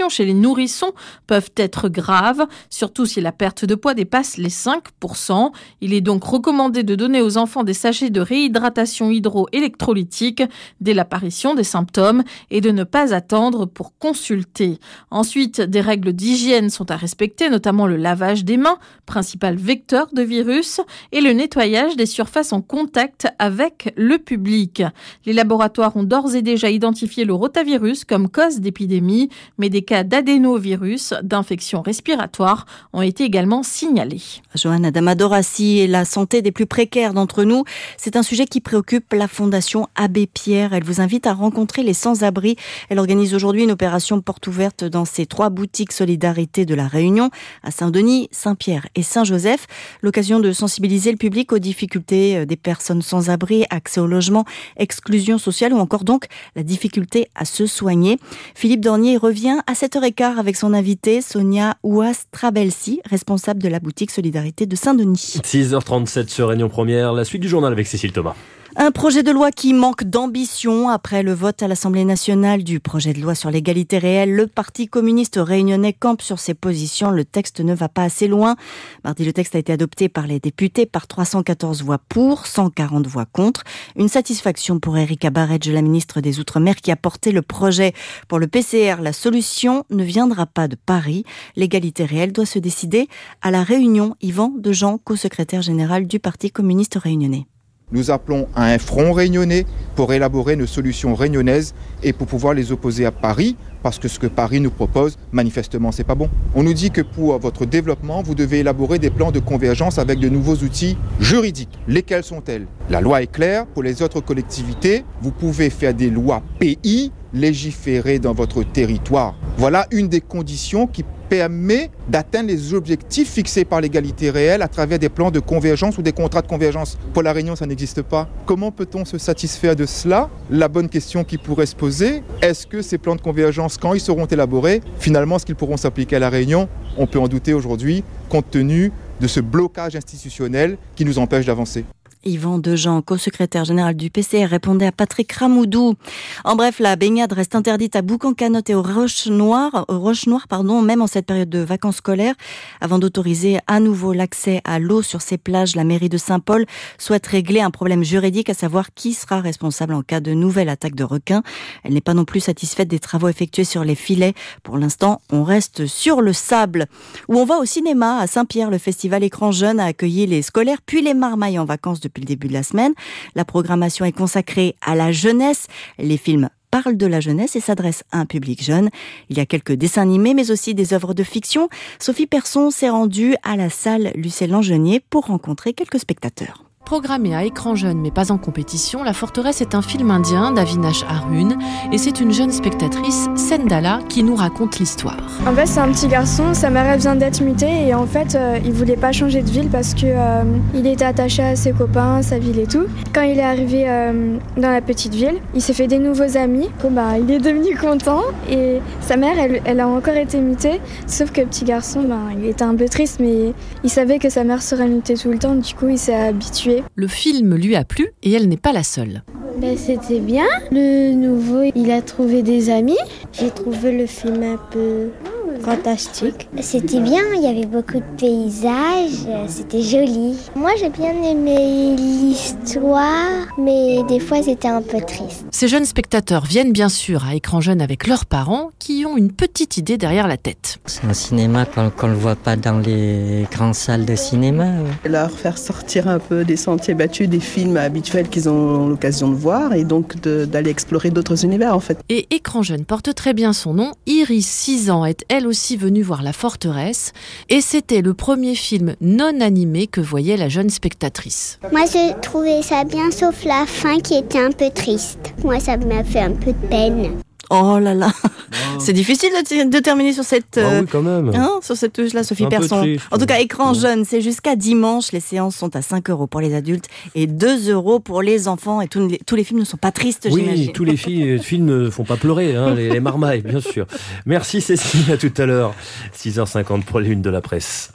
l'alimentation chez les nourrissons peuvent être graves, surtout si la perte de poids dépasse les 5%. Il est donc recommandé de donner aux enfants des sachets de réhydratation hydroélectrolytique dès l'apparition des symptômes et de ne pas attendre pour consulter. Ensuite, des règles d'hygiène sont à respecter, notamment le lavage des mains, principal vecteur de virus, et le nettoyage des surfaces en contact avec le public. Les laboratoires ont d'ores et déjà identifié le rotavirus comme cause d'épidémie, mais des cas d'adénovirus, d'infection respiratoire, ont été également signalés. Johanna Damadorassi et la santé des plus précaires d'entre nous, c'est un sujet qui préoccupe la Fondation Abbé Pierre. Elle vous invite à rencontrer les sans-abri. Elle organise aujourd'hui une opération porte ouverte dans ses 3 boutiques Solidarité de la Réunion, à Saint-Denis, Saint-Pierre et Saint-Joseph. L'occasion de sensibiliser le public aux difficultés des personnes sans abri, accès au logement, exclusion sociale ou encore donc la difficulté à se soigner. Philippe Dornier revient à 7h15 avec son invité Sonia Ouas-Trabelsi, responsable de la boutique Solidarité de Saint-Denis. 6h37 sur Réunion Première, la suite du journal avec Cécile Thomas. Un projet de loi qui manque d'ambition. Après le vote à l'Assemblée nationale du projet de loi sur l'égalité réelle, le Parti communiste réunionnais campe sur ses positions. Le texte ne va pas assez loin. Mardi, le texte a été adopté par les députés par 314 voix pour, 140 voix contre. Une satisfaction pour Erika Barretge, la ministre des Outre-mer, qui a porté le projet. Pour le PCR, la solution ne viendra pas de Paris. L'égalité réelle doit se décider à La Réunion. Yvan Dejean, co-secrétaire général du Parti communiste réunionnais. Nous appelons à un front réunionnais pour élaborer nos solutions réunionnaises et pour pouvoir les opposer à Paris, parce que ce que Paris nous propose, manifestement, c'est pas bon. On nous dit que pour votre développement, vous devez élaborer des plans de convergence avec de nouveaux outils juridiques. Lesquels sont-elles ? La loi est claire. Pour les autres collectivités, vous pouvez faire des lois pays, légiférer dans votre territoire. Voilà une des conditions qui permet d'atteindre les objectifs fixés par l'égalité réelle à travers des plans de convergence ou des contrats de convergence. Pour La Réunion, ça n'existe pas. Comment peut-on se satisfaire de cela ? La bonne question qui pourrait se poser, est-ce que ces plans de convergence, quand ils seront élaborés, finalement, est-ce qu'ils pourront s'appliquer à La Réunion ? On peut en douter aujourd'hui, compte tenu de ce blocage institutionnel qui nous empêche d'avancer. Yvan Dejean, co-secrétaire général du PCR, répondait à Patrick Ramoudou. En bref, la baignade reste interdite à Boucan-Canotte et aux Roches Noires, même en cette période de vacances scolaires. Avant d'autoriser à nouveau l'accès à l'eau sur ces plages, la mairie de Saint-Paul souhaite régler un problème juridique, à savoir qui sera responsable en cas de nouvelle attaque de requins. Elle n'est pas non plus satisfaite des travaux effectués sur les filets. Pour l'instant, on reste sur le sable. Où on va au cinéma, à Saint-Pierre, le festival Écran Jeune a accueilli les scolaires puis les marmailles en vacances depuis le début de la semaine. La programmation est consacrée à la jeunesse. Les films parlent de la jeunesse et s'adressent à un public jeune. Il y a quelques dessins animés, mais aussi des œuvres de fiction. Sophie Persson s'est rendue à la salle Lucien Langenier pour rencontrer quelques spectateurs. Programmée à Écran Jeune mais pas en compétition, La Forteresse est un film indien d'Avinash Arun et c'est une jeune spectatrice, Sendala, qui nous raconte l'histoire. En fait, c'est un petit garçon, sa mère vient d'être mutée et en fait, il voulait pas changer de ville parce que il était attaché à ses copains, sa ville et tout. Quand il est arrivé dans la petite ville, il s'est fait des nouveaux amis. Il est devenu content et sa mère, elle a encore été mutée, sauf que le petit garçon, il était un peu triste mais il savait que sa mère serait mutée tout le temps, du coup, il s'est habitué. Le film lui a plu et elle n'est pas la seule. C'était bien. Le nouveau, il a trouvé des amis. J'ai trouvé le film un peu fantastique. C'était bien, il y avait beaucoup de paysages, c'était joli. Moi j'ai bien aimé l'histoire, mais des fois c'était un peu triste. Ces jeunes spectateurs viennent bien sûr à Écran Jeune avec leurs parents qui ont une petite idée derrière la tête. C'est un cinéma qu'on ne voit pas dans les grandes salles de cinéma. Leur faire sortir un peu des sentiers battus, des films habituels qu'ils ont l'occasion de voir et donc d'aller explorer d'autres univers en fait. Et Écran Jeune porte très bien son nom. Iris, 6 ans, est elle aussi venue voir La Forteresse et c'était le premier film non animé que voyait la jeune spectatrice. Moi j'ai trouvé ça bien sauf la fin qui était un peu triste. Moi ça m'a fait un peu de peine. Oh là là, c'est difficile de terminer sur cette oui, quand même. Sur cette touche-là, Sophie Persson. En tout cas, Écran Jeune, c'est jusqu'à dimanche. Les séances sont à 5 € pour les adultes et 2 € pour les enfants. Et tous les films ne sont pas tristes, j'imagine. Oui, tous les films ne font pas pleurer, les marmailles, bien sûr. Merci Cécile, à tout à l'heure. 6h50 pour les unes de la presse.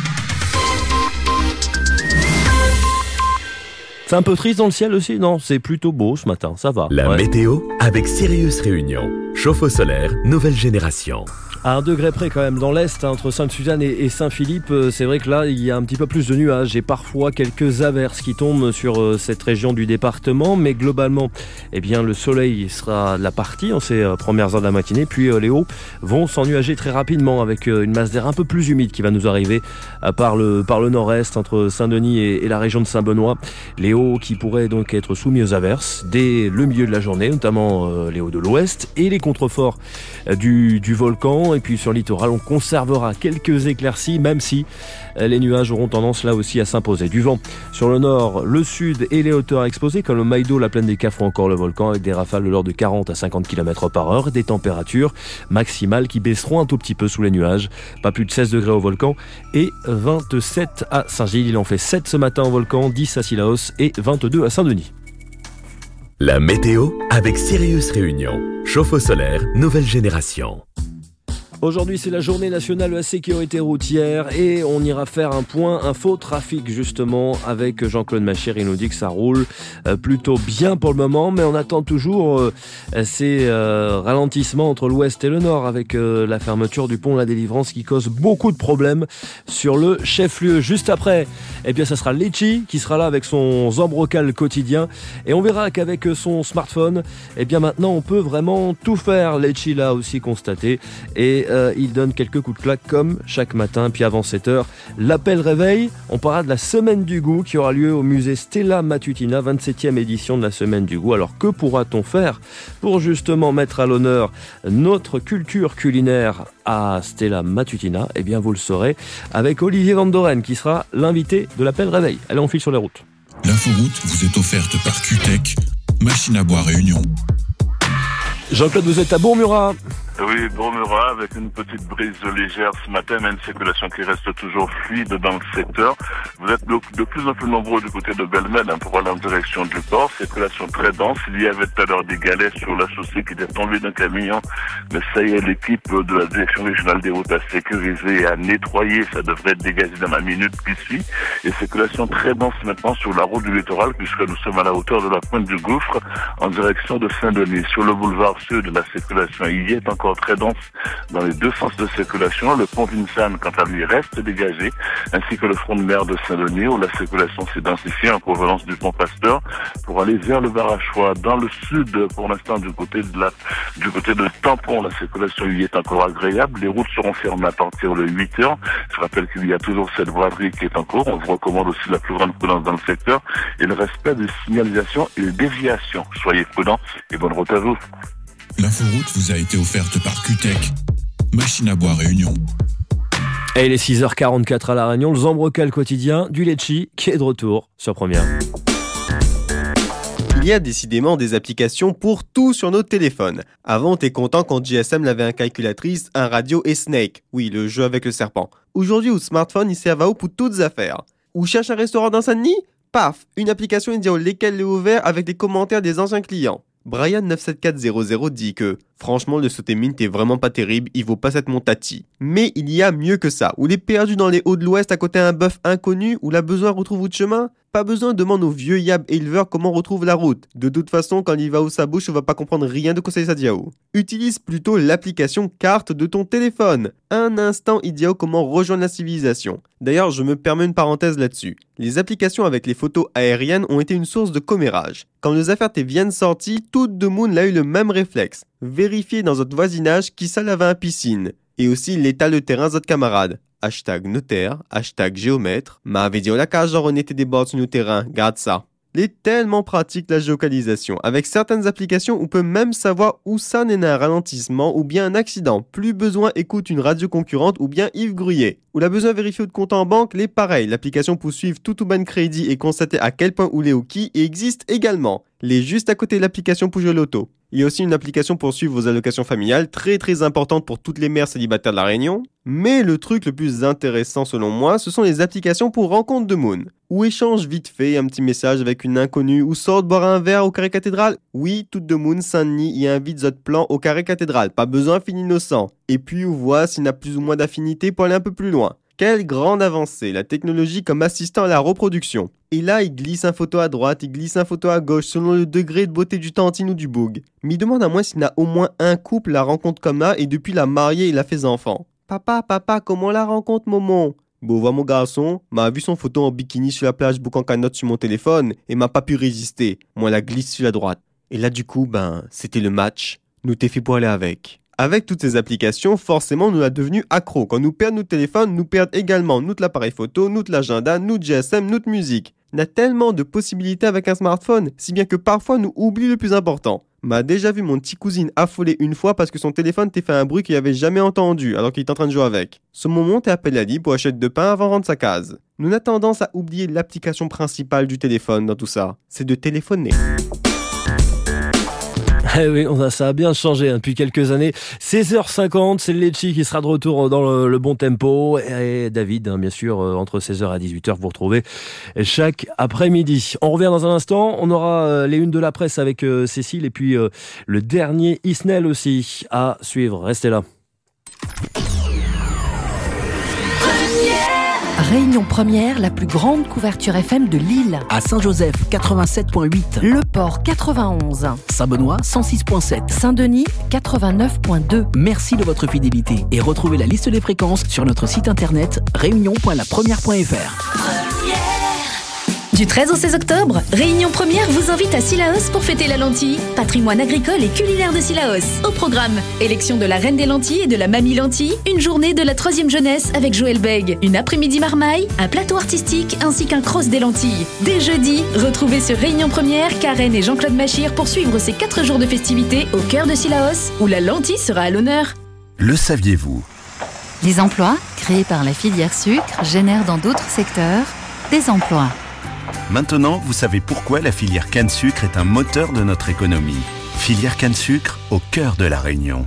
C'est un peu triste dans le ciel aussi, non? C'est plutôt beau ce matin, ça va. La météo avec Sirius Réunion. Chauffe-eau solaire, nouvelle génération. À 1 degré près quand même dans l'Est, entre Sainte-Suzanne et Saint-Philippe, c'est vrai que là il y a un petit peu plus de nuages et parfois quelques averses qui tombent sur cette région du département, mais globalement eh bien, le soleil sera de la partie en ces premières heures de la matinée, puis les hauts vont s'ennuager très rapidement avec une masse d'air un peu plus humide qui va nous arriver par le nord-est entre Saint-Denis et la région de Saint-Benoît. Les hauts qui pourraient donc être soumis aux averses dès le milieu de la journée, notamment les hauts de l'ouest et les contreforts du volcan. Et puis sur le littoral, on conservera quelques éclaircies, même si les nuages auront tendance là aussi à s'imposer. Du vent sur le nord, le sud et les hauteurs exposées, comme le Maïdo, la plaine des Cafres ou encore le volcan, avec des rafales de l'ordre de 40 à 50 km/h, des températures maximales qui baisseront un tout petit peu sous les nuages. Pas plus de 16 degrés au volcan et 27 à Saint-Gilles. Il en fait 7 ce matin au volcan, 10 à Sillaos et 22 à Saint-Denis. La météo avec Sirius Réunion. Chauffe-eau solaire, nouvelle génération. Aujourd'hui, c'est la journée nationale de la sécurité routière et on ira faire un point info trafic justement avec Jean-Claude Machir. Il nous dit que ça roule plutôt bien pour le moment, mais on attend toujours ces ralentissements entre l'ouest et le nord avec la fermeture du pont La Délivrance qui cause beaucoup de problèmes sur le chef-lieu. Juste après, eh bien, ça sera Litchi qui sera là avec son Zambrocal quotidien et on verra qu'avec son smartphone, eh bien, maintenant, on peut vraiment tout faire. Litchi l'a aussi constaté et il donne quelques coups de claque comme chaque matin. Puis avant 7h, l'appel réveil. On parlera de la semaine du goût qui aura lieu au musée Stella Matutina, 27e édition de la semaine du goût. Alors que pourra-t-on faire pour justement mettre à l'honneur notre culture culinaire à Stella Matutina? Eh bien vous le saurez avec Olivier Van Doren qui sera l'invité de l'appel réveil. Allez, on file sur les routes. L'inforoute vous est offerte par QTech, machine à boire Réunion. Jean-Claude, vous êtes à Bourmurat. Oui, Bourmurat, avec une petite brise légère ce matin, mais une circulation qui reste toujours fluide dans le secteur. Vous êtes de plus en plus nombreux du côté de Belmed pour aller en direction du port. Circulation très dense. Il y avait tout à l'heure des galets sur la chaussée qui étaient tombés d'un camion. Mais ça y est, l'équipe de la direction régionale des routes a sécurisé et a nettoyé. Ça devrait être dégagé dans la minute qui suit. Et circulation très dense maintenant sur la route du littoral, puisque nous sommes à la hauteur de la pointe du Gouffre, en direction de Saint-Denis. Sur le boulevard sud, la circulation y est encore très dense dans les deux sens de circulation. Le pont Vincent, quant à lui, reste dégagé, ainsi que le front de mer de Saint-Denis, où la circulation s'est densifiée en provenance du pont Pasteur pour aller vers le Barachois. Dans le sud, pour l'instant, du côté de Tampon, la circulation y est encore agréable. Les routes seront fermées à partir de 8h. Je rappelle qu'il y a toujours cette voirie qui est en cours. On vous recommande aussi la plus grande prudence dans le secteur et le respect des signalisations et des déviations. Soyez prudents et bonne route à vous. L'inforoute vous a été offerte par QTech, machine à boire Réunion. Et il est 6h44 à La Réunion, le Zambrocal quotidien du Litchi qui est de retour sur Première. Il y a décidément des applications pour tout sur nos téléphones. Avant, t'es content quand GSM l'avait un calculatrice, un radio et Snake. Oui, le jeu avec le serpent. Aujourd'hui, au smartphone, ils servent à pour toutes affaires. Ou cherche un restaurant dans Saint-Denis? Paf, une application indique lesquels est ouvert avec des commentaires des anciens clients. Brian97400 dit que franchement, le sauté mint est vraiment pas terrible, il vaut pas cette montati. Mais il y a mieux que ça. Ou les perdus dans les hauts de l'ouest à côté d'un bœuf inconnu, où la besoin retrouve votre chemin. Pas besoin, demande aux vieux yab éleveurs comment on retrouve la route. De toute façon, quand il va où sa bouche, on va pas comprendre rien de conseil Sadiao. Utilise plutôt l'application carte de ton téléphone. Un instant idiot comment rejoindre la civilisation. D'ailleurs, je me permets une parenthèse là-dessus. Les applications avec les photos aériennes ont été une source de commérage. Quand les affaires viennent sorties, toute de monde a eu le même réflexe. Vérifiez dans votre voisinage qui ça lave à piscine. Et aussi l'état de terrain de votre camarade. #notaire, #géomètre. Ma avait dit la cage genre on était des bords sur nos terrains, garde ça. Il est tellement pratique la géolocalisation. Avec certaines applications, on peut même savoir où ça n'est un ralentissement ou bien un accident. Plus besoin écoute une radio concurrente ou bien Yves Gruyé. Ou la besoin vérifier votre compte en banque, les pareil. L'application pour suivre tout ou ban crédit et constater à quel point ou les ou qui existe également. Les juste à côté de l'application pour jouer l'auto. Il y a aussi une application pour suivre vos allocations familiales, très importante pour toutes les mères célibataires de la Réunion. Mais le truc le plus intéressant selon moi, ce sont les applications pour rencontre de Moon. Ou échange vite fait un petit message avec une inconnue, ou sort boire un verre au Carré Cathédrale. Oui, toute de Moon, Saint-Denis y invite votre plan au Carré Cathédrale, pas besoin fin innocent. Et puis on voit s'il n'a plus ou moins d'affinité pour aller un peu plus loin. Quelle grande avancée, la technologie comme assistant à la reproduction. Et là, il glisse une photo à droite, il glisse une photo à gauche, selon le degré de beauté du tantine ou du boug. Mais il demande à moi s'il y a au moins un couple la rencontre comme là, et depuis la mariée, il a fait des enfants. Papa, comment la rencontre, maman? Bon, voir mon garçon, m'a vu son photo en bikini sur la plage, bouc en canotte sur mon téléphone, et m'a pas pu résister. Moi, la glisse sur la droite. Et là, du coup, c'était le match. Nous t'es fait pour aller avec. Avec toutes ces applications, forcément, nous sommes devenus accros. Quand nous perdons notre téléphone, nous perdons également notre appareil photo, notre agenda, notre GSM, notre musique. On a tellement de possibilités avec un smartphone, si bien que parfois nous oublions le plus important. M'a déjà vu mon petit cousine affolé une fois parce que son téléphone t'a fait un bruit qu'il n'avait jamais entendu alors qu'il est en train de jouer avec. Ce moment t'es appelé à dit pour acheter de pain avant de rendre sa case. Nous avons tendance à oublier l'application principale du téléphone dans tout ça, c'est de téléphoner. Eh oui, ça a bien changé depuis quelques années. 16h50, c'est Lecci qui sera de retour dans le bon tempo. Et David, bien sûr, entre 16h et 18h, vous retrouvez chaque après-midi. On revient dans un instant. On aura les unes de la presse avec Cécile et puis le dernier Isnel aussi à suivre. Restez là. Réunion première, la plus grande couverture FM de Lille. À Saint-Joseph, 87.8. Le Port, 91. Saint-Benoît, 106.7. Saint-Denis, 89.2. Merci de votre fidélité et retrouvez la liste des fréquences sur notre site internet réunion.lapremière.fr. Du 13 au 16 octobre, Réunion Première vous invite à Sillaos pour fêter la lentille, patrimoine agricole et culinaire de Sillaos. Au programme, élection de la reine des lentilles et de la mamie lentille, une journée de la 3e jeunesse avec Joël Beg, une après-midi marmaille, un plateau artistique ainsi qu'un cross des lentilles. Dès jeudi, retrouvez sur Réunion Première Karen et Jean-Claude Machir pour suivre ces 4 jours de festivités au cœur de Sillaos, où la lentille sera à l'honneur. Le saviez-vous? Les emplois créés par la filière sucre génèrent dans d'autres secteurs des emplois. Maintenant, vous savez pourquoi la filière canne-sucre est un moteur de notre économie. Filière canne-sucre au cœur de la Réunion.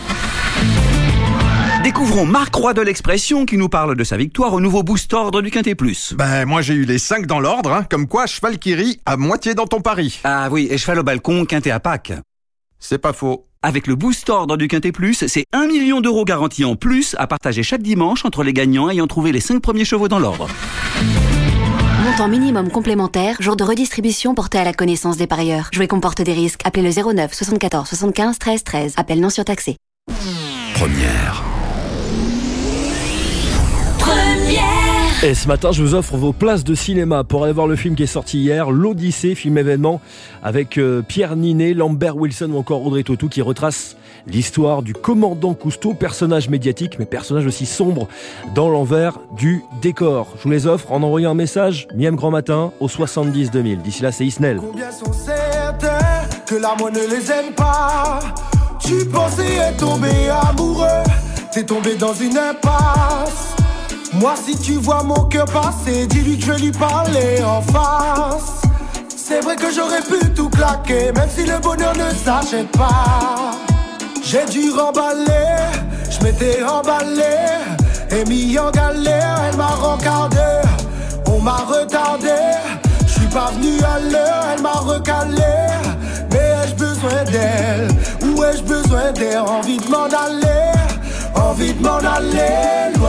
Découvrons Marc Roy de l'Expression qui nous parle de sa victoire au nouveau boost ordre du Quintet Plus. Moi j'ai eu les 5 dans l'ordre, comme quoi cheval qui rit à moitié dans ton pari. Ah oui, et cheval au balcon, Quintet à Pâques. C'est pas faux. Avec le boost ordre du Quintet Plus, c'est 1 million d'euros garantis en plus à partager chaque dimanche entre les gagnants ayant trouvé les 5 premiers chevaux dans l'ordre. Montant minimum complémentaire, jour de redistribution porté à la connaissance des parieurs. Jouer comporte des risques. Appelez le 09 74 75 13 13. Appel non surtaxé. Première. Et ce matin, je vous offre vos places de cinéma pour aller voir le film qui est sorti hier, L'Odyssée, film événement avec Pierre Ninet, Lambert Wilson ou encore Audrey Tautou qui retrace l'histoire du commandant Cousteau, personnage médiatique mais personnage aussi sombre dans l'envers du décor. Je vous les offre en envoyant un message Miem Grand Matin au 70 2000. D'ici là, c'est Isnel. Combien sont certains que l'amour ne les aime pas? Tu pensais être tombé amoureux, t'es tombé dans une impasse. Moi si tu vois mon cœur passer, dis-lui que je vais lui parler en face. C'est vrai que j'aurais pu tout claquer, même si le bonheur ne s'achète pas. J'ai dû remballer, je m'étais emballé et mis en galère. Elle m'a rencardé, on m'a retardé. Je suis pas venu à l'heure, elle m'a recalé. Mais ai-je besoin d'elle, ou ai-je besoin d'elle? Envie de m'en aller, envie de m'en aller loin.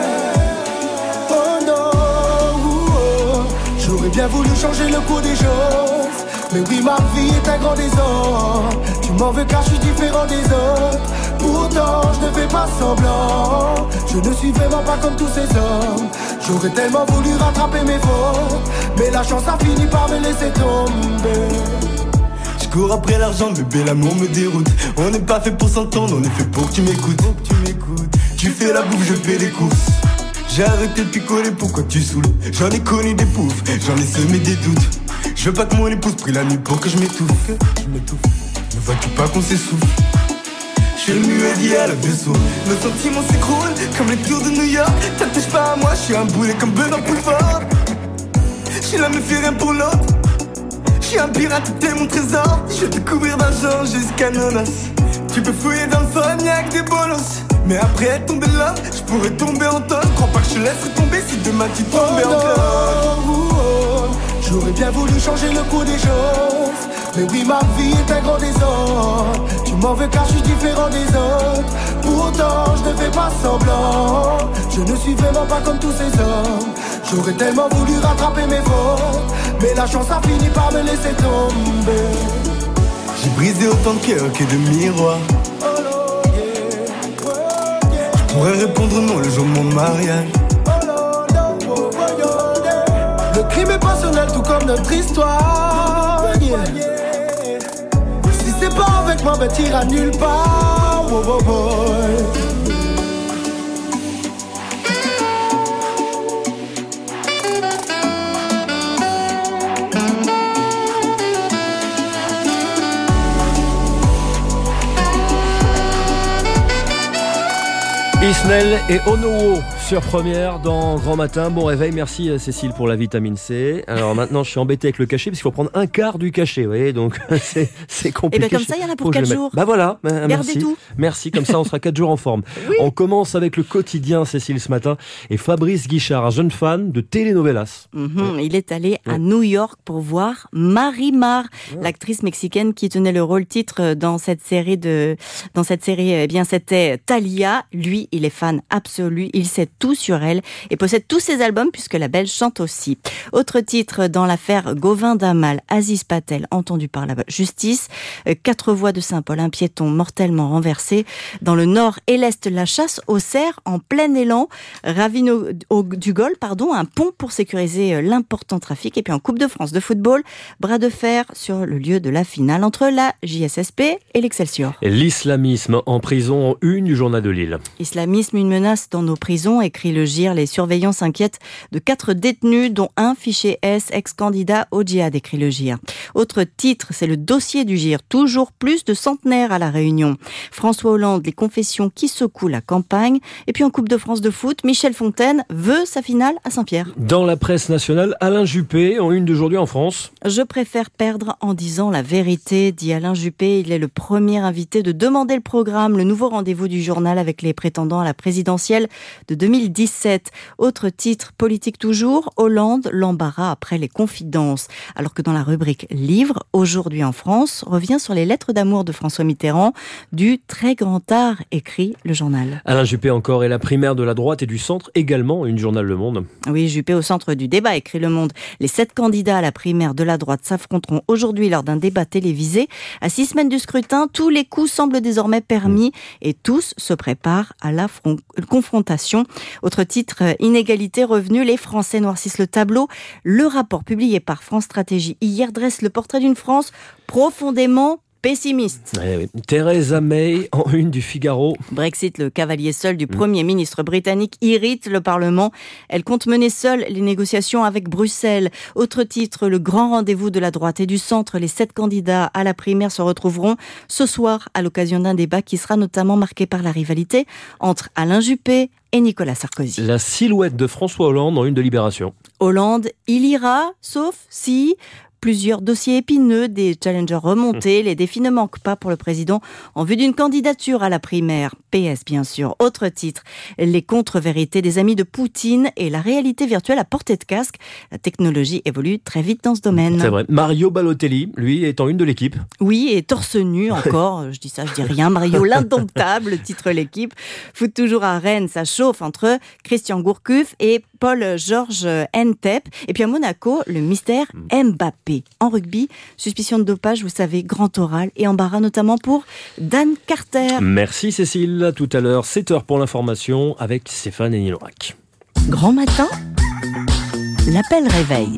Oh non, j'aurais bien voulu changer le cours des choses, mais oui, ma vie est un grand désordre. Tu m'en veux car je suis différent des autres. Pourtant, je ne fais pas semblant. Je ne suis vraiment pas comme tous ces hommes. J'aurais tellement voulu rattraper mes fautes, mais la chance a fini par me laisser tomber. Je cours après l'argent, bébé, l'amour me déroute. On n'est pas fait pour s'entendre, on est fait pour que tu m'écoutes. Tu fais la bouffe, je fais les courses. J'ai arrêté de picoler, pourquoi tu saoules? J'en ai connu des poufs, j'en ai semé des doutes. Je veux pas que mon épouse prie la nuit pour que je m'étouffe. Ne vois-tu pas qu'on s'essouffle? Je suis le muet d'hier, le vaisseau. Nos sentiments s'écroulent comme les tours de New York. T'attaches pas à moi, je suis un boulet comme Benoît Poulvord. Je suis là, me fais rien pour l'autre. Je suis un pirate, t'es mon trésor. Je vais te couvrir d'argent jusqu'à Nonas. Tu peux fouiller dans le fun, y'a que des bolos. Mais après tomber là, je pourrais tomber en tonne. Crois pas que je laisserai tomber si demain tu tombais en cloque. J'aurais bien voulu changer le cours des choses, Mais oui, ma vie est un grand désordre. Tu m'en veux car je suis différent des autres. Pourtant, je ne fais pas semblant. Je ne suis vraiment pas comme tous ces hommes. J'aurais tellement voulu rattraper mes fautes, mais la chance a fini par me laisser tomber. J'ai brisé autant de cœurs que de miroirs. Je pourrais répondre non le jour de mon mariage. Le crime est passionnel tout comme notre histoire. Si c'est pas avec moi, ben t'iras nulle part. Isnel et Onowo sur Première dans Grand Matin. Bon réveil, merci Cécile pour la vitamine C. Alors maintenant je suis embêté avec le cachet parce qu'il faut prendre un quart du cachet, vous voyez, donc c'est compliqué. Et bien comme ça il y en a pour 4 jours. Bah voilà, gardez merci. Tout. Merci, comme ça on sera 4 jours en forme. Oui. On commence avec le quotidien Cécile ce matin et Fabrice Guichard, un jeune fan de telenovelas. Il est allé à New York pour voir Marimar, l'actrice mexicaine qui tenait le rôle titre dans cette série. Eh bien c'était Thalia. Lui, il est fan absolu, il sait tout sur elle et possède tous ses albums puisque la Belge chante aussi. Autre titre dans l'affaire Govind-Damal, Aziz Patel, entendu par la justice. 4 voies de Saint-Paul, un piéton mortellement renversé. Dans le nord et l'est, la chasse aux cerfs en plein élan. Ravino-du-Gol, un pont pour sécuriser l'important trafic. Et puis en Coupe de France de football, bras de fer sur le lieu de la finale entre la JSSP et l'Excelsior. L'islamisme en prison en une du journal de Lille. Islamisme, une menace dans nos prisons, écrit le GIR. Les surveillants s'inquiètent de 4 détenus, dont un fiché S, ex-candidat au djihad, écrit le GIR. Autre titre, c'est le dossier du GIR. Toujours plus de centenaires à La Réunion. François Hollande, les confessions qui secouent la campagne. Et puis en Coupe de France de foot, Michel Fontaine veut sa finale à Saint-Pierre. Dans la presse nationale, Alain Juppé, en une d'aujourd'hui en France. Je préfère perdre en disant la vérité, dit Alain Juppé. Il est le premier invité de demander le programme, le nouveau rendez-vous du journal avec les prétendants à la présidentielle de 2017. Autre titre, politique toujours, Hollande, l'embarras après les confidences. Alors que dans la rubrique Livres, aujourd'hui en France, revient sur les lettres d'amour de François Mitterrand, du très grand art, écrit le journal. Alain Juppé encore, et la primaire de la droite et du centre également, une journal Le Monde. Oui, Juppé au centre du débat, écrit Le Monde. Les 7 candidats à la primaire de la droite s'affronteront aujourd'hui lors d'un débat télévisé. À 6 semaines du scrutin, tous les coups semblent désormais permis et tous se préparent à la confrontation. Autre titre, inégalité, revenu, les Français noircissent le tableau. Le rapport publié par France Stratégie hier dresse le portrait d'une France profondément pessimiste. Oui. Theresa May en une du Figaro. Brexit, le cavalier seul du Premier ministre britannique, irrite le Parlement. Elle compte mener seule les négociations avec Bruxelles. Autre titre, le grand rendez-vous de la droite et du centre. Les 7 candidats à la primaire se retrouveront ce soir à l'occasion d'un débat qui sera notamment marqué par la rivalité entre Alain Juppé et Nicolas Sarkozy. La silhouette de François Hollande en une de Libération. Hollande, il ira, sauf si... Plusieurs dossiers épineux, des challengers remontés, les défis ne manquent pas pour le président en vue d'une candidature à la primaire. PS bien sûr. Autre titre, les contre-vérités des amis de Poutine et la réalité virtuelle à portée de casque. La technologie évolue très vite dans ce domaine. C'est vrai. Mario Balotelli, lui, est en une de l'équipe. Oui, et torse nu encore. Je dis ça, je dis rien. Mario l'indomptable, titre l'équipe. Foot toujours à Rennes, ça chauffe entre Christian Gourcuff et Paul-Georges Ntep. Et puis à Monaco, le mystère Mbappé. En rugby, suspicion de dopage, vous savez, grand oral et embarras notamment pour Dan Carter. Merci Cécile, à tout à l'heure, 7h pour l'information avec Stéphane et Nilorac. Grand matin, l'appel réveil.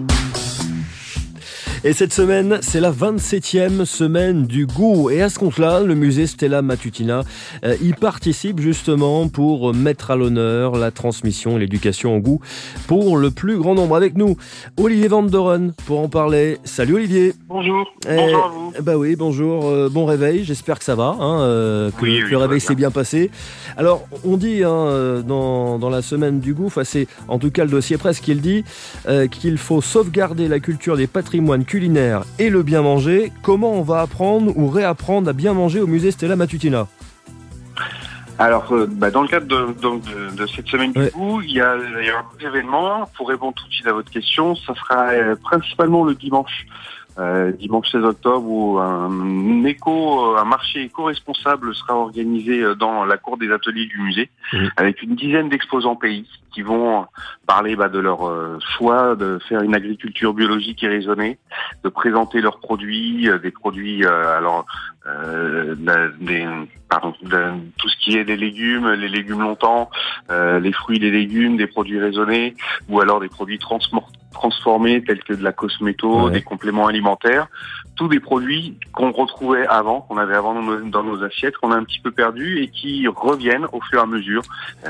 Et cette semaine, c'est la 27e semaine du goût. Et à ce compte-là, le musée Stella Matutina y participe justement pour mettre à l'honneur la transmission et l'éducation au goût pour le plus grand nombre. Avec nous, Olivier Van Doren pour en parler. Salut Olivier. Bonjour. Bonjour à vous. Bah oui, bonjour. Bon réveil. J'espère que ça va, que le réveil s'est bien passé. Alors, on dit dans la semaine du goût, c'est en tout cas le dossier presse qui le dit, qu'il faut sauvegarder la culture des patrimoines culinaire et le bien manger. Comment on va apprendre ou réapprendre à bien manger au musée Stella Matutina? Alors, dans le cadre de cette semaine du goût, il y a un événement. Pour répondre tout de suite à votre question, ça sera principalement le dimanche dimanche 16 octobre, où un marché éco-responsable sera organisé dans la cour des ateliers du musée, avec une dizaine d'exposants pays qui vont parler de leur choix de faire une agriculture biologique et raisonnée, de présenter leurs produits, des produits tout ce qui est les légumes longtemps, les fruits, les légumes, des produits raisonnés, ou alors des produits transformés tels que de la cosméto, des compléments alimentaires, tous des produits qu'on retrouvait avant, qu'on avait avant dans nos assiettes, qu'on a un petit peu perdu et qui reviennent au fur et à mesure.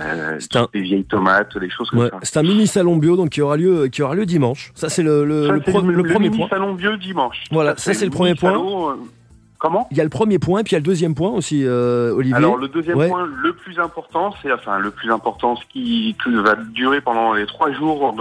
Des vieilles tomates, des choses comme ça. C'est un mini salon bio donc qui aura lieu dimanche. Ça c'est le premier point. Salon bio dimanche. Voilà, ça c'est le premier point. Comment ? Il y a le premier point, puis il y a le deuxième point aussi, Olivier. Alors le deuxième point, le plus important, ce qui va durer pendant les 3 jours,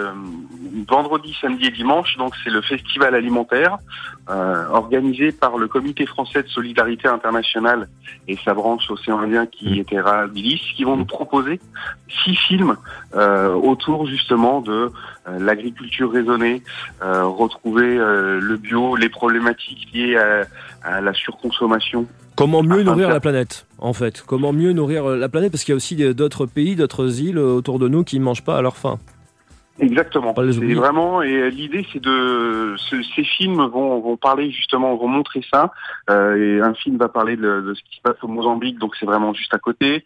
vendredi, samedi et dimanche. Donc c'est le festival alimentaire organisé par le Comité français de solidarité internationale et sa branche Océan Indien qui était Rabilis, qui vont nous proposer 6 films autour justement de l'agriculture raisonnée, retrouver le bio, les problématiques liées à la surconsommation. Comment mieux nourrir la planète, en fait. Comment mieux nourrir la planète, parce qu'il y a aussi d'autres pays, d'autres îles autour de nous qui ne mangent pas à leur faim. Exactement. C'est vraiment, et l'idée c'est ces films vont parler justement, vont montrer ça. Et un film va parler de ce qui se passe au Mozambique, donc c'est vraiment juste à côté.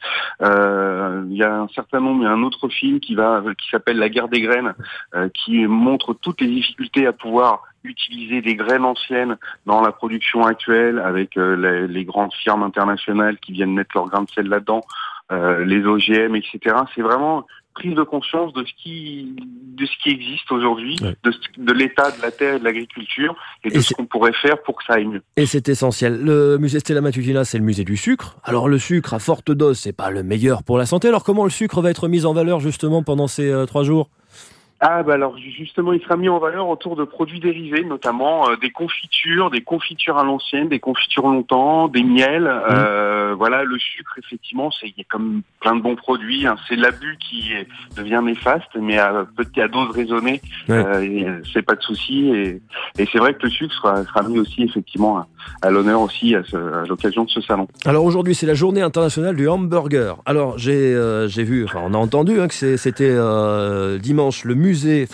Il y a un autre film qui s'appelle La guerre des graines, qui montre toutes les difficultés à pouvoir utiliser des graines anciennes dans la production actuelle, avec les grandes firmes internationales qui viennent mettre leur grain de sel là-dedans, les OGM, etc. C'est vraiment prise de conscience de ce qui existe aujourd'hui, de l'état de la terre et de l'agriculture, et de ce qu'on pourrait faire pour que ça aille mieux. Et c'est essentiel. Le musée Stella Matutina, c'est le musée du sucre. Alors le sucre à forte dose, c'est pas le meilleur pour la santé. Alors comment le sucre va être mis en valeur justement pendant ces 3 jours ? Alors justement, il sera mis en valeur autour de produits dérivés, notamment des confitures à l'ancienne, des confitures longtemps, des miels. Voilà, le sucre, effectivement, il y a comme plein de bons produits. C'est l'abus qui devient néfaste, mais à dose raisonnée, c'est pas de souci. Et c'est vrai que le sucre sera mis aussi effectivement à l'honneur aussi à l'occasion de ce salon. Alors aujourd'hui, c'est la journée internationale du hamburger. Alors j'ai vu, on a entendu que c'était dimanche le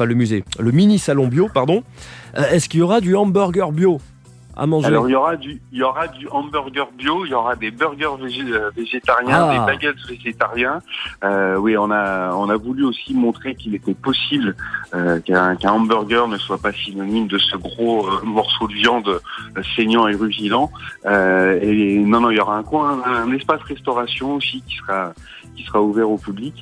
mini salon bio, pardon. Est-ce qu'il y aura du hamburger bio à manger? Alors il y aura du hamburger bio, il y aura des burgers végétariens, des baguettes végétariens. Oui, on a voulu aussi montrer qu'il était possible qu'un hamburger ne soit pas synonyme de ce gros morceau de viande saignant et rugilant. Et non, il y aura un espace restauration aussi qui sera ouvert au public.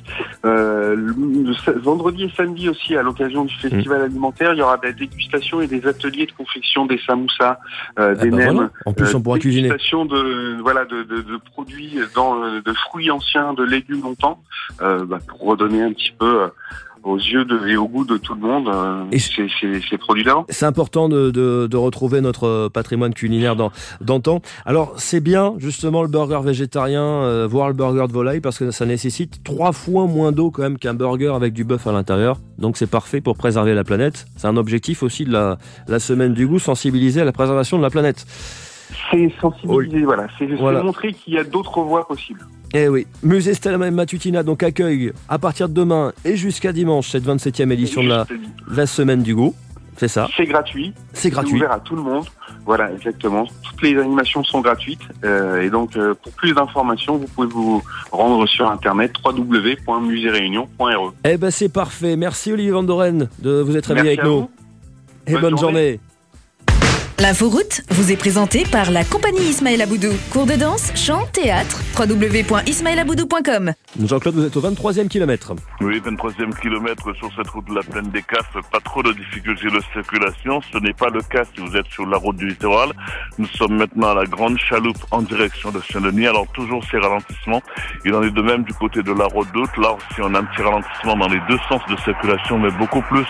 Vendredi et samedi aussi, à l'occasion du festival alimentaire, il y aura des dégustations et des ateliers de confection des samoussas, des nems. Voilà. En plus, on pourra cuisiner. Dégustation de produits, de fruits anciens, de légumes longtemps, pour redonner un petit peu aux yeux et au goût de tout le monde ces produits-là. C'est important de retrouver notre patrimoine culinaire d'antan. Alors c'est bien justement le burger végétarien, voire le burger de volaille, parce que ça nécessite 3 fois moins d'eau quand même qu'un burger avec du bœuf à l'intérieur. Donc c'est parfait pour préserver la planète. C'est un objectif aussi de la semaine du goût, sensibiliser à la préservation de la planète. C'est sensibiliser, c'est montrer qu'il y a d'autres voies possibles. Eh oui, musée Stella Matutina donc accueille à partir de demain et jusqu'à dimanche cette 27e édition de la semaine du goût. C'est ça. C'est gratuit. C'est ouvert à tout le monde. Voilà, exactement. Toutes les animations sont gratuites. Et donc, pour plus d'informations, vous pouvez vous rendre sur internet www.museereunion.re. Eh ben, c'est parfait. Merci Olivier Van Doren de vous être réveillé avec nous. Et bonne journée. L'inforoute vous est présentée par la compagnie Ismaël Aboudou. Cours de danse, chant, théâtre, www.ismaelaboudou.com. Jean-Claude, vous êtes au 23e kilomètre. Oui, 23e kilomètre sur cette route de la plaine des Casses. Pas trop de difficultés de circulation. Ce n'est pas le cas si vous êtes sur la route du littoral. Nous sommes maintenant à la Grande Chaloupe en direction de Saint-Denis. Alors toujours ces ralentissements. Il en est de même du côté de la Redoute. Là aussi on a un petit ralentissement dans les deux sens de circulation, mais beaucoup plus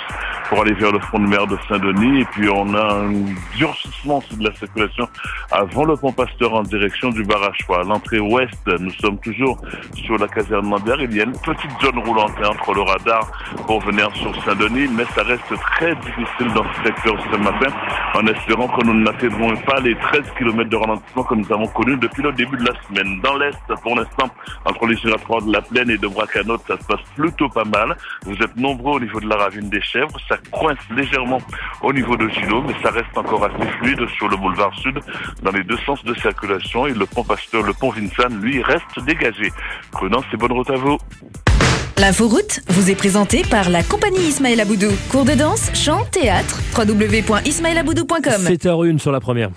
pour aller vers le front de mer de Saint-Denis. Et puis on a un durcissement de la circulation avant le pont Pasteur en direction du barrage Foix. À l'entrée ouest, nous sommes toujours sur la caserne Mandère. Il y a une petite zone roulante entre le radar pour venir sur Saint-Denis, mais ça reste très difficile dans ce secteur ce matin, en espérant que nous n'atteindrons pas les 13 km de ralentissement que nous avons connus depuis le début de la semaine. Dans l'est, pour l'instant, entre les giratoires de la Plaine et de Bracanotte, ça se passe plutôt pas mal. Vous êtes nombreux au niveau de la ravine des Chèvres, ça coince légèrement au niveau de Gillot, mais ça reste encore assez fluide sur le boulevard Sud dans les deux sens de circulation, et le pont Pasteur, le pont Vincennes, lui, reste dégagé. Prudence et bonne route à vous. L'inforoute vous est présentée par la compagnie Ismaël Aboudou. Cours de danse, chant, théâtre, www.ismaelaboudou.com. 7h01 sur la première.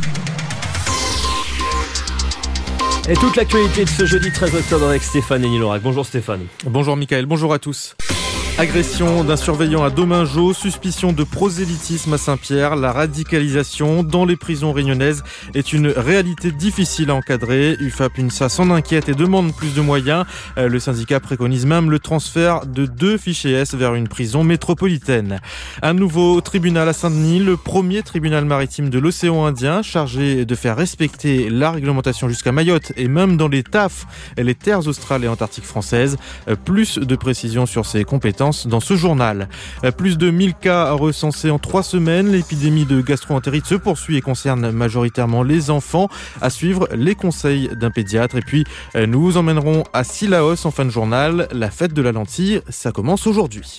Et toute l'actualité de ce jeudi 13 octobre avec Stéphane et Nilorac. Bonjour Stéphane. Bonjour Mickaël, bonjour à tous. Agression d'un surveillant à Domingeau, suspicion de prosélytisme à Saint-Pierre, la radicalisation dans les prisons réunionnaises est une réalité difficile à encadrer. UFAP-UNSA s'en inquiète et demande plus de moyens. Le syndicat préconise même le transfert de 2 fichiers S vers une prison métropolitaine. Un nouveau tribunal à Saint-Denis, le premier tribunal maritime de l'océan Indien, chargé de faire respecter la réglementation jusqu'à Mayotte et même dans les TAF, les terres australes et antarctiques françaises. Plus de précisions sur ses compétences dans ce journal. Plus de 1000 cas recensés en 3 semaines. L'épidémie de gastro-entérite se poursuit et concerne majoritairement les enfants. À suivre, les conseils d'un pédiatre. Et puis, nous vous emmènerons à Cilaos en fin de journal. La fête de la lentille, ça commence aujourd'hui.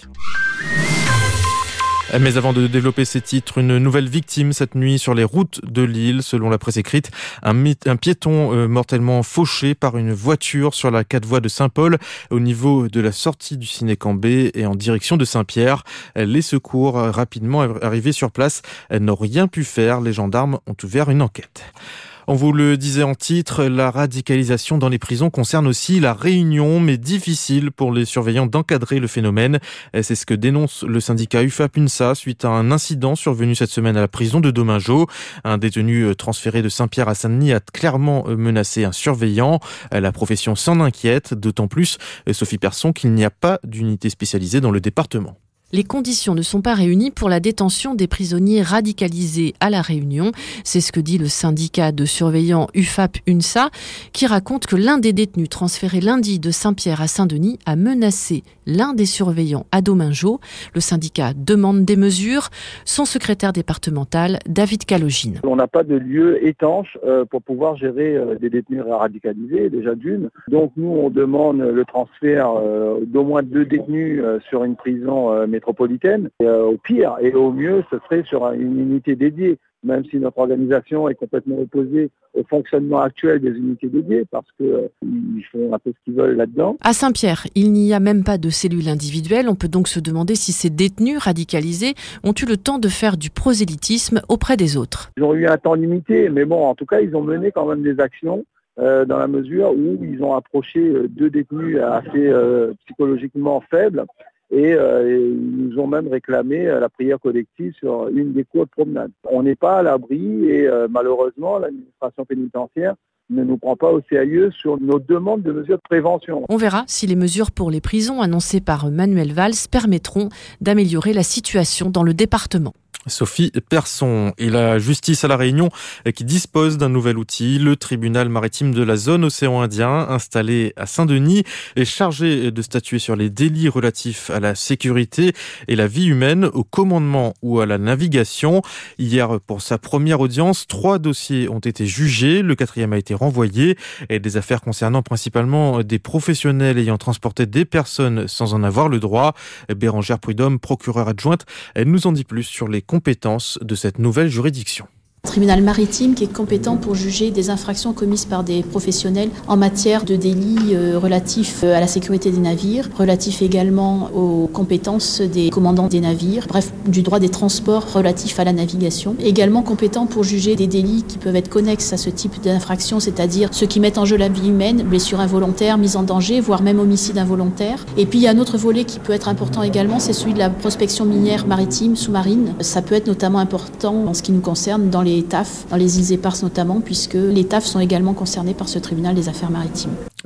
Mais avant de développer ces titres, une nouvelle victime cette nuit sur les routes de Lille. Selon la presse écrite, un piéton mortellement fauché par une voiture sur la 4 voies de Saint-Paul au niveau de la sortie du Ciné-Cambé et en direction de Saint-Pierre. Les secours rapidement arrivés sur place n'ont rien pu faire. Les gendarmes ont ouvert une enquête. On vous le disait en titre, la radicalisation dans les prisons concerne aussi la Réunion, mais difficile pour les surveillants d'encadrer le phénomène. C'est ce que dénonce le syndicat UFAP-UNSA suite à un incident survenu cette semaine à la prison de Domingeau. Un détenu transféré de Saint-Pierre à Saint-Denis a clairement menacé un surveillant. La profession s'en inquiète, d'autant plus, Sophie Persson, qu'il n'y a pas d'unité spécialisée dans le département. Les conditions ne sont pas réunies pour la détention des prisonniers radicalisés à La Réunion. C'est ce que dit le syndicat de surveillants UFAP-UNSA, qui raconte que l'un des détenus transférés lundi de Saint-Pierre à Saint-Denis a menacé l'un des surveillants à Domingeau. Le syndicat demande des mesures. Son secrétaire départemental, David Calogine. On n'a pas de lieu étanche pour pouvoir gérer des détenus radicalisés, déjà d'une. Donc nous, on demande le transfert d'au moins 2 détenus sur une prison métropolitaine. Au pire et au mieux, ce serait sur une unité dédiée, même si notre organisation est complètement opposée au fonctionnement actuel des unités dédiées, parce qu'ils font un peu ce qu'ils veulent là-dedans. À Saint-Pierre, il n'y a même pas de cellule individuelle. On peut donc se demander si ces détenus radicalisés ont eu le temps de faire du prosélytisme auprès des autres. Ils ont eu un temps limité, mais bon, en tout cas, ils ont mené quand même des actions dans la mesure où ils ont approché 2 détenus assez psychologiquement faibles. Et ils nous ont même réclamé la prière collective sur une des cours de promenade. On n'est pas à l'abri et malheureusement, l'administration pénitentiaire ne nous prend pas au sérieux sur nos demandes de mesures de prévention. On verra si les mesures pour les prisons annoncées par Manuel Valls permettront d'améliorer la situation dans le département. Sophie Persson. Et la justice à La Réunion qui dispose d'un nouvel outil, le tribunal maritime de la zone océan Indien, installé à Saint-Denis, est chargé de statuer sur les délits relatifs à la sécurité et la vie humaine, au commandement ou à la navigation. Hier, pour sa première audience, 3 dossiers ont été jugés, le 4e a été renvoyé, et des affaires concernant principalement des professionnels ayant transporté des personnes sans en avoir le droit. Bérangère Prudhomme, procureure adjointe, elle nous en dit plus sur les compétences de cette nouvelle juridiction. Tribunal maritime qui est compétent pour juger des infractions commises par des professionnels en matière de délits relatifs à la sécurité des navires, relatifs également aux compétences des commandants des navires, bref, du droit des transports relatifs à la navigation. Également compétent pour juger des délits qui peuvent être connexes à ce type d'infraction, c'est-à-dire ceux qui mettent en jeu la vie humaine, blessure involontaire, mise en danger, voire même homicide involontaire. Et puis il y a un autre volet qui peut être important également, c'est celui de la prospection minière maritime, sous-marine. Ça peut être notamment important en ce qui nous concerne dans les TAF, dans les îles éparses notamment, puisque les TAF sont également concernés par ce tribunal des affaires maritimes.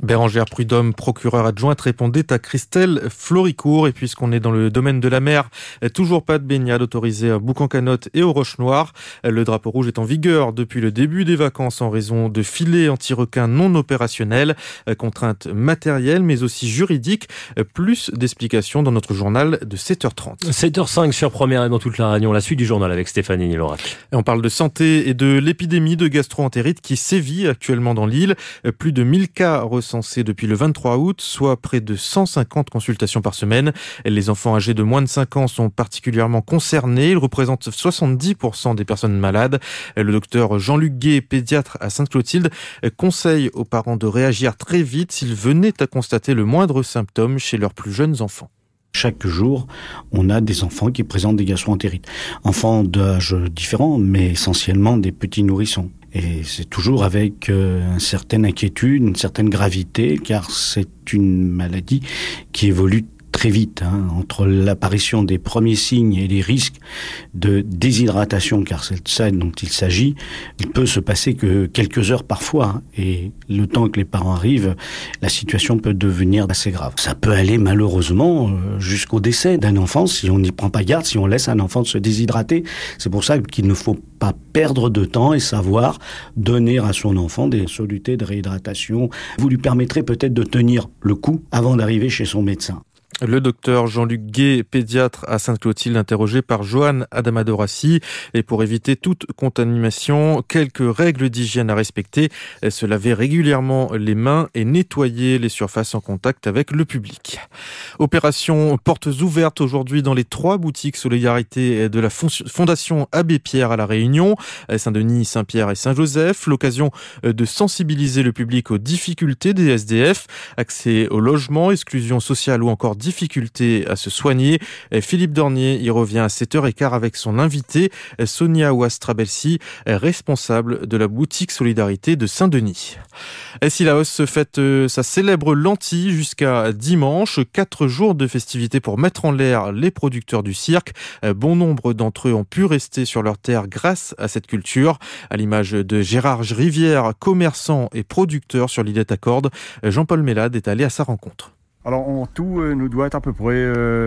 Bérangère Prudhomme, procureure adjointe, répondait à Christelle Floricourt. Et puisqu'on est dans le domaine de la mer, toujours pas de baignade autorisée à Boucan-Canotte et aux Roches-Noires. Le drapeau rouge est en vigueur depuis le début des vacances en raison de filets anti-requins non opérationnels, contraintes matérielles mais aussi juridiques. Plus d'explications dans notre journal de 7h30. 7h05 sur Première et dans toute la Réunion. La suite du journal avec Stéphanie Nilorac. On parle de santé et de l'épidémie de gastro-entérite qui sévit actuellement dans l'île. Plus de 1000 cas recensés depuis le 23 août, soit près de 150 consultations par semaine. Les enfants âgés de moins de 5 ans sont particulièrement concernés. Ils représentent 70% des personnes malades. Le docteur Jean-Luc Gué, pédiatre à Sainte-Clotilde, conseille aux parents de réagir très vite s'ils venaient à constater le moindre symptôme chez leurs plus jeunes enfants. Chaque jour, on a des enfants qui présentent des gastro-entérites. Enfants d'âge différents, mais essentiellement des petits nourrissons. Et c'est toujours avec une certaine inquiétude, une certaine gravité, car c'est une maladie qui évolue très vite, entre l'apparition des premiers signes et les risques de déshydratation, car c'est ça dont il s'agit. Il peut se passer que quelques heures parfois, et le temps que les parents arrivent, la situation peut devenir assez grave. Ça peut aller malheureusement jusqu'au décès d'un enfant si on n'y prend pas garde, si on laisse un enfant se déshydrater. C'est pour ça qu'il ne faut pas perdre de temps et savoir donner à son enfant des solutés de réhydratation. Vous lui permettrez peut-être de tenir le coup avant d'arriver chez son médecin. Le docteur Jean-Luc Gué, pédiatre à Sainte-Clotilde, interrogé par Joanne Adamadorassi. Et pour éviter toute contamination, quelques règles d'hygiène à respecter. Se laver régulièrement les mains et nettoyer les surfaces en contact avec le public. Opération portes ouvertes aujourd'hui dans les 3 boutiques solidarité de la Fondation Abbé Pierre à La Réunion, Saint-Denis, Saint-Pierre et Saint-Joseph. L'occasion de sensibiliser le public aux difficultés des SDF, accès au logement, exclusion sociale ou encore difficulté à se soigner. Philippe Dornier y revient à 7h15 avec son invité, Sonia Ouastrabelsi, responsable de la boutique Solidarité de Saint-Denis. Silaos se fête sa célèbre lentille jusqu'à dimanche. 4 jours de festivités pour mettre en l'air les producteurs du cirque. Bon nombre d'entre eux ont pu rester sur leur terre grâce à cette culture. À l'image de Gérard Rivière, commerçant et producteur sur l'îlette à Cordes, Jean-Paul Mélade est allé à sa rencontre. Alors en tout, nous doit être à peu près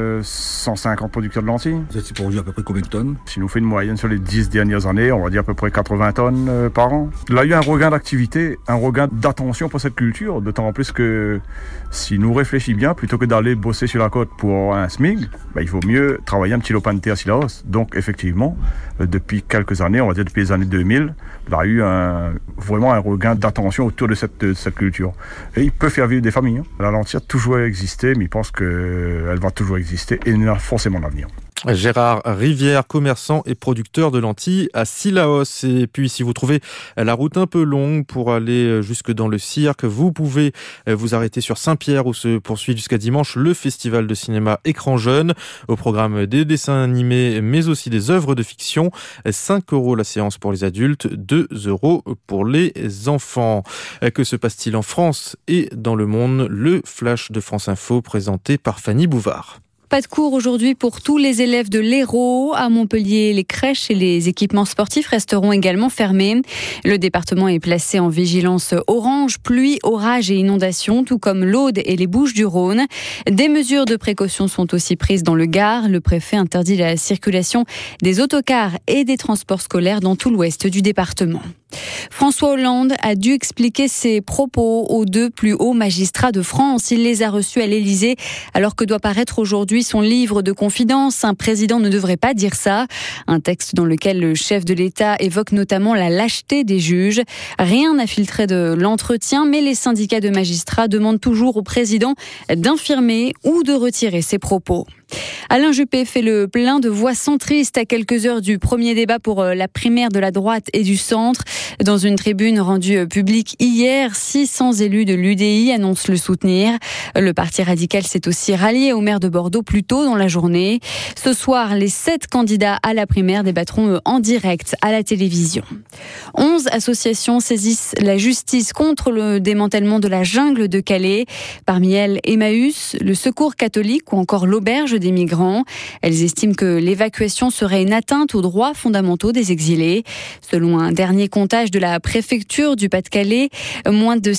150 producteurs de lentilles. Vous êtes produit à peu près combien de tonnes? Si nous fait une moyenne sur les 10 dernières années, on va dire à peu près 80 tonnes par an. Il y a eu un regain d'activité, un regain d'attention pour cette culture, d'autant plus que si nous réfléchissons bien, plutôt que d'aller bosser sur la côte pour un SMIG, il vaut mieux travailler un petit lopin de terre à Silaos. Donc effectivement, depuis quelques années, on va dire depuis les années 2000, il y a eu vraiment un regain d'attention autour de cette culture. Et il peut faire vivre des familles. La lentille a toujours existé, mais il pense qu'elle va toujours exister et il a forcément l'avenir. Gérard Rivière, commerçant et producteur de lentilles à Silaos. Et puis, si vous trouvez la route un peu longue pour aller jusque dans le cirque, vous pouvez vous arrêter sur Saint-Pierre où se poursuit jusqu'à dimanche le festival de cinéma Écran Jeune. Au programme des dessins animés, mais aussi des œuvres de fiction. 5 € la séance pour les adultes, 2 € pour les enfants. Que se passe-t-il en France et dans le monde? Le flash de France Info présenté par Fanny Bouvard. Pas de cours aujourd'hui pour tous les élèves de l'Hérault. À Montpellier, les crèches et les équipements sportifs resteront également fermés. Le département est placé en vigilance orange, pluie, orage et inondations, tout comme l'Aude et les Bouches-du-Rhône. Des mesures de précaution sont aussi prises dans le Gard. Le préfet interdit la circulation des autocars et des transports scolaires dans tout l'ouest du département. François Hollande a dû expliquer ses propos aux 2 plus hauts magistrats de France. Il les a reçus à l'Élysée alors que doit paraître aujourd'hui son livre de confidence. Un président ne devrait pas dire ça. Un texte dans lequel le chef de l'État évoque notamment la lâcheté des juges. Rien n'a filtré de l'entretien, mais les syndicats de magistrats demandent toujours au président d'infirmer ou de retirer ses propos. Alain Juppé fait le plein de voix centristes à quelques heures du premier débat pour la primaire de la droite et du centre. Dans une tribune rendue publique hier, 600 élus de l'UDI annoncent le soutenir. Le parti radical s'est aussi rallié au maire de Bordeaux plus tôt dans la journée. Ce soir, les 7 candidats à la primaire débattront en direct à la télévision. 11 associations saisissent la justice contre le démantèlement de la jungle de Calais. Parmi elles, Emmaüs, le Secours catholique ou encore l'Auberge des migrants. Elles estiment que l'évacuation serait une atteinte aux droits fondamentaux des exilés. Selon un dernier comptage de la préfecture du Pas-de-Calais, moins de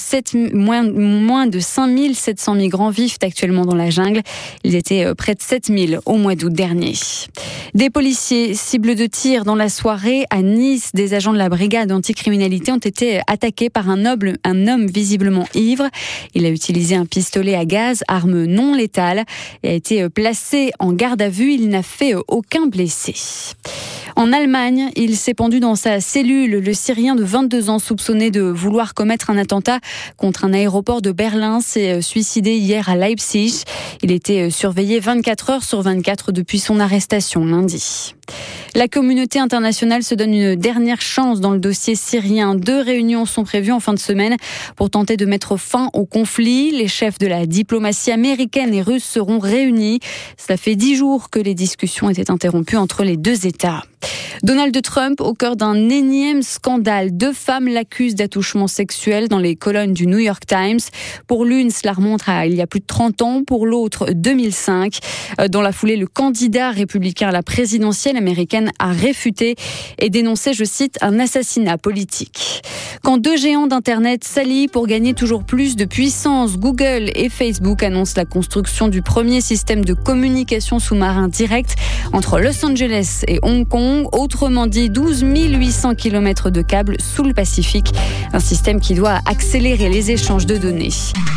5700 migrants vivent actuellement dans la jungle. Ils étaient près de 7000 au mois d'août dernier. Des policiers cibles de tir dans la soirée à Nice. Des agents de la brigade anticriminalité ont été attaqués par un homme visiblement ivre. Il a utilisé un pistolet à gaz, arme non létale, et a été placé en garde à vue. Il n'a fait aucun blessé. En Allemagne, il s'est pendu dans sa cellule. Le Syrien de 22 ans soupçonné de vouloir commettre un attentat contre un aéroport de Berlin s'est suicidé hier à Leipzig. Il était surveillé 24 heures sur 24 depuis son arrestation lundi. La communauté internationale se donne une dernière chance dans le dossier syrien. 2 réunions sont prévues en fin de semaine pour tenter de mettre fin au conflit. Les chefs de la diplomatie américaine et russe seront réunis. Cela fait 10 jours que les discussions étaient interrompues entre les deux États. Donald Trump au cœur d'un énième scandale. 2 femmes l'accusent d'attouchement sexuel dans les colonnes du New York Times. Pour l'une, cela remonte à il y a plus de 30 ans. Pour l'autre, 2005. Dans la foulée, le candidat républicain à la présidentielle américaine a réfuté et dénoncé, je cite, un assassinat politique. Quand 2 géants d'Internet s'allient pour gagner toujours plus de puissance, Google et Facebook annoncent la construction du premier système de communication sous-marin direct entre Los Angeles et Hong Kong. Autrement dit, 12 800 km de câbles sous le Pacifique. Un système qui doit accélérer les échanges de données.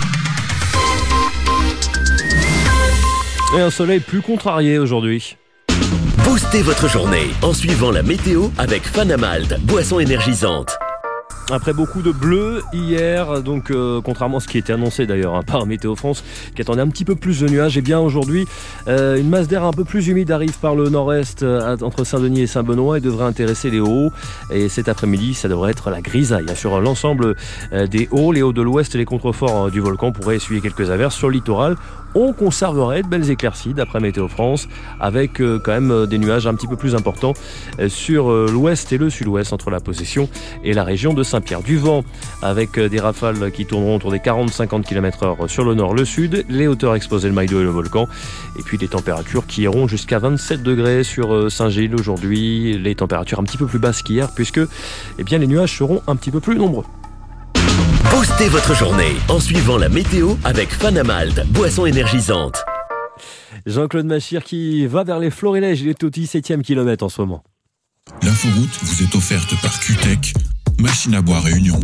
Et un soleil plus contrarié aujourd'hui. Boostez votre journée en suivant la météo avec Fanamald, boisson énergisante. Après beaucoup de bleu hier, donc contrairement à ce qui était annoncé d'ailleurs par Météo France, qui attendait un petit peu plus de nuages, et bien aujourd'hui une masse d'air un peu plus humide arrive par le nord-est entre Saint-Denis et Saint-Benoît et devrait intéresser les Hauts. Et cet après-midi, ça devrait être la grisaille sur l'ensemble des Hauts. Les Hauts de l'Ouest et les contreforts du volcan pourraient essuyer quelques averses. Sur le littoral, on conserverait de belles éclaircies d'après Météo France, avec quand même des nuages un petit peu plus importants sur l'ouest et le sud-ouest entre la Possession et la région de Saint-Pierre. Du vent avec des rafales qui tourneront autour des 40-50 km/h sur le nord, le sud, les hauteurs exposées le Mail d'Eau et le volcan, et puis des températures qui iront jusqu'à 27 degrés sur Saint-Gilles aujourd'hui, les températures un petit peu plus basses qu'hier puisque les nuages seront un petit peu plus nombreux. Boostez votre journée en suivant la météo avec Fanamald, boisson énergisante. Jean-Claude Machir qui va vers les Florilèges, il est au 17e kilomètre en ce moment. L'inforoute vous est offerte par QTech, machine à boire Réunion.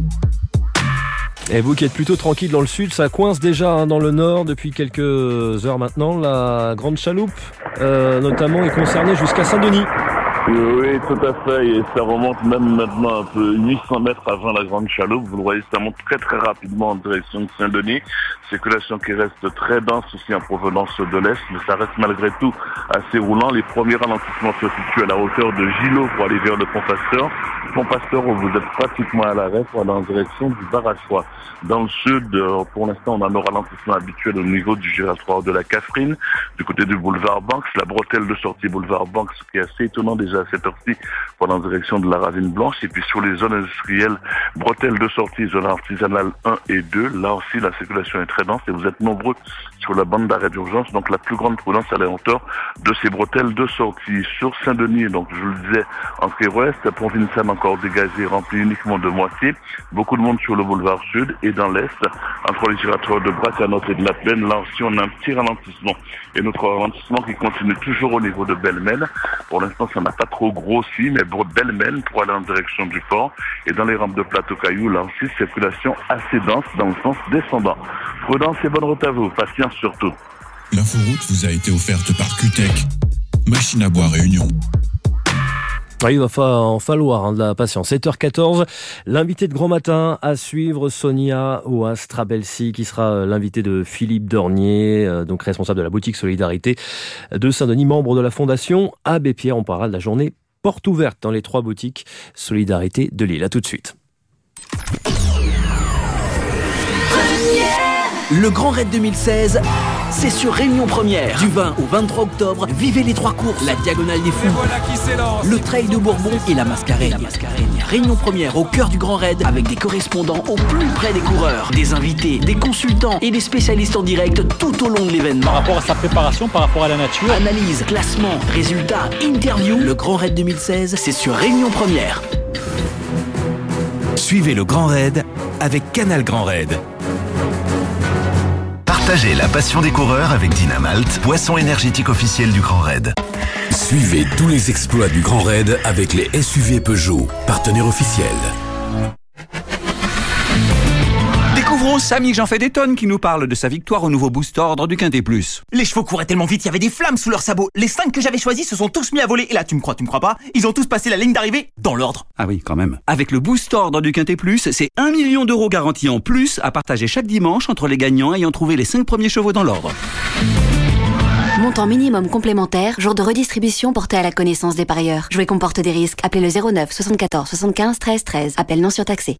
Et vous qui êtes plutôt tranquille dans le sud, ça coince déjà dans le nord depuis quelques heures maintenant. La Grande Chaloupe notamment est concernée jusqu'à Saint-Denis. Oui, tout à fait, et ça remonte même maintenant un peu 800 mètres avant la Grande Chaloupe. Vous le voyez, ça monte très très rapidement en direction de Saint-Denis. Circulation qui reste très dense aussi en provenance de l'Est, mais ça reste malgré tout assez roulant. Les premiers ralentissements se situent à la hauteur de Gillot pour aller vers le Pont-Pasteur. Pont-Pasteur où vous êtes pratiquement à l'arrêt pour aller en direction du Barachois. Dans le sud, pour l'instant, on a nos ralentissements habituels au niveau du giratoire de la Catherine, du côté du boulevard Banks, la bretelle de sortie boulevard Banks, ce qui est assez étonnant déjà à cette heure-ci pour aller en direction de la Ravine Blanche. Et puis sur les zones industrielles, bretelle de sortie, zone artisanale 1 et 2, là aussi la circulation est très dense et vous êtes nombreux sur la bande d'arrêt d'urgence. Donc la plus grande prudence à la hauteur de ces bretelles de sortie. Sur Saint-Denis, donc je le disais, entrée ouest, Pont-Vincent encore dégagé, rempli uniquement de moitié. Beaucoup de monde sur le boulevard sud et dans l'est, entre les giratoires de Bracanotte et de la Plaine, là aussi on a un petit ralentissement. Et notre ralentissement qui continue toujours au niveau de Bellemène. Pour l'instant, ça n'a pas trop grossi, mais pour Bellemène, pour aller en direction du port. Et dans les rampes de Plateau Caillou, là aussi, circulation assez dense dans le sens descendant. Prudence et bonne route à vous, patience surtout. L'inforoute vous a été offerte par QTech, machine à boire Réunion. Il va en falloir de la patience. 7h14, l'invité de Grand Matin à suivre, Sonia Ouastrabelsi, qui sera l'invité de Philippe Dornier, donc responsable de la boutique Solidarité de Saint-Denis, membre de la fondation Abbé Pierre. On parlera de la journée porte ouverte dans les 3 boutiques Solidarité de Lille. À tout de suite. Le Grand Raid 2016, c'est sur Réunion Première. Du 20 au 23 octobre, vivez les 3 courses, la Diagonale des Fous, le Trail de Bourbon et la Mascareigne. Réunion Première au cœur du Grand Raid avec des correspondants au plus près des coureurs, des invités, des consultants et des spécialistes en direct tout au long de l'événement. Par rapport à sa préparation, par rapport à la nature. Analyse, classement, résultats, interview. Le Grand Raid 2016, c'est sur Réunion Première. Suivez le Grand Raid avec Canal Grand Raid. Partagez la passion des coureurs avec Dynamalt, boisson énergétique officielle du Grand Raid. Suivez tous les exploits du Grand Raid avec les SUV Peugeot, partenaire officiel. Découvrons Samy J'en fais des tonnes qui nous parle de sa victoire au nouveau boost ordre du Quintet Plus. Les chevaux couraient tellement vite, il y avait des flammes sous leurs sabots. Les 5 que j'avais choisis se sont tous mis à voler. Et là, tu me crois pas, ils ont tous passé la ligne d'arrivée dans l'ordre. Ah oui, quand même. Avec le boost ordre du Quintet Plus, c'est 1 million d'euros garantis en plus à partager chaque dimanche entre les gagnants ayant trouvé les 5 premiers chevaux dans l'ordre. Montant minimum complémentaire, jour de redistribution porté à la connaissance des parieurs. Jouer comporte des risques. Appelez le 09 74 75 13 13. Appel non surtaxé.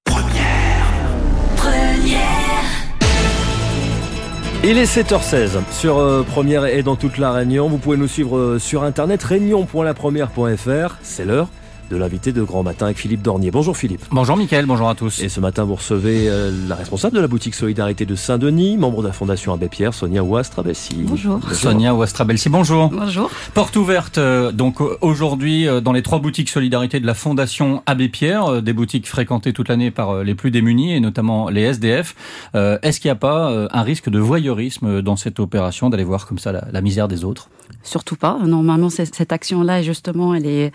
Il est 7h16 sur Première et dans toute la Réunion. Vous pouvez nous suivre sur internet réunion.lapremière.fr. C'est l'heure de l'invité de Grand Matin avec Philippe Dornier. Bonjour Philippe. Bonjour Mickaël, bonjour à tous. Et ce matin, vous recevez la responsable de la boutique Solidarité de Saint-Denis, membre de la Fondation Abbé Pierre, Sonia Ouastrabelsi. Bonjour. Sonia Ouastrabelsi, bonjour. Bonjour. Porte ouverte donc aujourd'hui dans les 3 boutiques Solidarité de la Fondation Abbé Pierre, des boutiques fréquentées toute l'année par les plus démunis et notamment les SDF. Est-ce qu'il n'y a pas un risque de voyeurisme dans cette opération, d'aller voir comme ça la misère des autres ? Surtout pas. Normalement, cette action-là, justement, elle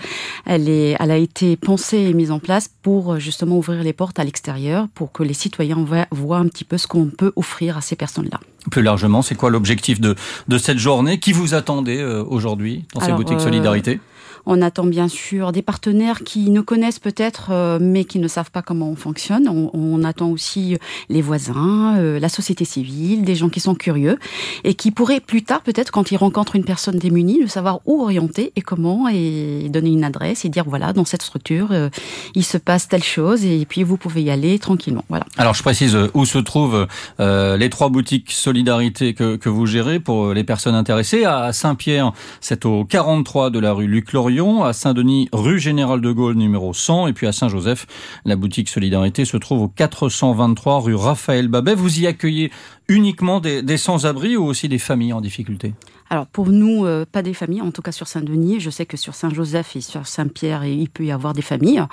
a été pensée et mise en place pour justement ouvrir les portes à l'extérieur, pour que les citoyens voient un petit peu ce qu'on peut offrir à ces personnes-là. Plus largement, c'est quoi l'objectif de cette journée ? Qui vous attendez aujourd'hui dans ces boutiques Solidarité ? On attend bien sûr des partenaires qui nous connaissent peut-être, mais qui ne savent pas comment on fonctionne. On attend aussi les voisins, la société civile, des gens qui sont curieux et qui pourraient plus tard, peut-être quand ils rencontrent une personne démunie, de savoir où orienter et comment, et donner une adresse et dire voilà, dans cette structure, il se passe telle chose et puis vous pouvez y aller tranquillement. Voilà. Alors je précise où se trouvent les 3 boutiques Solidarité que vous gérez pour les personnes intéressées. À Saint-Pierre, c'est au 43 de la rue Luc-Lorion. À Saint-Denis, rue Général de Gaulle, numéro 100. Et puis à Saint-Joseph, la boutique Solidarité se trouve au 423 rue Raphaël Babet. Vous y accueillez uniquement des sans-abri ou aussi des familles en difficulté ? Alors pour nous, pas des familles, en tout cas sur Saint-Denis. Je sais que sur Saint-Joseph et sur Saint-Pierre, il peut y avoir des familles.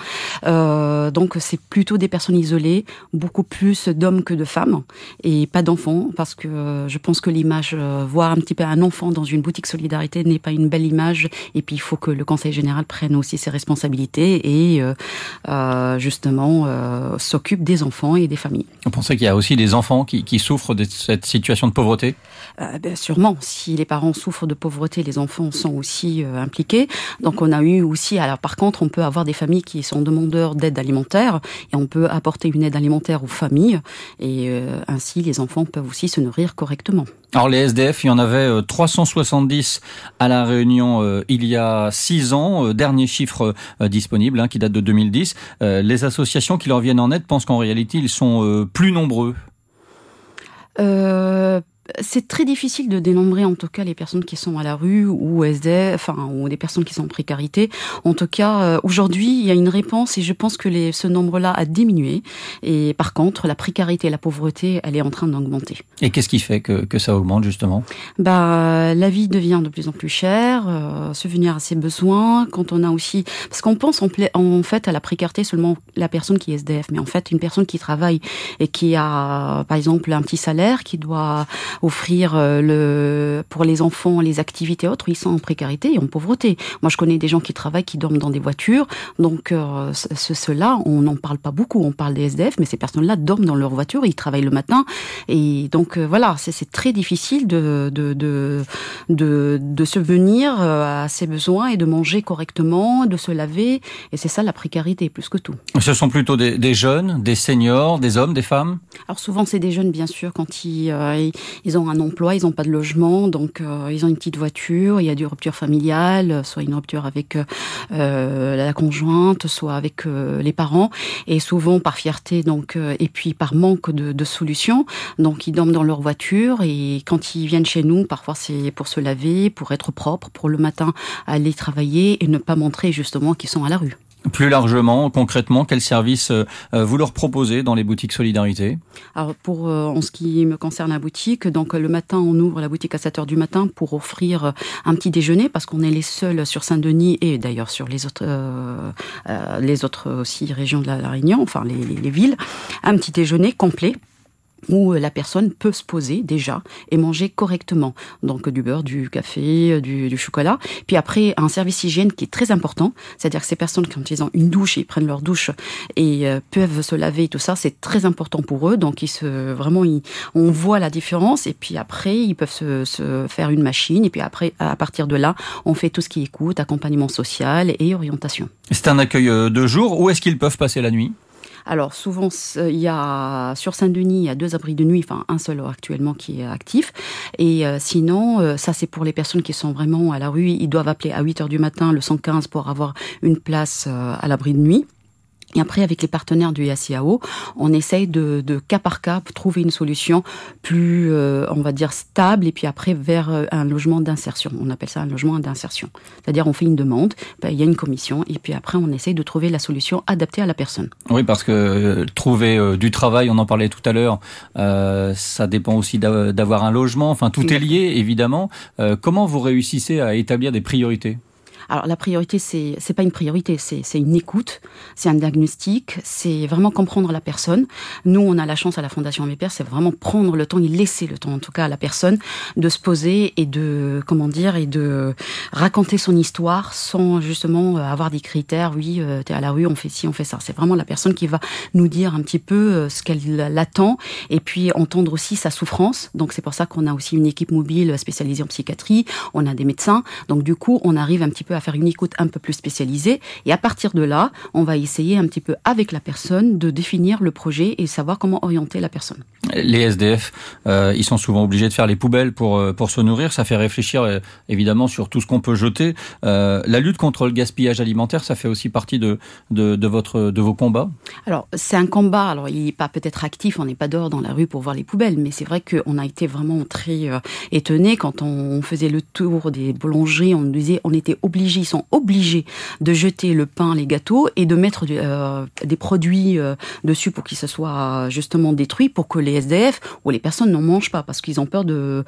Donc c'est plutôt des personnes isolées, beaucoup plus d'hommes que de femmes, et pas d'enfants, parce que je pense que l'image, voir un petit peu un enfant dans une boutique Solidarité n'est pas une belle image, et puis il faut que le Conseil général prenne aussi ses responsabilités et justement s'occupe des enfants et des familles. Vous pensez qu'il y a aussi des enfants qui souffrent de cette situation de pauvreté ? Sûrement, si les parents souffrent de pauvreté, les enfants sont aussi impliqués. Donc on a eu aussi, alors par contre, on peut avoir des familles qui sont demandeurs d'aide alimentaire et on peut apporter une aide alimentaire aux familles et ainsi les enfants peuvent aussi se nourrir correctement. Alors les SDF, il y en avait 370 à La Réunion il y a 6 ans, dernier chiffre disponible qui date de 2010. Les associations qui leur viennent en aide pensent qu'en réalité ils sont plus nombreux. C'est très difficile de dénombrer en tout cas les personnes qui sont à la rue ou SDF, ou des personnes qui sont en précarité. En tout cas, aujourd'hui, il y a une réponse et je pense que ce nombre-là a diminué. Et par contre, la précarité et la pauvreté, elle est en train d'augmenter. Et qu'est-ce qui fait que ça augmente justement ? La vie devient de plus en plus chère, subvenir à ses besoins. Quand on a aussi, parce qu'on pense en fait à la précarité seulement la personne qui est SDF, mais en fait une personne qui travaille et qui a par exemple un petit salaire, qui doit offrir pour les enfants les activités autres, ils sont en précarité et en pauvreté. Moi, je connais des gens qui travaillent, qui dorment dans des voitures. Donc, ceux-là, on n'en parle pas beaucoup. On parle des SDF, mais ces personnes-là dorment dans leur voiture, ils travaillent le matin. Et donc, voilà, c'est très difficile de subvenir à ses besoins et de manger correctement, de se laver. Et c'est ça la précarité, plus que tout. Ce sont plutôt des jeunes, des seniors, des hommes, des femmes ? Alors, souvent, c'est des jeunes, bien sûr, quand ils ils ont un emploi, ils n'ont pas de logement, donc ils ont une petite voiture, il y a des ruptures familiales, soit une rupture avec la conjointe, soit avec les parents, et souvent par fierté, donc et puis par manque de solutions, donc ils dorment dans leur voiture, et quand ils viennent chez nous, parfois c'est pour se laver, pour être propre, pour le matin aller travailler et ne pas montrer justement qu'ils sont à la rue. Plus largement, concrètement, quels services vous leur proposez dans les boutiques Solidarité ? Alors en ce qui me concerne la boutique, donc le matin on ouvre la boutique à 7h du matin pour offrir un petit déjeuner, parce qu'on est les seuls sur Saint-Denis et d'ailleurs sur les autres aussi régions de la Réunion, enfin les villes, un petit déjeuner complet où la personne peut se poser déjà et manger correctement. Donc du beurre, du café, du chocolat. Puis après, un service hygiène qui est très important. C'est-à-dire que ces personnes, quand ils ont une douche, ils prennent leur douche et peuvent se laver et tout ça, c'est très important pour eux. Donc on voit la différence. Et puis après, ils peuvent se faire une machine. Et puis après, à partir de là, on fait tout ce qui écoute, accompagnement social et orientation. C'est un accueil de jour. Où est-ce qu'ils peuvent passer la nuit ? Alors souvent, sur Saint-Denis, il y a 2 abris de nuit, enfin un seul actuellement qui est actif. Et sinon, ça c'est pour les personnes qui sont vraiment à la rue. Ils doivent appeler à 8h du matin le 115 pour avoir une place à l'abri de nuit. Et après, avec les partenaires du SIAO, on essaye de cas par cas trouver une solution plus, on va dire, stable, et puis après vers un logement d'insertion. On appelle ça un logement d'insertion. C'est-à-dire, on fait une demande, il y a une commission, et puis après, on essaye de trouver la solution adaptée à la personne. Oui, parce que trouver du travail, on en parlait tout à l'heure, ça dépend aussi d'avoir un logement. Enfin, tout est lié, évidemment. Comment vous réussissez à établir des priorités ? Alors la priorité, c'est pas une priorité, c'est une écoute, c'est un diagnostic, c'est vraiment comprendre la personne. Nous, on a la chance à la Fondation Abbé Pierre, c'est vraiment prendre le temps et laisser le temps, en tout cas à la personne, de se poser et de raconter son histoire sans justement avoir des critères. Oui, t'es à la rue, on fait ci, on fait ça. C'est vraiment la personne qui va nous dire un petit peu ce qu'elle attend et puis entendre aussi sa souffrance. Donc c'est pour ça qu'on a aussi une équipe mobile spécialisée en psychiatrie. On a des médecins. Donc du coup, on arrive un petit peu à faire une écoute un peu plus spécialisée, et à partir de là, on va essayer un petit peu avec la personne de définir le projet et savoir comment orienter la personne. Les SDF, ils sont souvent obligés de faire les poubelles pour se nourrir. Ça fait réfléchir évidemment sur tout ce qu'on peut jeter. La lutte contre le gaspillage alimentaire, ça fait aussi partie de vos combats. Alors c'est un combat. Alors il n'est pas peut-être actif, on n'est pas dehors dans la rue pour voir les poubelles, mais c'est vrai qu'on a été vraiment très étonnés quand on faisait le tour des boulangeries. On nous disait, on était obligés, ils sont obligés de jeter le pain, les gâteaux et de mettre des produits dessus pour qu'ils se soient justement détruits, pour que les SDF ou les personnes n'en mangent pas, parce qu'ils ont peur de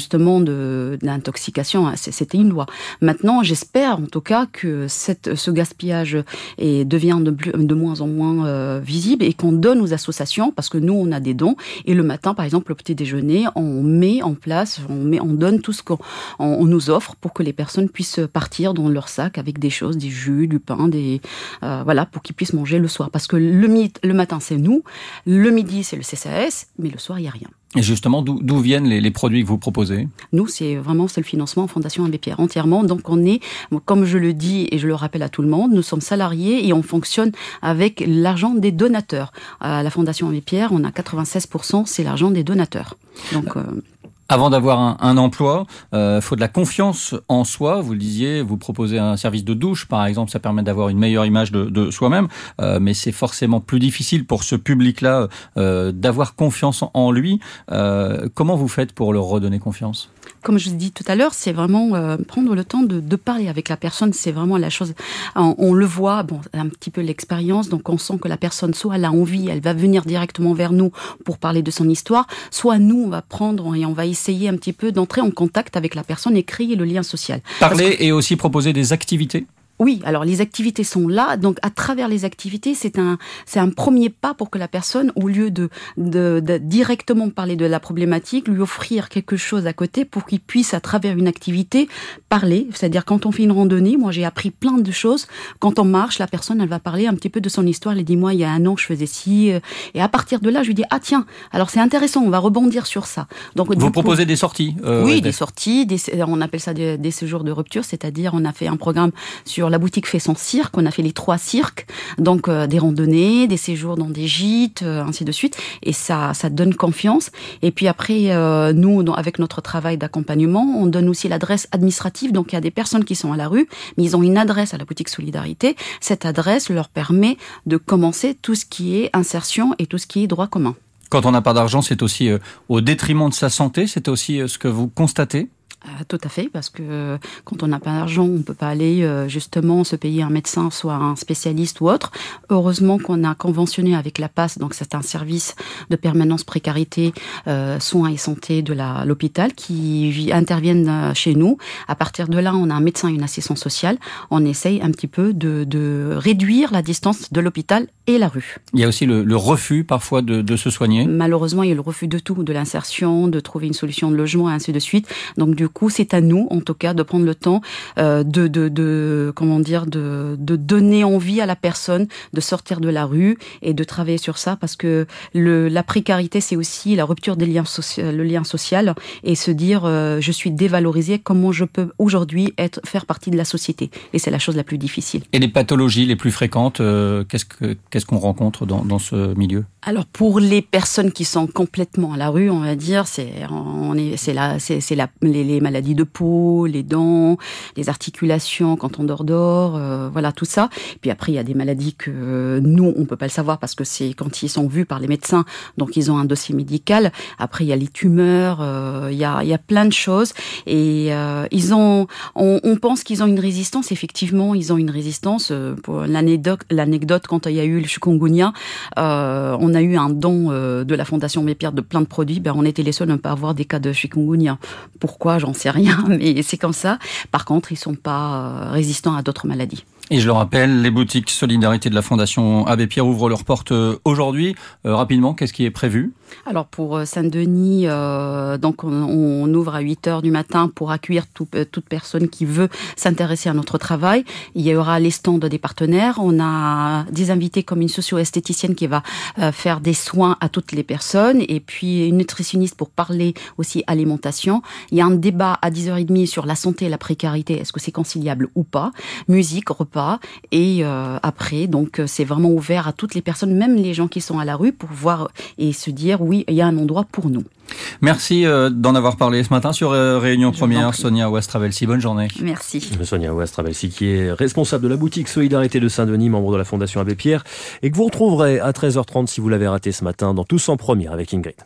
l'intoxication. C'était une loi. Maintenant, j'espère en tout cas que ce gaspillage devient de moins en moins visible, et qu'on donne aux associations, parce que nous on a des dons, et le matin par exemple au petit déjeuner on met en place, on donne tout ce qu'on nous offre pour que les personnes puissent partir dans leur sac avec des choses, des jus, du pain, pour qu'ils puissent manger le soir. Parce que le matin, c'est nous, le midi, c'est le CCAS, mais le soir, il n'y a rien. Et justement, d'où viennent les produits que vous proposez ? Nous, c'est le financement en Fondation Abbé Pierre entièrement. Donc on est, comme je le dis et je le rappelle à tout le monde, nous sommes salariés et on fonctionne avec l'argent des donateurs. À la Fondation Abbé Pierre, on a 96%, c'est l'argent des donateurs. Donc... Avant d'avoir un emploi, faut de la confiance en soi. Vous le disiez, vous proposez un service de douche, par exemple, ça permet d'avoir une meilleure image de soi-même. Mais c'est forcément plus difficile pour ce public-là d'avoir confiance en lui. Comment vous faites pour leur redonner confiance ? Comme je vous dis tout à l'heure, c'est vraiment prendre le temps de parler avec la personne. C'est vraiment la chose. On le voit, un petit peu l'expérience. Donc on sent que la personne, soit elle a envie, elle va venir directement vers nous pour parler de son histoire, soit nous, on va prendre et on va essayer un petit peu d'entrer en contact avec la personne et créer le lien social. Parler et aussi proposer des activités ? Oui, alors les activités sont là, donc à travers les activités, c'est un premier pas pour que la personne, au lieu de directement parler de la problématique, lui offrir quelque chose à côté pour qu'il puisse, à travers une activité, parler. C'est-à-dire quand on fait une randonnée, moi j'ai appris plein de choses. Quand on marche, la personne, elle va parler un petit peu de son histoire. Elle dit, moi il y a un an je faisais ci, et à partir de là, je lui dis, ah tiens, alors c'est intéressant, on va rebondir sur ça. Donc vous proposez des sorties Oui, des sorties, on appelle ça des séjours de rupture, c'est-à-dire on a fait un programme sur sûr, la boutique fait son cirque. On a fait les 3 cirques, donc des randonnées, des séjours dans des gîtes, ainsi de suite. Et ça donne confiance. Et puis après, nous, avec notre travail d'accompagnement, on donne aussi l'adresse administrative. Donc il y a des personnes qui sont à la rue, mais ils ont une adresse à la boutique Solidarité. Cette adresse leur permet de commencer tout ce qui est insertion et tout ce qui est droit commun. Quand on n'a pas d'argent, c'est aussi au détriment de sa santé. C'est aussi ce que vous constatez ? Tout à fait, parce que quand on n'a pas d'argent, on peut pas aller justement se payer un médecin, soit un spécialiste ou autre. Heureusement qu'on a conventionné avec la PAS, donc c'est un service de permanence précarité, soins et santé de l'hôpital qui interviennent chez nous. À partir de là, on a un médecin et une assistante sociale. On essaye un petit peu de réduire la distance de l'hôpital et la rue. Il y a aussi le refus parfois de se soigner. Malheureusement, il y a le refus de tout, de l'insertion, de trouver une solution de logement et ainsi de suite. Donc du coup, c'est à nous, en tout cas, de prendre le temps de donner envie à la personne de sortir de la rue et de travailler sur ça, parce que la précarité, c'est aussi la rupture des liens le lien social, et se dire je suis dévalorisé, comment je peux aujourd'hui faire partie de la société, et c'est la chose la plus difficile. Et les pathologies les plus fréquentes, qu'est-ce qu'on rencontre dans ce milieu ? Alors pour les personnes qui sont complètement à la rue, on va dire, les maladies de peau, les dents, les articulations quand on dort, voilà tout ça. Puis après il y a des maladies que nous on peut pas le savoir parce que c'est quand ils sont vus par les médecins, donc ils ont un dossier médical. Après il y a les tumeurs, il y a plein de choses, et on pense qu'ils ont une résistance. Effectivement, ils ont une résistance. Pour l'anecdote, quand il y a eu le chikungunya, on a eu un don de la Fondation Abbé Pierre de plein de produits. On était les seuls à ne pas avoir des cas de chikungunya. Pourquoi ? J'en sais rien, mais c'est comme ça. Par contre, ils sont pas résistants à d'autres maladies. Et je le rappelle, les boutiques Solidarité de la Fondation Abbé Pierre ouvrent leurs portes aujourd'hui. Rapidement, qu'est-ce qui est prévu ? Alors pour Saint-Denis, donc on ouvre à 8h du matin pour accueillir toute personne qui veut s'intéresser à notre travail. Il y aura les stands des partenaires. On a des invités comme une socio-esthéticienne qui va faire des soins à toutes les personnes, et puis une nutritionniste pour parler aussi alimentation. Il y a un débat à 10h30 sur la santé et la précarité. Est-ce que c'est conciliable ou pas ? Musique, repas, et après, donc c'est vraiment ouvert à toutes les personnes, même les gens qui sont à la rue, pour voir et se dire oui, il y a un endroit pour nous. Merci d'en avoir parlé ce matin sur Réunion Première, Sonia Ouestravelsi. Bonne journée. Merci. Sonia Ouestravelsi, qui est responsable de la boutique Solidarité de Saint-Denis, membre de la Fondation Abbé Pierre, et que vous retrouverez à 13h30 si vous l'avez raté ce matin dans Tous en Première avec Ingrid.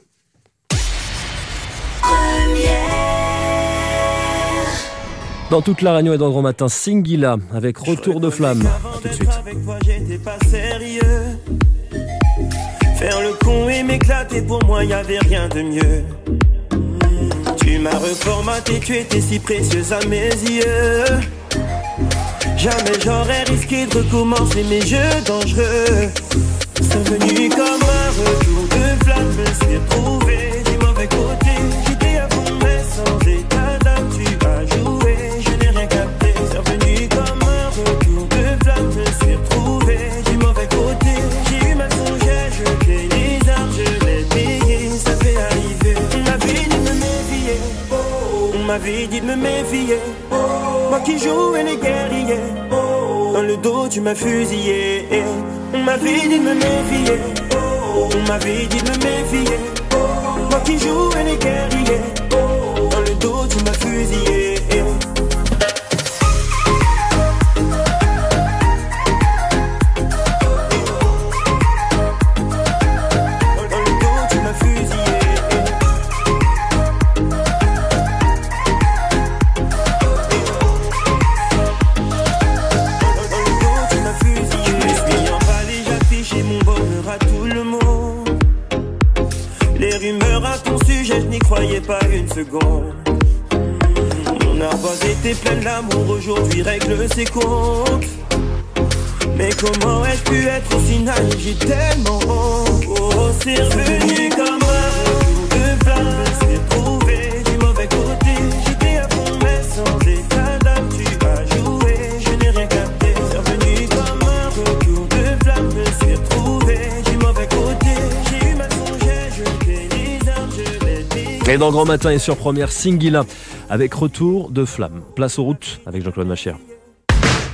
Dans toute la Réunion et dans le Grand Matin, Singila avec Retour de Flamme. A tout de suite. Avec toi, j'étais pas sérieux. Faire le con et m'éclater, pour moi, y avait rien de mieux. Tu m'as reformaté, tu étais si précieuse à mes yeux. Jamais j'aurais risqué de recommencer mes jeux dangereux. C'est venu comme un retour de flamme, me suis retrouvé du mauvais côté. J'étais à fond mais sans état d'âme, tu as joué. On m'avait dit de me méfier, moi qui jouais les guerriers, dans le dos tu m'as fusillé. On m'avait dit de me méfier, on m'avait dit de me méfier, moi qui jouais les guerriers, dans le dos tu m'as fusillé. Croyez pas une seconde. Mon ardoise était pleine d'amour, aujourd'hui règle ses comptes. Mais comment ai-je pu être aussi naïf, j'ai tellement honte. Oh, c'est revenu comme un retour de flamme, je me suis retrouvé du mauvais côté. J'étais à fond mais sans état d'âme, tu as joué, je n'ai rien capté. C'est revenu comme un retour de flamme, je me suis retrouvé du mauvais côté. J'ai eu mal songé, je t'ai les armes, je l'ai dit. Et dans Grand Matin et sur Première, Singila avec Retour de Flamme. Place aux routes avec Jean-Claude Machière.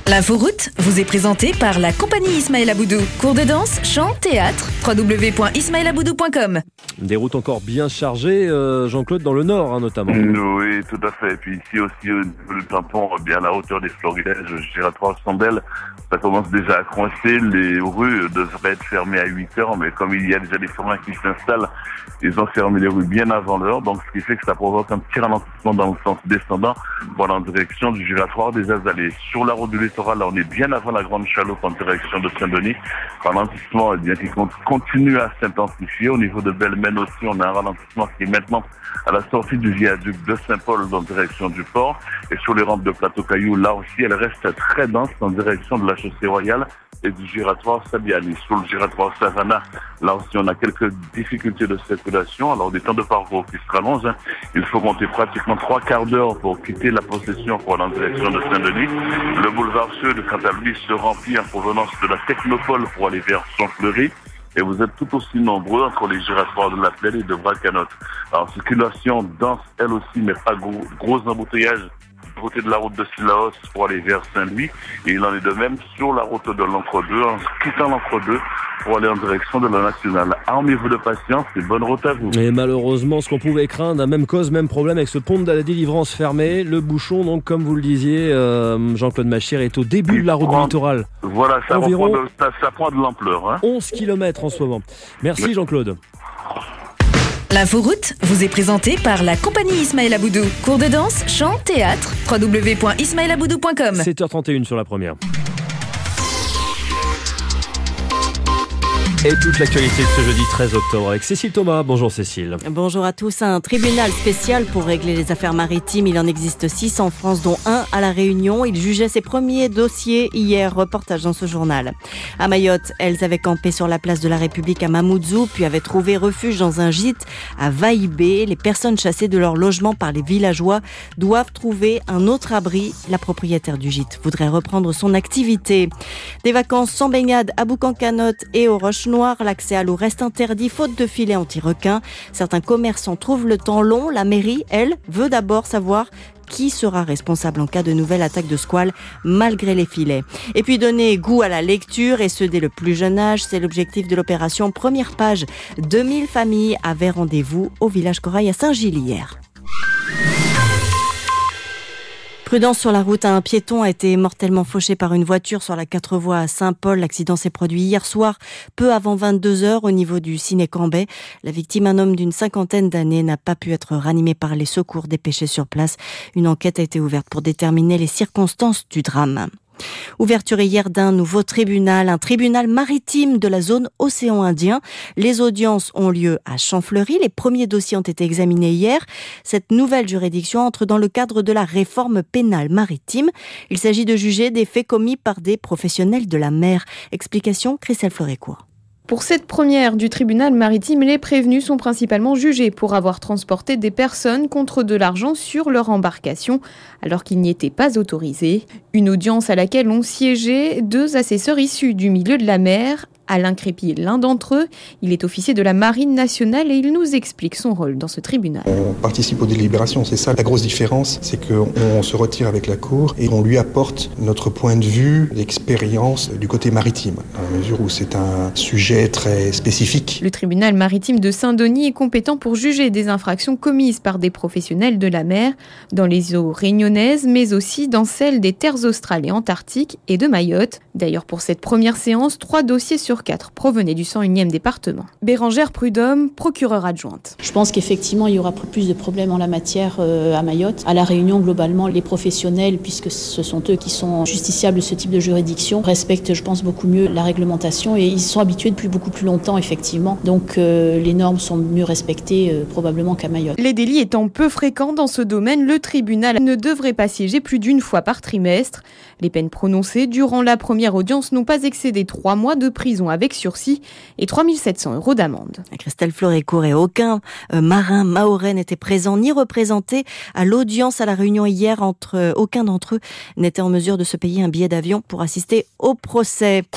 L'inforoute vous est présentée par la compagnie Ismaël Aboudou. Cours de danse, chant, théâtre, www.ismaelaboudou.com. Des routes encore bien chargées, Jean-Claude, dans le nord notamment. Oui, tout à fait. Et puis ici aussi, le tampon, bien à la hauteur des florilèges, giratoire Sandel, ça commence déjà à coincer. Les rues devraient être fermées à 8h, mais comme il y a déjà des forains qui s'installent, ils ont fermé les rues bien avant l'heure, donc ce qui fait que ça provoque un petit ralentissement dans le sens descendant, voilà, en direction du giratoire des Azalées. Sur la route du littoral, là, on est bien avant la Grande Chaloupe en direction de Saint-Denis. Ralentissement, eh bien, qui continue à s'intensifier. Au niveau de Belmen aussi, on a un ralentissement qui est maintenant à la sortie du viaduc de Saint-Paul en direction du port. Et sur les rampes de Plateau-Caillou, là aussi, elle reste très dense en direction de la chaussée royale et du giratoire Sabiani. Sur le giratoire Savannah, là aussi, on a quelques difficultés de circulation. Alors, des temps de parcours qui se rallongent, hein. Il faut compter pratiquement 3 quarts d'heure pour quitter la possession pour aller en direction de Saint-Denis. Le boulevard Sud, quant à lui, se remplit en provenance de la Technopole pour aller vers Saint-Fleury. Et vous êtes tout aussi nombreux entre les giratoires de la Plaine et de Bracanotte. Alors, circulation dense, elle aussi, mais pas gros embouteillage du côté de la route de Sillaos pour aller vers Saint-Louis. Et il en est de même sur la route de l'Entre-deux, en quittant l'Entre-deux pour aller en direction de la Nationale. Armez-vous de patience et bonne route à vous. Et malheureusement, ce qu'on pouvait craindre, même cause, même problème avec ce pont de la Délivrance fermé. Le bouchon, donc, comme vous le disiez, Jean-Claude Machir, est au début de la route du littoral. Voilà, ça environ prend de l'ampleur. Hein. 11 km en ce moment. Merci Jean-Claude. L'inforoute vous est présentée par la compagnie Ismaël Aboudou. Cours de danse, chant, théâtre, www.ismaelaboudou.com. 7h31 sur la première. Et toute l'actualité de ce jeudi 13 octobre avec Cécile Thomas. Bonjour Cécile. Bonjour à tous. Un tribunal spécial pour régler les affaires maritimes. Il en existe 6 en France, dont 1 à La Réunion. Il jugeait ses premiers dossiers hier. Reportage dans ce journal. À Mayotte, elles avaient campé sur la place de la République à Mamoudzou, puis avaient trouvé refuge dans un gîte à Vaïbé. Les personnes chassées de leur logement par les villageois doivent trouver un autre abri. La propriétaire du gîte voudrait reprendre son activité. Des vacances sans baignade à Boucancanotte et aux Roches Noires. L'accès à l'eau reste interdit faute de filets anti-requins. Certains commerçants trouvent le temps long. La mairie, elle, veut d'abord savoir qui sera responsable en cas de nouvelle attaque de squale malgré les filets. Et puis donner goût à la lecture, et ce dès le plus jeune âge, c'est l'objectif de l'opération Première Page. 2000 familles avaient rendez-vous au village Corail à Saint-Gilles hier. Prudence sur la route, un piéton a été mortellement fauché par une voiture sur la 4 voies à Saint-Paul. L'accident s'est produit hier soir, peu avant 22h, au niveau du Ciné-Cambay. La victime, un homme d'une 50aine d'années, n'a pas pu être ranimé par les secours dépêchés sur place. Une enquête a été ouverte pour déterminer les circonstances du drame. Ouverture hier d'un nouveau tribunal, un tribunal maritime de la zone océan Indien. Les audiences ont lieu à Champfleury. Les premiers dossiers ont été examinés hier. Cette nouvelle juridiction entre dans le cadre de la réforme pénale maritime. Il s'agit de juger des faits commis par des professionnels de la mer. Explication, Christelle Fleurécourt. Pour cette première du tribunal maritime, les prévenus sont principalement jugés pour avoir transporté des personnes contre de l'argent sur leur embarcation, alors qu'ils n'y étaient pas autorisés. Une audience à laquelle ont siégé 2 assesseurs issus du milieu de la mer. Alain Crépy est l'un d'entre eux. Il est officier de la Marine nationale et il nous explique son rôle dans ce tribunal. On participe aux délibérations, c'est ça la grosse différence, c'est qu'on se retire avec la Cour et on lui apporte notre point de vue, l'expérience du côté maritime, à la mesure où c'est un sujet très spécifique. Le tribunal maritime de Saint-Denis est compétent pour juger des infractions commises par des professionnels de la mer dans les eaux réunionnaises, mais aussi dans celles des terres australes et antarctiques et de Mayotte. D'ailleurs, pour cette première séance, 3 dossiers sur 4 provenaient du 101e département. Bérangère Prudhomme, procureure adjointe. Je pense qu'effectivement, il y aura plus de problèmes en la matière à Mayotte. À La Réunion, globalement, les professionnels, puisque ce sont eux qui sont justiciables de ce type de juridiction, respectent, je pense, beaucoup mieux la réglementation et ils sont habitués depuis beaucoup plus longtemps, effectivement. Donc, les normes sont mieux respectées probablement qu'à Mayotte. Les délits étant peu fréquents dans ce domaine, le tribunal ne devrait pas siéger plus d'1 fois par trimestre. Les peines prononcées durant la première audience n'ont pas excédé 3 mois de prison avec sursis et 3 700 € d'amende. Christelle Fleurécourt, et aucun marin mahorais n'était présent ni représenté à l'audience à La Réunion hier. Aucun d'entre eux n'était en mesure de se payer un billet d'avion pour assister au procès.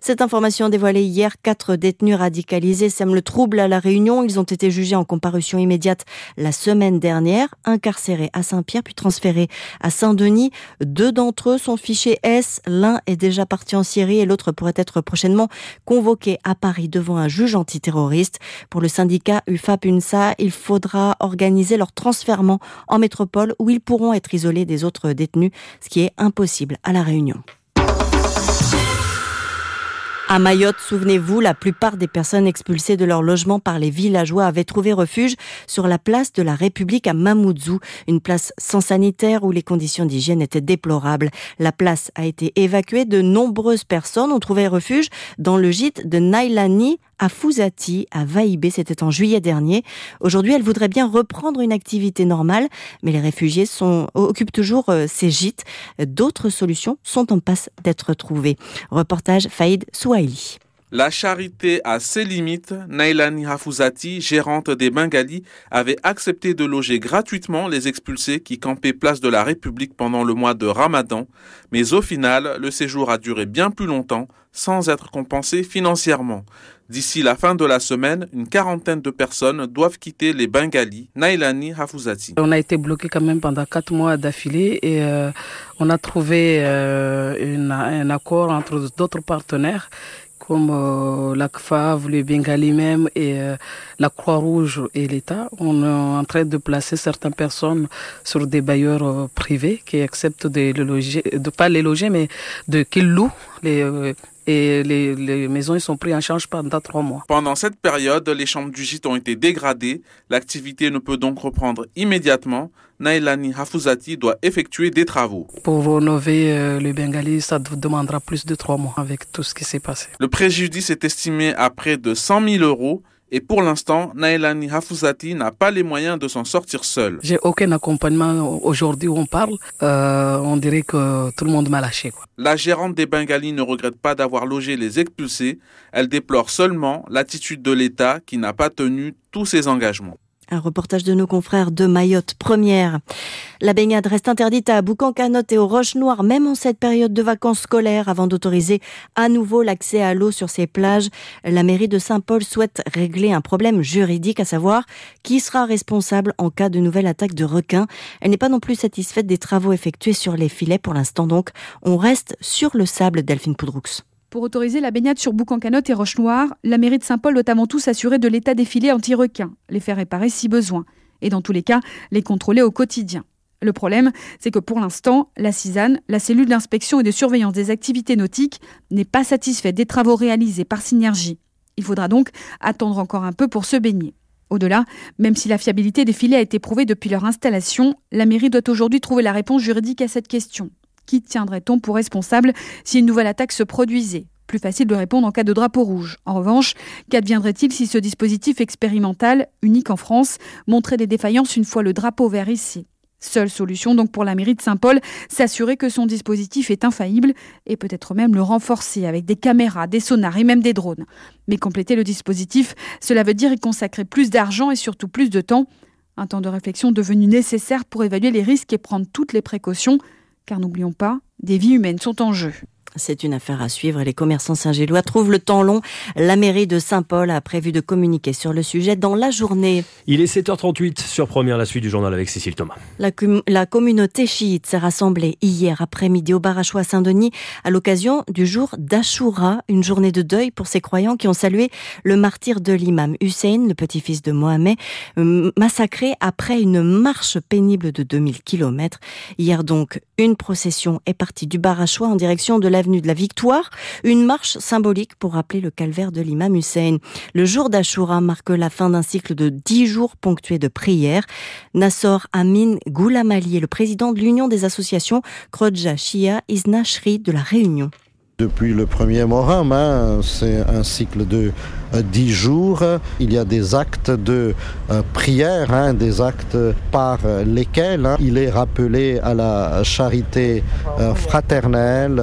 Cette information dévoilée hier, 4 détenus radicalisés sèment le trouble à La Réunion. Ils ont été jugés en comparution immédiate la semaine dernière, incarcérés à Saint-Pierre puis transférés à Saint-Denis. 2 d'entre eux sont fichés S. L'un est déjà parti en Syrie et l'autre pourrait être prochainement convoqué à Paris devant un juge antiterroriste. Pour le syndicat UFAP-UNSA, il faudra organiser leur transfèrement en métropole où ils pourront être isolés des autres détenus, ce qui est impossible à La Réunion. À Mayotte, souvenez-vous, la plupart des personnes expulsées de leur logement par les villageois avaient trouvé refuge sur la place de la République à Mamoudzou, une place sans sanitaire où les conditions d'hygiène étaient déplorables. La place a été évacuée, de nombreuses personnes ont trouvé refuge dans le gîte de Nailani à Fouzati, à Vaïbé, c'était en juillet dernier. Aujourd'hui, elle voudrait bien reprendre une activité normale, mais les réfugiés occupent toujours ces gîtes. D'autres solutions sont en passe d'être trouvées. Reportage Faïd Souaili. La charité a ses limites. Nailani Hafouzati, gérante des Bengalis, avait accepté de loger gratuitement les expulsés qui campaient place de la République pendant le mois de Ramadan. Mais au final, le séjour a duré bien plus longtemps, sans être compensé financièrement. D'ici la fin de la semaine, une 40aine de personnes doivent quitter les Bengalis. Nailani Hafouzati. On a été bloqué quand même pendant 4 mois d'affilée et on a trouvé un accord entre d'autres partenaires comme l'ACFAV, les Bengalis même et la Croix-Rouge et l'État. On est en train de placer certaines personnes sur des bailleurs privés qui acceptent de pas les loger, mais qu'ils louent et les maisons, ils sont pris en charge pendant 3 mois. Pendant cette période, les chambres du gîte ont été dégradées. L'activité ne peut donc reprendre immédiatement. Nailani Hafouzati doit effectuer des travaux. Pour rénover le Bengali, ça demandera plus de 3 mois avec tout ce qui s'est passé. Le préjudice est estimé à près de 100 000 euros. Et pour l'instant, Nailani Hafouzati n'a pas les moyens de s'en sortir seule. J'ai aucun accompagnement aujourd'hui où on parle. On dirait que tout le monde m'a lâché, quoi. La gérante des Bengalis ne regrette pas d'avoir logé les expulsés. Elle déplore seulement l'attitude de l'État qui n'a pas tenu tous ses engagements. Un reportage de nos confrères de Mayotte Première. La baignade reste interdite à Boucan-Canotte et aux Roches-Noires, même en cette période de vacances scolaires, avant d'autoriser à nouveau l'accès à l'eau sur ces plages. La mairie de Saint-Paul souhaite régler un problème juridique, à savoir qui sera responsable en cas de nouvelle attaque de requins. Elle n'est pas non plus satisfaite des travaux effectués sur les filets pour l'instant, donc on reste sur le sable, Delphine Poudroux. Pour autoriser la baignade sur Boucan-Canotte et Roche-Noire, la mairie de Saint-Paul doit avant tout s'assurer de l'état des filets anti-requins, les faire réparer si besoin, et dans tous les cas, les contrôler au quotidien. Le problème, c'est que pour l'instant, la CISAN, la cellule d'inspection et de surveillance des activités nautiques, n'est pas satisfaite des travaux réalisés par Synergie. Il faudra donc attendre encore un peu pour se baigner. Au-delà, même si la fiabilité des filets a été prouvée depuis leur installation, la mairie doit aujourd'hui trouver la réponse juridique à cette question. Qui tiendrait-on pour responsable si une nouvelle attaque se produisait ? Plus facile de répondre en cas de drapeau rouge. En revanche, qu'adviendrait-il si ce dispositif expérimental, unique en France, montrait des défaillances une fois le drapeau vert hissé ? Seule solution donc pour la mairie de Saint-Paul, s'assurer que son dispositif est infaillible et peut-être même le renforcer avec des caméras, des sonars et même des drones. Mais compléter le dispositif, cela veut dire y consacrer plus d'argent et surtout plus de temps. Un temps de réflexion devenu nécessaire pour évaluer les risques et prendre toutes les précautions. Car n'oublions pas, des vies humaines sont en jeu. C'est une affaire à suivre et les commerçants saint-gélois trouvent le temps long. La mairie de Saint-Paul a prévu de communiquer sur le sujet dans la journée. Il est 7h38 sur Première, la suite du journal avec Cécile Thomas. La communauté chiite s'est rassemblée hier après-midi au Barachois à Saint-Denis à l'occasion du jour d'Achoura, une journée de deuil pour ces croyants qui ont salué le martyre de l'imam Hussein, le petit-fils de Mohamed, massacré après une marche pénible de 2000 km. Hier donc, une procession est partie du Barachois en direction de l'avenue de la Victoire, une marche symbolique pour rappeler le calvaire de l'imam Hussein. Le jour d'Achoura marque la fin d'un cycle de 10 jours ponctués de prières. Nassor Amin Goulamali est le président de l'Union des associations Krodja Shia Isna Shri de la Réunion. Depuis le premier Moharram, c'est un cycle de 10 jours. Il y a des actes de prière, des actes par lesquels il est rappelé à la charité fraternelle,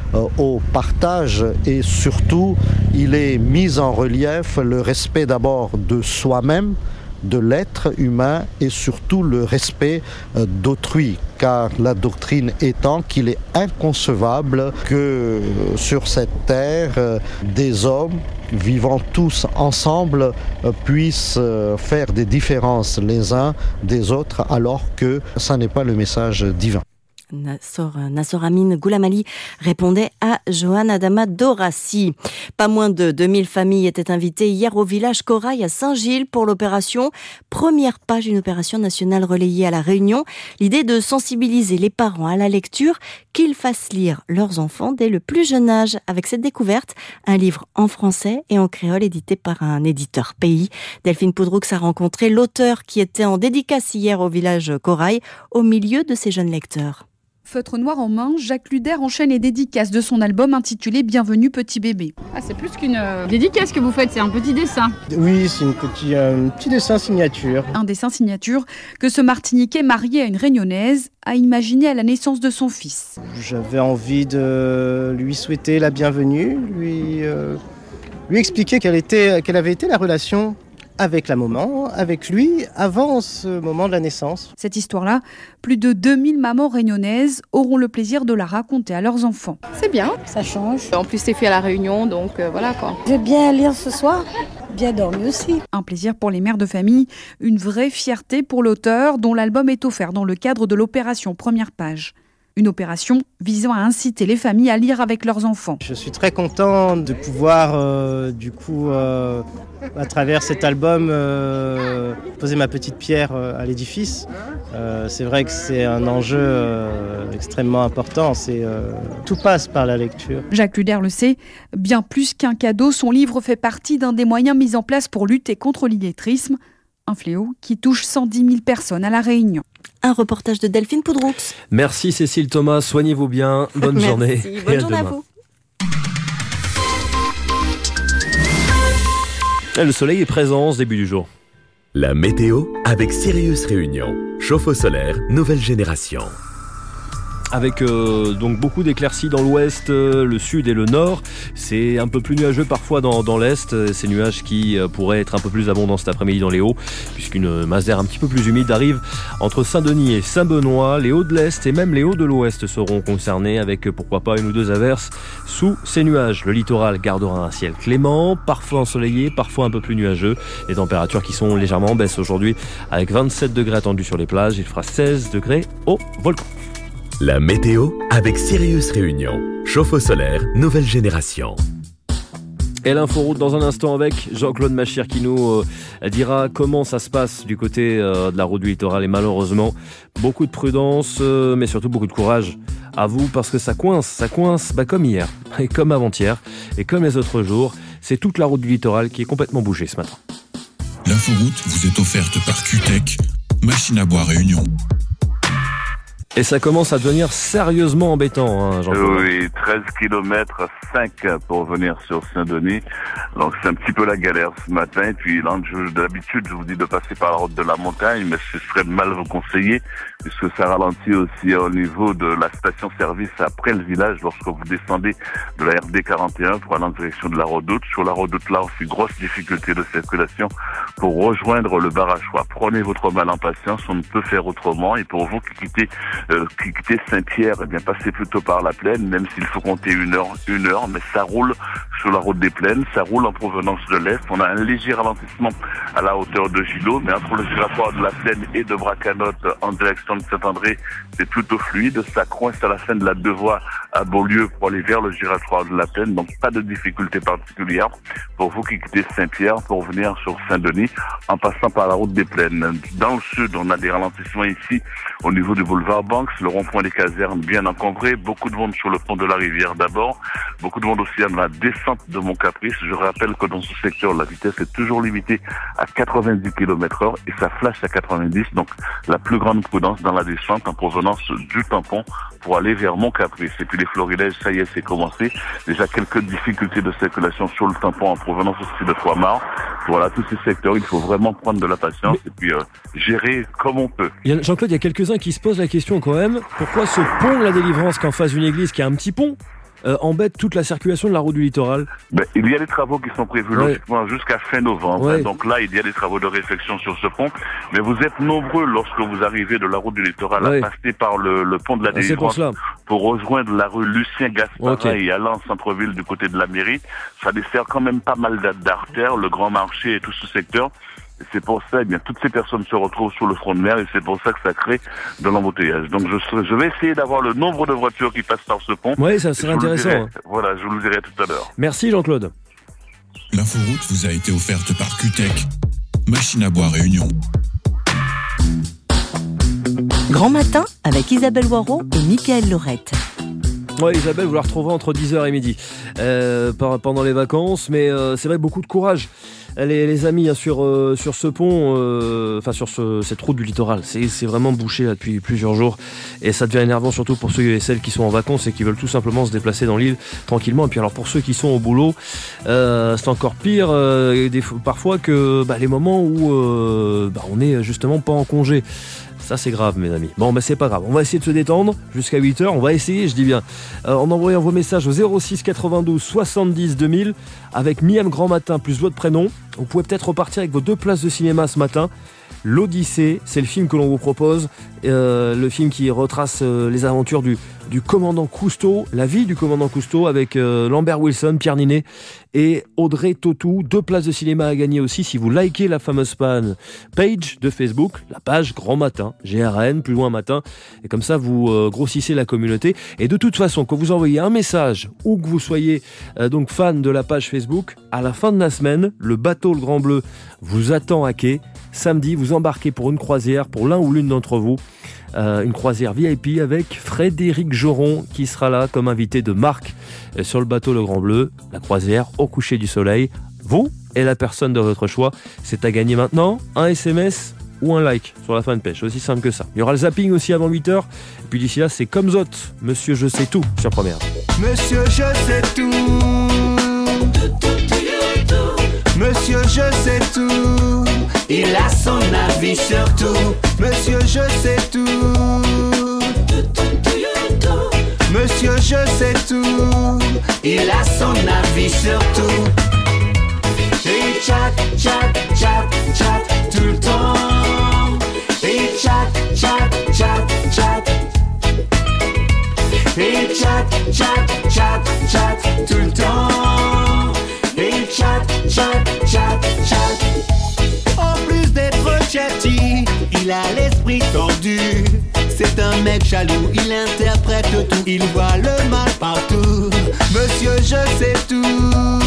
au partage et surtout il est mis en relief le respect d'abord de soi-même, de l'être humain et surtout le respect d'autrui, car la doctrine étant qu'il est inconcevable que sur cette terre, des hommes vivant tous ensemble puissent faire des différences les uns des autres alors que ça n'est pas le message divin. Nassor Amin Goulamali répondait à Johan Adama Dorassi. Pas moins de 2000 familles étaient invitées hier au village Corail à Saint-Gilles pour l'opération Première Page, une opération nationale relayée à La Réunion. L'idée de sensibiliser les parents à la lecture, qu'ils fassent lire leurs enfants dès le plus jeune âge. Avec cette découverte, un livre en français et en créole édité par un éditeur pays. Delphine Poudroux a rencontré l'auteur qui était en dédicace hier au village Corail au milieu de ses jeunes lecteurs. Feutre noir en main, Jacques Luder enchaîne les dédicaces de son album intitulé Bienvenue petit bébé. Ah, c'est plus qu'une dédicace que vous faites, c'est un petit dessin. Oui, c'est un petit dessin signature. Un dessin signature que ce Martiniquais marié à une Réunionnaise a imaginé à la naissance de son fils. J'avais envie de lui souhaiter la bienvenue, lui expliquer quelle avait été la relation avec la maman, avec lui, avant ce moment de la naissance. Cette histoire-là, plus de 2000 mamans réunionnaises auront le plaisir de la raconter à leurs enfants. C'est bien, ça change. En plus, c'est fait à La Réunion, donc voilà quoi. J'ai bien lire ce soir, bien dormi aussi. Un plaisir pour les mères de famille, une vraie fierté pour l'auteur dont l'album est offert dans le cadre de l'opération Première Page. Une opération visant à inciter les familles à lire avec leurs enfants. Je suis très content de pouvoir, à travers cet album, poser ma petite pierre à l'édifice. C'est vrai que c'est un enjeu extrêmement important. Tout passe par la lecture. Jacques Luder le sait, bien plus qu'un cadeau, son livre fait partie d'un des moyens mis en place pour lutter contre l'illettrisme, un fléau qui touche 110 000 personnes à La Réunion. Un reportage de Delphine Poudroux. Merci Cécile Thomas, soignez-vous bien, bonne journée. Bonne journée à vous. Le soleil est présent en ce début du jour. La météo avec Sirius Réunion. Chauffe-eau solaire, nouvelle génération. Avec donc beaucoup d'éclaircies dans l'ouest, le sud et le nord. C'est un peu plus nuageux parfois dans l'est. Ces nuages qui pourraient être un peu plus abondants cet après-midi dans les Hauts, puisqu'une masse d'air un petit peu plus humide arrive entre Saint-Denis et Saint-Benoît. Les Hauts de l'est et même les Hauts de l'ouest seront concernés avec pourquoi pas une ou deux averses sous ces nuages. Le littoral gardera un ciel clément, parfois ensoleillé, parfois un peu plus nuageux. Les températures qui sont légèrement en baisse aujourd'hui avec 27 degrés attendus sur les plages. Il fera 16 degrés au volcan. La météo avec Sirius Réunion. Chauffe-eau solaire, nouvelle génération. Et l'inforoute dans un instant avec Jean-Claude Machir qui nous dira comment ça se passe du côté de la route du littoral. Et malheureusement, beaucoup de prudence, mais surtout beaucoup de courage à vous parce que ça coince comme hier et comme avant-hier et comme les autres jours. C'est toute la route du littoral qui est complètement bougée ce matin. L'inforoute vous est offerte par QTech, machine à boire Réunion. Et ça commence à devenir sérieusement embêtant, hein, Jean-Claude. Oui, 13 km 5 pour venir sur Saint-Denis. Donc c'est un petit peu la galère ce matin. Et puis là, d'habitude, je vous dis de passer par la route de la montagne, mais ce serait mal vous conseiller, puisque ça ralentit aussi au niveau de la station-service après le village, lorsque vous descendez de la RD 41 pour aller en direction de la Redoute. Sur la Redoute, là, on fait grosse difficulté de circulation pour rejoindre le bar à choix. Prenez votre mal en patience, on ne peut faire autrement. Et pour vous qui quittez Saint-Pierre, eh bien passez plutôt par la plaine, même s'il faut compter une heure, mais ça roule sur la route des plaines, ça roule en provenance de l'Est. On a un léger ralentissement à la hauteur de Gillot, mais entre le giratoire de la plaine et de Bracanotte en direction de Saint-André, c'est plutôt fluide. Ça coince à la fin de la deux voies à Beaulieu pour aller vers le giratoire de la plaine, donc pas de difficulté particulière pour vous qui quittez Saint-Pierre pour venir sur Saint-Denis en passant par la route des plaines. Dans le sud, on a des ralentissements ici au niveau du boulevard Banks, le rond-point des casernes bien encombré, beaucoup de monde sur le pont de la rivière d'abord, beaucoup de monde aussi à la descente de Mont-Caprice. Je rappelle que dans ce secteur, la vitesse est toujours limitée à 90 km/h et ça flash à 90, donc la plus grande prudence dans la descente en provenance du tampon pour aller vers Mont-Caprice. Et puis les florilèges, ça y est, c'est commencé. Déjà quelques difficultés de circulation sur le tampon en provenance aussi de Trois-Mars. Voilà, tous ces secteurs, il faut vraiment prendre de la patience et puis gérer comme on peut. Jean-Claude, il y a quelques-uns qui se posent la question quand même, pourquoi ce pont de la Délivrance qu'en face d'une église qui a un petit pont embête toute la circulation de la route du littoral? Il y a des travaux qui sont prévus logiquement jusqu'à fin novembre. Donc là, il y a des travaux de réfection sur ce pont. Mais vous êtes nombreux lorsque vous arrivez de la route du littoral à passer par le pont de la Délivrance pour rejoindre la rue Lucien Gasparin et aller en centre-ville du côté de la mairie. Ça dessert quand même pas mal d'artères, le Grand Marché et tout ce secteur. Et c'est pour ça, toutes ces personnes se retrouvent sur le front de mer et c'est pour ça que ça crée de l'embouteillage. Donc je vais essayer d'avoir le nombre de voitures qui passent par ce pont. Oui, ça serait intéressant. Voilà, je vous le dirai tout à l'heure. Merci Jean-Claude. L'inforoute vous a été offerte par QTech, machine à boire Réunion. Grand matin avec Isabelle Waro et Mickaël Laurette. Ouais, Isabelle, vous la retrouvez entre 10h et midi pendant les vacances, mais c'est vrai, beaucoup de courage. Les amis, sur ce pont, cette route du littoral, c'est vraiment bouché là, depuis plusieurs jours et ça devient énervant surtout pour ceux et celles qui sont en vacances et qui veulent tout simplement se déplacer dans l'île tranquillement. Et puis alors pour ceux qui sont au boulot, c'est encore pire parfois que les moments où on est justement pas en congé. Ça c'est grave mes amis. Bon c'est pas grave, on va essayer de se détendre jusqu'à 8h, on va essayer, je dis bien, en envoyant vos messages au 06 92 70 2000 avec Miam Grand Matin plus votre prénom. Vous pouvez peut-être repartir avec vos 2 places de cinéma ce matin. L'Odyssée, c'est le film que l'on vous propose, le film qui retrace les aventures du commandant Cousteau, la vie du commandant Cousteau avec Lambert Wilson, Pierre Ninet et Audrey Tautou. 2 places de cinéma à gagner aussi si vous likez la fameuse page de Facebook, la page Grand Matin, GRN, plus loin matin, et comme ça vous grossissez la communauté. Et de toute façon, quand vous envoyez un message ou que vous soyez donc fan de la page Facebook, à la fin de la semaine, le bateau Le Grand Bleu vous attend à quai. Samedi, vous embarquez pour une croisière pour l'un ou l'une d'entre vous. Une croisière VIP avec Frédéric Joron qui sera là comme invité de marque sur le bateau Le Grand Bleu. La croisière au coucher du soleil. Vous et la personne de votre choix. C'est à gagner maintenant. Un SMS ou un like sur la fin de pêche. Aussi simple que ça. Il y aura le zapping aussi avant 8h. Et puis d'ici là, c'est comme Zot. Monsieur Je sais tout sur Première. Monsieur Je sais tout. Monsieur Je sais tout. Il a son avis sur tout. Monsieur Je sais tout. Monsieur Je sais tout. Il a son avis sur tout. Et chat, chat, chat, chat tout le temps. Et chat, chat, chat, chat. Et chat, chat, chat, chat tout le temps. Et chat, chat, chat, chat. En plus d'être chatty, il a l'esprit tordu. C'est un mec jaloux, il interprète tout, il voit le mal partout. Monsieur Je sais tout.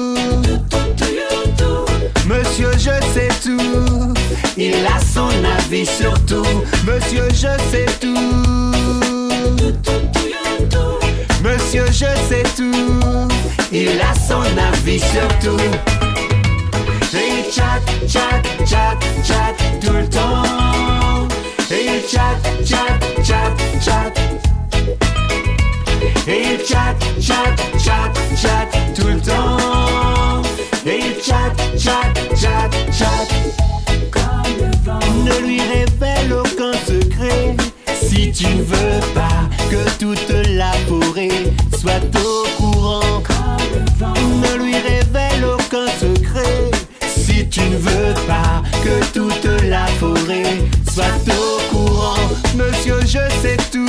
Monsieur Je sais tout. Il a son avis sur tout. Monsieur Je sais tout. Monsieur Je sais tout. Il a son avis sur tout. Et chat, chat, chat, chat tout le temps. Et chat, chat, chat, chat. Et chat, chat, chat, chat tout le temps. Et chat, chat, chat, chat. Comme le vent. Ne lui révèle aucun secret. Si tu ne veux pas que toute la forêt soit au courant. Comme le vent. Ne lui révèle aucun secret. Si tu ne veux pas que toute la forêt soit au courant. Monsieur Je sais tout.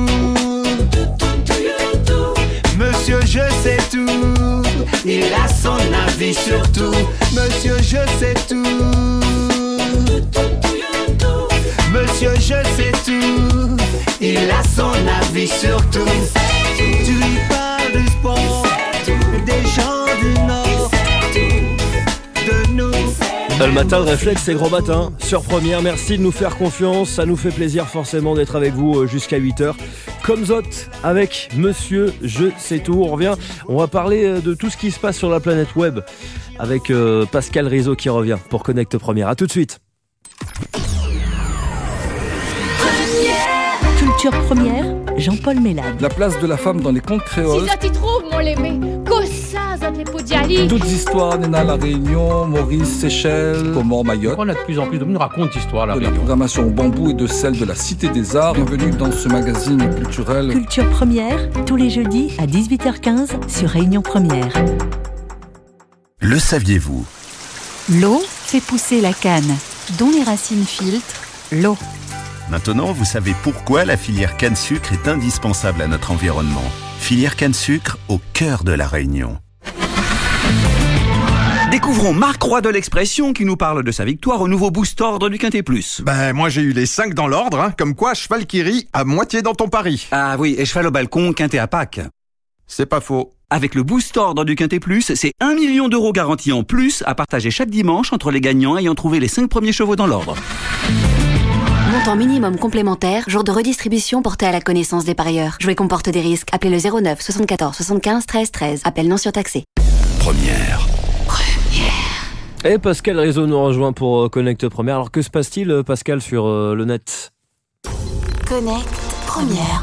Monsieur Je sais tout. Il a son avis sur tout. Monsieur Je sais tout. Monsieur Je sais tout. Il a son avis sur tout. Tu lui parles du sport, des gens du Nord, de nous. Le matin, le réflexe, c'est Grand Matin sur Première. Merci de nous faire confiance. Ça nous fait plaisir forcément d'être avec vous jusqu'à 8h. Comme Zot avec Monsieur Je sais tout. On revient. On va parler de tout ce qui se passe sur la planète web avec Pascal Rizzo qui revient pour Connect Première. À tout de suite. Culture Première, Jean-Paul Mélade. La place de la femme dans les contes créoles. Si ça t'y trouve, mon l'aimé, ça, ça t'es pas d'y aller. D'autres histoires, Nena La Réunion, Maurice, Seychelles, Comores, Mayotte. On a de plus en plus de monde raconte histoire là. De la programmation au bambou et de celle de la Cité des Arts. Bienvenue dans ce magazine culturel. Culture Première, tous les jeudis à 18h15 sur Réunion Première. Le saviez-vous ? L'eau fait pousser la canne, dont les racines filtrent l'eau. Maintenant, vous savez pourquoi la filière canne-sucre est indispensable à notre environnement. Filière canne-sucre au cœur de la Réunion. Découvrons Marc Roy de l'Expression qui nous parle de sa victoire au nouveau Boost Ordre du Quintet Plus. Moi j'ai eu les 5 dans l'ordre, comme quoi cheval qui rit à moitié dans ton pari. Ah oui, et cheval au balcon, Quintet à Pâques. C'est pas faux. Avec le Boost Ordre du Quintet Plus, c'est 1 million d'euros garantis en plus à partager chaque dimanche entre les gagnants ayant trouvé les 5 premiers chevaux dans l'ordre. Montant minimum complémentaire, jour de redistribution porté à la connaissance des parieurs. Jouer comporte des risques. Appelez le 09 74 75 13 13. Appel non surtaxé. Première. Et Pascal Réseau nous rejoint pour Connect Première. Alors que se passe-t-il, Pascal, sur le net ? Connect Première.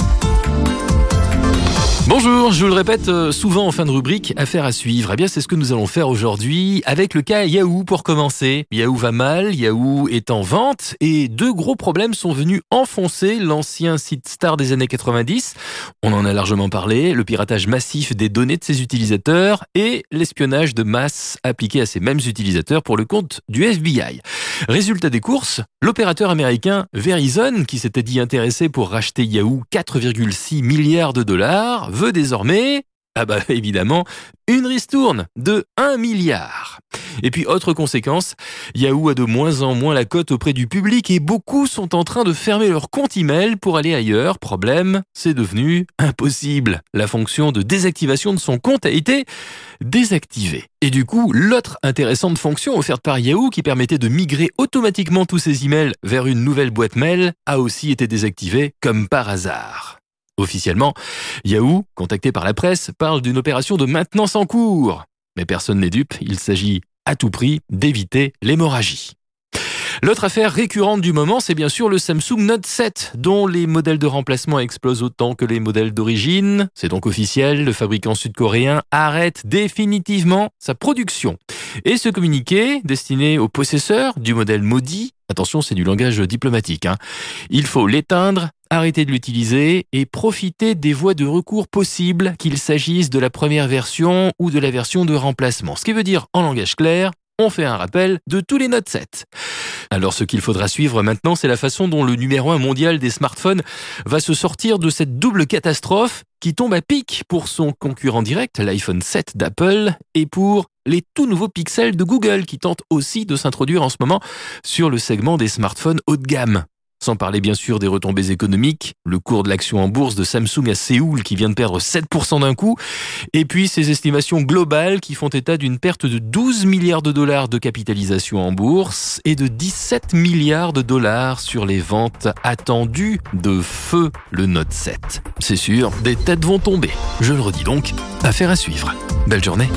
Bonjour, je vous le répète souvent en fin de rubrique, affaire à suivre. Eh bien, c'est ce que nous allons faire aujourd'hui avec le cas Yahoo pour commencer. Yahoo va mal, Yahoo est en vente et 2 gros problèmes sont venus enfoncer l'ancien site star des années 90. On en a largement parlé, le piratage massif des données de ses utilisateurs et l'espionnage de masse appliqué à ces mêmes utilisateurs pour le compte du FBI. Résultat des courses, l'opérateur américain Verizon, qui s'était dit intéressé pour racheter Yahoo 4,6 milliards de dollars, veut désormais, évidemment, une ristourne de 1 milliard. Et puis, autre conséquence, Yahoo a de moins en moins la cote auprès du public et beaucoup sont en train de fermer leur compte email pour aller ailleurs. Problème, c'est devenu impossible. La fonction de désactivation de son compte a été désactivée. Et du coup, l'autre intéressante fonction offerte par Yahoo qui permettait de migrer automatiquement tous ses emails vers une nouvelle boîte mail a aussi été désactivée comme par hasard. Officiellement, Yahoo, contacté par la presse, parle d'une opération de maintenance en cours. Mais personne n'est dupe, il s'agit à tout prix d'éviter l'hémorragie. L'autre affaire récurrente du moment, c'est bien sûr le Samsung Note 7, dont les modèles de remplacement explosent autant que les modèles d'origine. C'est donc officiel, le fabricant sud-coréen arrête définitivement sa production. Et ce communiqué, destiné aux possesseurs du modèle maudit, attention, c'est du langage diplomatique, il faut l'éteindre, arrêter de l'utiliser et profiter des voies de recours possibles, qu'il s'agisse de la première version ou de la version de remplacement. Ce qui veut dire, en langage clair, on fait un rappel de tous les Note 7. Alors ce qu'il faudra suivre maintenant, c'est la façon dont le numéro 1 mondial des smartphones va se sortir de cette double catastrophe qui tombe à pic pour son concurrent direct, l'iPhone 7 d'Apple, et pour les tout nouveaux pixels de Google qui tentent aussi de s'introduire en ce moment sur le segment des smartphones haut de gamme. Sans parler bien sûr des retombées économiques, le cours de l'action en bourse de Samsung à Séoul qui vient de perdre 7% d'un coup, et puis ces estimations globales qui font état d'une perte de 12 milliards de dollars de capitalisation en bourse et de 17 milliards de dollars sur les ventes attendues de feu le Note 7. C'est sûr, des têtes vont tomber. Je le redis donc, affaire à suivre. Belle journée.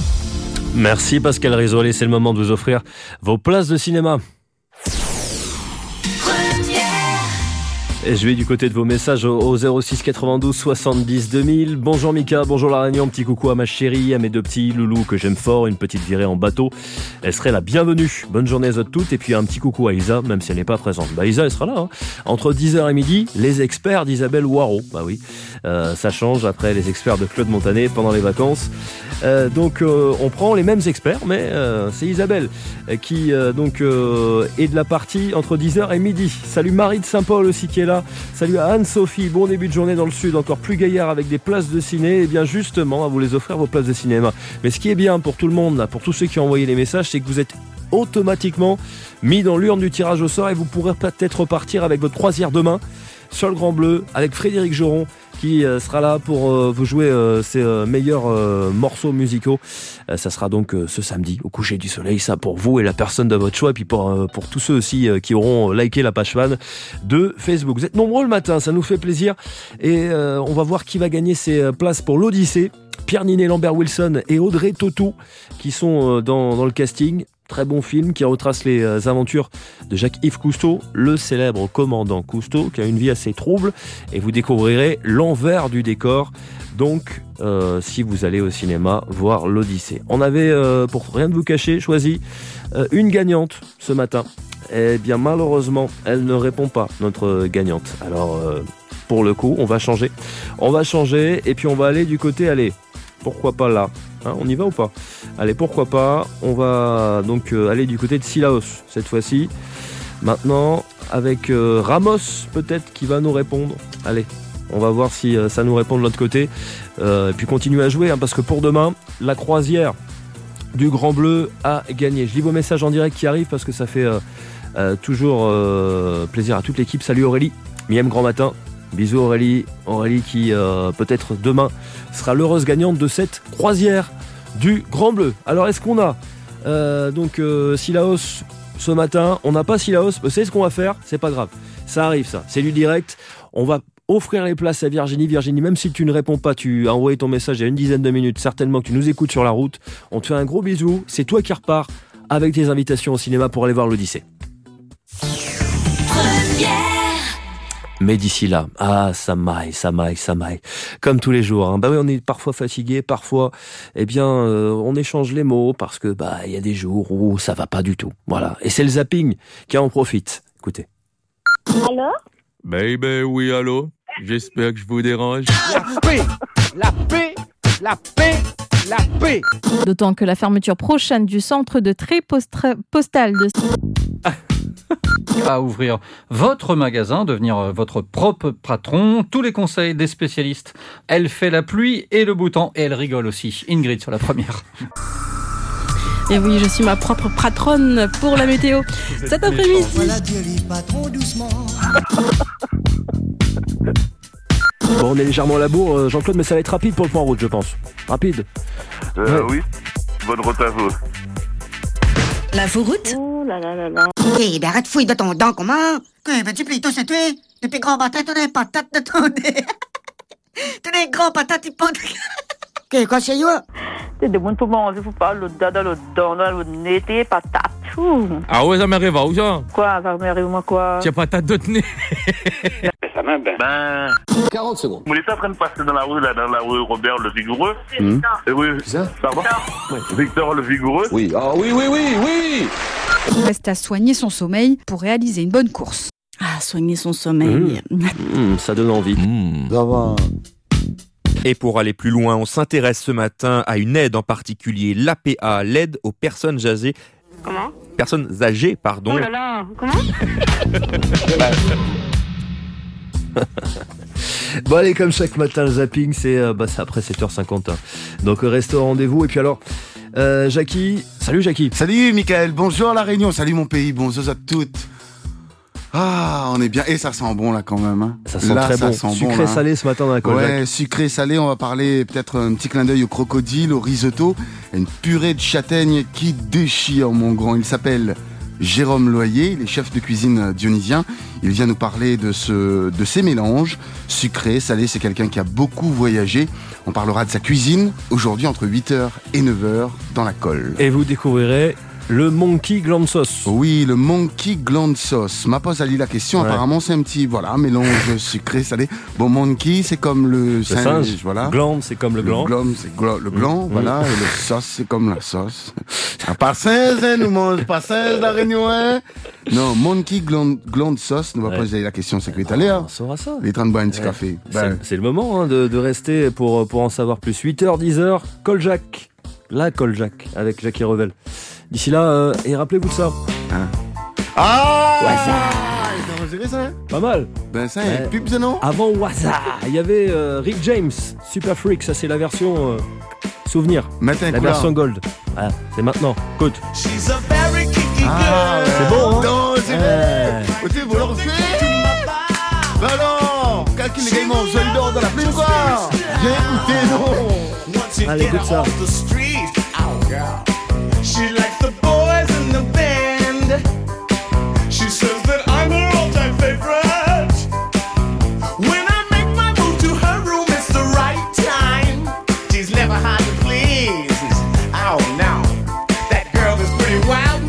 Merci Pascal Réseau, allez, c'est le moment de vous offrir vos places de cinéma. Et je vais du côté de vos messages au 06 92 70 2000. Bonjour Mika, bonjour La Réunion, petit coucou à ma chérie, à mes 2 petits loulous que j'aime fort, une petite virée en bateau. Elle serait la bienvenue. Bonne journée à toutes et puis un petit coucou à Isa, même si elle n'est pas présente. Isa, elle sera là. Entre 10h et midi, les experts d'Isabelle Waro. Oui, ça change après les experts de Claude Montané pendant les vacances. Donc on prend les mêmes experts, mais c'est Isabelle qui est de la partie entre 10h et midi. Salut Marie de Saint-Paul aussi qui est là. Salut à Anne-Sophie, bon début de journée dans le sud, encore plus gaillard avec des places de ciné. Et bien justement, à vous les offrir vos places de cinéma. Mais ce qui est bien pour tout le monde, là, pour tous ceux qui ont envoyé les messages, c'est que vous êtes automatiquement mis dans l'urne du tirage au sort et vous pourrez peut-être repartir avec votre croisière demain sur le Grand Bleu avec Frédéric Joron qui sera là pour vous jouer ses meilleurs morceaux musicaux. Ça sera donc ce samedi au coucher du soleil, ça pour vous et la personne de votre choix, et puis pour tous ceux aussi qui auront liké la page fan de Facebook. Vous êtes nombreux le matin, ça nous fait plaisir, et on va voir qui va gagner ces places pour l'Odyssée. Pierre Ninet, Lambert Wilson et Audrey Tautou qui sont dans le casting. très bon film qui retrace les aventures de Jacques-Yves Cousteau, le célèbre commandant Cousteau, qui a une vie assez trouble, et vous découvrirez l'envers du décor. Donc, si vous allez au cinéma voir l'Odyssée. On avait, pour rien de vous cacher, choisi une gagnante ce matin. Eh bien, malheureusement, elle ne répond pas, notre gagnante. Alors, pour le coup, on va changer. On va changer, et puis on va aller du côté, allez, pourquoi pas là, hein, on y va ou pas? Allez, pourquoi pas, on va donc aller du côté de Sillaos, cette fois-ci. Maintenant, avec Ramos, peut-être, qui va nous répondre. Allez, on va voir si ça nous répond de l'autre côté. Et puis continuer à jouer, hein, parce que pour demain, la croisière du Grand Bleu a gagné. Je lis vos messages en direct qui arrivent, parce que ça fait toujours plaisir à toute l'équipe. Salut Aurélie, Miem Grand Matin. Bisous Aurélie. Aurélie qui peut-être demain sera l'heureuse gagnante de cette croisière du Grand Bleu. Alors est-ce qu'on a Sillaos ce matin? On n'a pas Sillaos. Vous savez ce qu'on va faire? C'est pas grave. Ça arrive ça. C'est du direct. On va offrir les places à Virginie. Virginie, même si tu ne réponds pas, tu as envoyé ton message il y a une dizaine de minutes. Certainement que tu nous écoutes sur la route. On te fait un gros bisou. C'est toi qui repars avec tes invitations au cinéma pour aller voir l'Odyssée. Mais d'ici là, ça maille. Comme tous les jours, hein. Bah oui, on est parfois fatigué, parfois, on échange les mots parce que, il y a des jours où ça va pas du tout. Voilà. Et c'est le zapping qui en profite. Écoutez. Allô? Baby, oui, allô? J'espère que je vous dérange. La paix. D'autant que la fermeture prochaine du centre de tri postal de... À ouvrir votre magasin, devenir votre propre patron. Tous les conseils des spécialistes. Elle fait la pluie et le beau temps, et elle rigole aussi. Ingrid sur la première. Et oui, je suis ma propre patronne pour la météo. Cet après-midi. Bon, on est légèrement à la bourre, Jean-Claude, mais ça va être rapide pour le point route, je pense. Rapide. Ouais. Oui. Bonne route à vous. L'inforoute? Oh là là là là. Eh ben arrête fouille de ton dent, comment? Que veux-tu plutôt se tuer? Depuis grand matin, t'as des patates de ton nez. T'as des grands patates, ils pendent. Qu'est-ce qu'il y a? T'es de bon pour manger, faut pas le dada, le dent, le nez, tes patates. Ah ouais, ça m'arrive où ça? Quoi, ça m'arrive moi quoi? Tiens, patate de nez. Ça m'a 40 secondes. Vous étiez en train de passer dans la rue Robert le Vigoureux. Oui, c'est ça? Pardon? Victor le Vigoureux. Oui, oui. Reste à soigner son sommeil pour réaliser une bonne course. Ah, soigner son sommeil. Ça donne envie. Ça va. Et pour aller plus loin, on s'intéresse ce matin à une aide en particulier, l'APA, l'aide aux personnes âgées. Comment? Personnes âgées, pardon. Oh là là, comment? Bon allez, comme chaque matin, le zapping, c'est après 7h50. Hein. Donc restez au rendez-vous. Et puis alors, Jackie. Salut Jackie. Salut Mickaël, bonjour la Réunion, salut mon pays, bonjour à toutes. Ah, on est bien. Et ça sent bon là quand même. Hein. Ça sent là, très ça bon. Sent sucré bon, salé ce matin dans la Coljac. Ouais, sucré salé. On va parler peut-être un petit clin d'œil au crocodile, au risotto, une purée de châtaigne qui déchire mon grand. Il s'appelle Jérôme Loyer, il est chef de cuisine dionysien. Il vient nous parler de ces mélanges sucré, salé. C'est quelqu'un qui a beaucoup voyagé. On parlera de sa cuisine aujourd'hui entre 8h et 9h dans la Colle. Et vous découvrirez le Monkey Gland Sauce. Oui, le Monkey Gland Sauce. Ma pose Ali la question. Ouais. Apparemment, c'est un petit mélange sucré, salé. Bon, Monkey, c'est comme le singe. Voilà. Gland, c'est comme le gland. Le gland, c'est le gland, voilà. Et le sauce, c'est comme la sauce. Pas singe, hein, nous mange pas singe, la Réunion, hein. Non, Monkey Gland Sauce. Nous va poser Ali la question. C'est que t'es là. On saura ça. Il est en train de boire un petit café. C'est le moment de rester pour en savoir plus. 8h, 10h, Coljac. La Coljac avec Jackie Revel. D'ici là, et rappelez-vous de ça. Hein. Ah ouais, ça. Pas mal. Ben ça, il pub ça non? Avant Waza, il y avait Rick James, Super Freak, ça c'est la version souvenir. Matin la version gold. Ah, c'est maintenant. Écoute. C'est bon, hein? Non, c'est vrai. Écoutez, vous le refaites. Ben non, calcule les gars, je le dors dans la plume quoi. Viens écouter, non. Allez, écoute ça. She likes the boys in the band. She says that I'm her all-time favorite. When I make my move to her room, it's the right time. She's never hard to please. Oh no, that girl is pretty wild.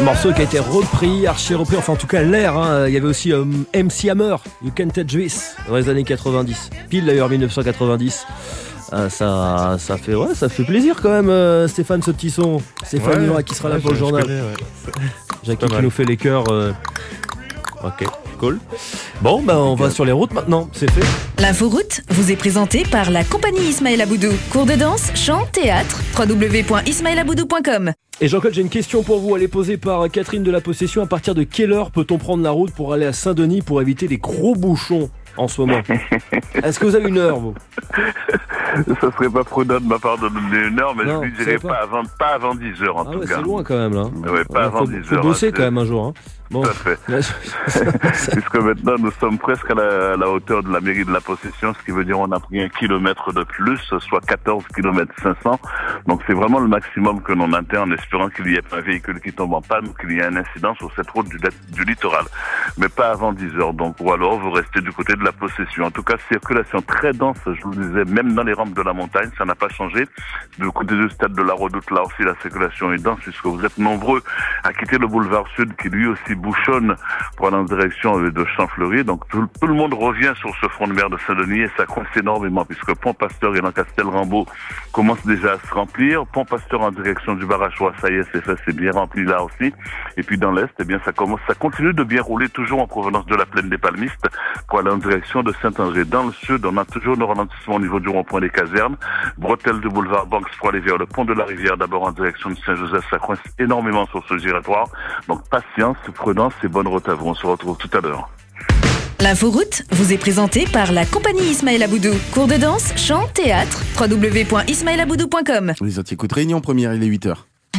Morceau qui a été repris, archi repris, enfin en tout cas l'air. Il y avait aussi MC Hammer, You Can't Touch This, dans les années 90. Pile d'ailleurs 1990. Ça fait plaisir quand même, Stéphane, ce petit son. Stéphane Murat qui sera là pour le journal. Jackie qui nous fait les chœurs. Ok, cool. Bon, on va sur les routes maintenant, c'est fait. L'inforoute vous est présentée par la compagnie Ismaël Aboudou. Cours de danse, chant, théâtre, www.ismaelaboudou.com. Et Jean-Claude, j'ai une question pour vous. Elle est posée par Catherine de la Possession. À partir de quelle heure peut-on prendre la route pour aller à Saint-Denis pour éviter les gros bouchons en ce moment? Est-ce que vous avez une heure, vous? Ça serait pas prudent de ma part de donner une heure, mais je lui dirais pas avant 10h en tout cas. C'est loin quand même là. Ouais, pas avant 10h. Faut bosser quand même un jour. Bon. Tout à fait. Puisque maintenant nous sommes presque à la hauteur de la mairie de la Possession, ce qui veut dire on a pris 1 kilomètre de plus, soit 14 km 500. Donc c'est vraiment le maximum que l'on atteint en espérant qu'il n'y ait pas un véhicule qui tombe en panne ou qu'il y ait un incident sur cette route du littoral. Mais pas avant 10h. Donc, ou alors vous restez du côté de la Possession. En tout cas, circulation très dense, je vous le disais, même dans les rampes de la montagne, ça n'a pas changé. Du côté du stade de la Redoute, là aussi la circulation est dense puisque vous êtes nombreux à quitter le boulevard Sud qui lui aussi bouchonne pour aller en direction de Champfleury. Donc tout le monde revient sur ce front de mer de Saint-Denis et ça coince énormément puisque Pont-Pasteur et Castel-Rambaud commencent déjà à se remplir. Pont-Pasteur en direction du Barachois, ça y est, c'est bien rempli là aussi. Et puis dans l'Est, ça continue de bien rouler toujours en provenance de la plaine des Palmistes pour aller en direction de Saint-André. Dans le Sud, on a toujours le ralentissement au niveau du rond-point des casernes. Bretelle du boulevard Banks pour aller vers le pont de la Rivière, d'abord en direction de Saint-Joseph, ça coince énormément sur ce giratoire. Donc patience, prudence et bonne route à vous. On se retrouve tout à l'heure. L'inforoute vous est présentée par la compagnie Ismaël Aboudou. Cours de danse, chant, théâtre, www.ismaelaboudou.com. Les autres écoutent Réunion Première, il est 8h.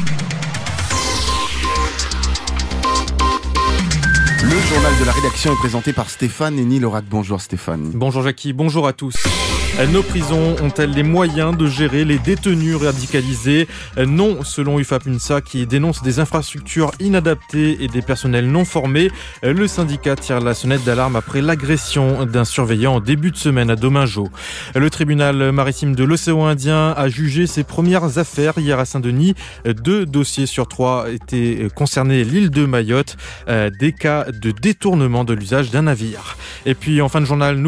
Le journal de la rédaction est présenté par Stéphane et Neil Aurat. Bonjour Stéphane. Bonjour Jackie, bonjour à tous. Nos prisons ont-elles les moyens de gérer les détenus radicalisés? Non, selon UFAPUNSA qui dénonce des infrastructures inadaptées et des personnels non formés. Le syndicat tire la sonnette d'alarme après l'agression d'un surveillant en début de semaine à Domingo. Le tribunal maritime de l'océan Indien a jugé ses premières affaires hier à Saint-Denis. 2 dossiers sur 3 étaient concernés l'île de Mayotte, des cas de détournement de l'usage d'un navire. Et puis en fin de journal,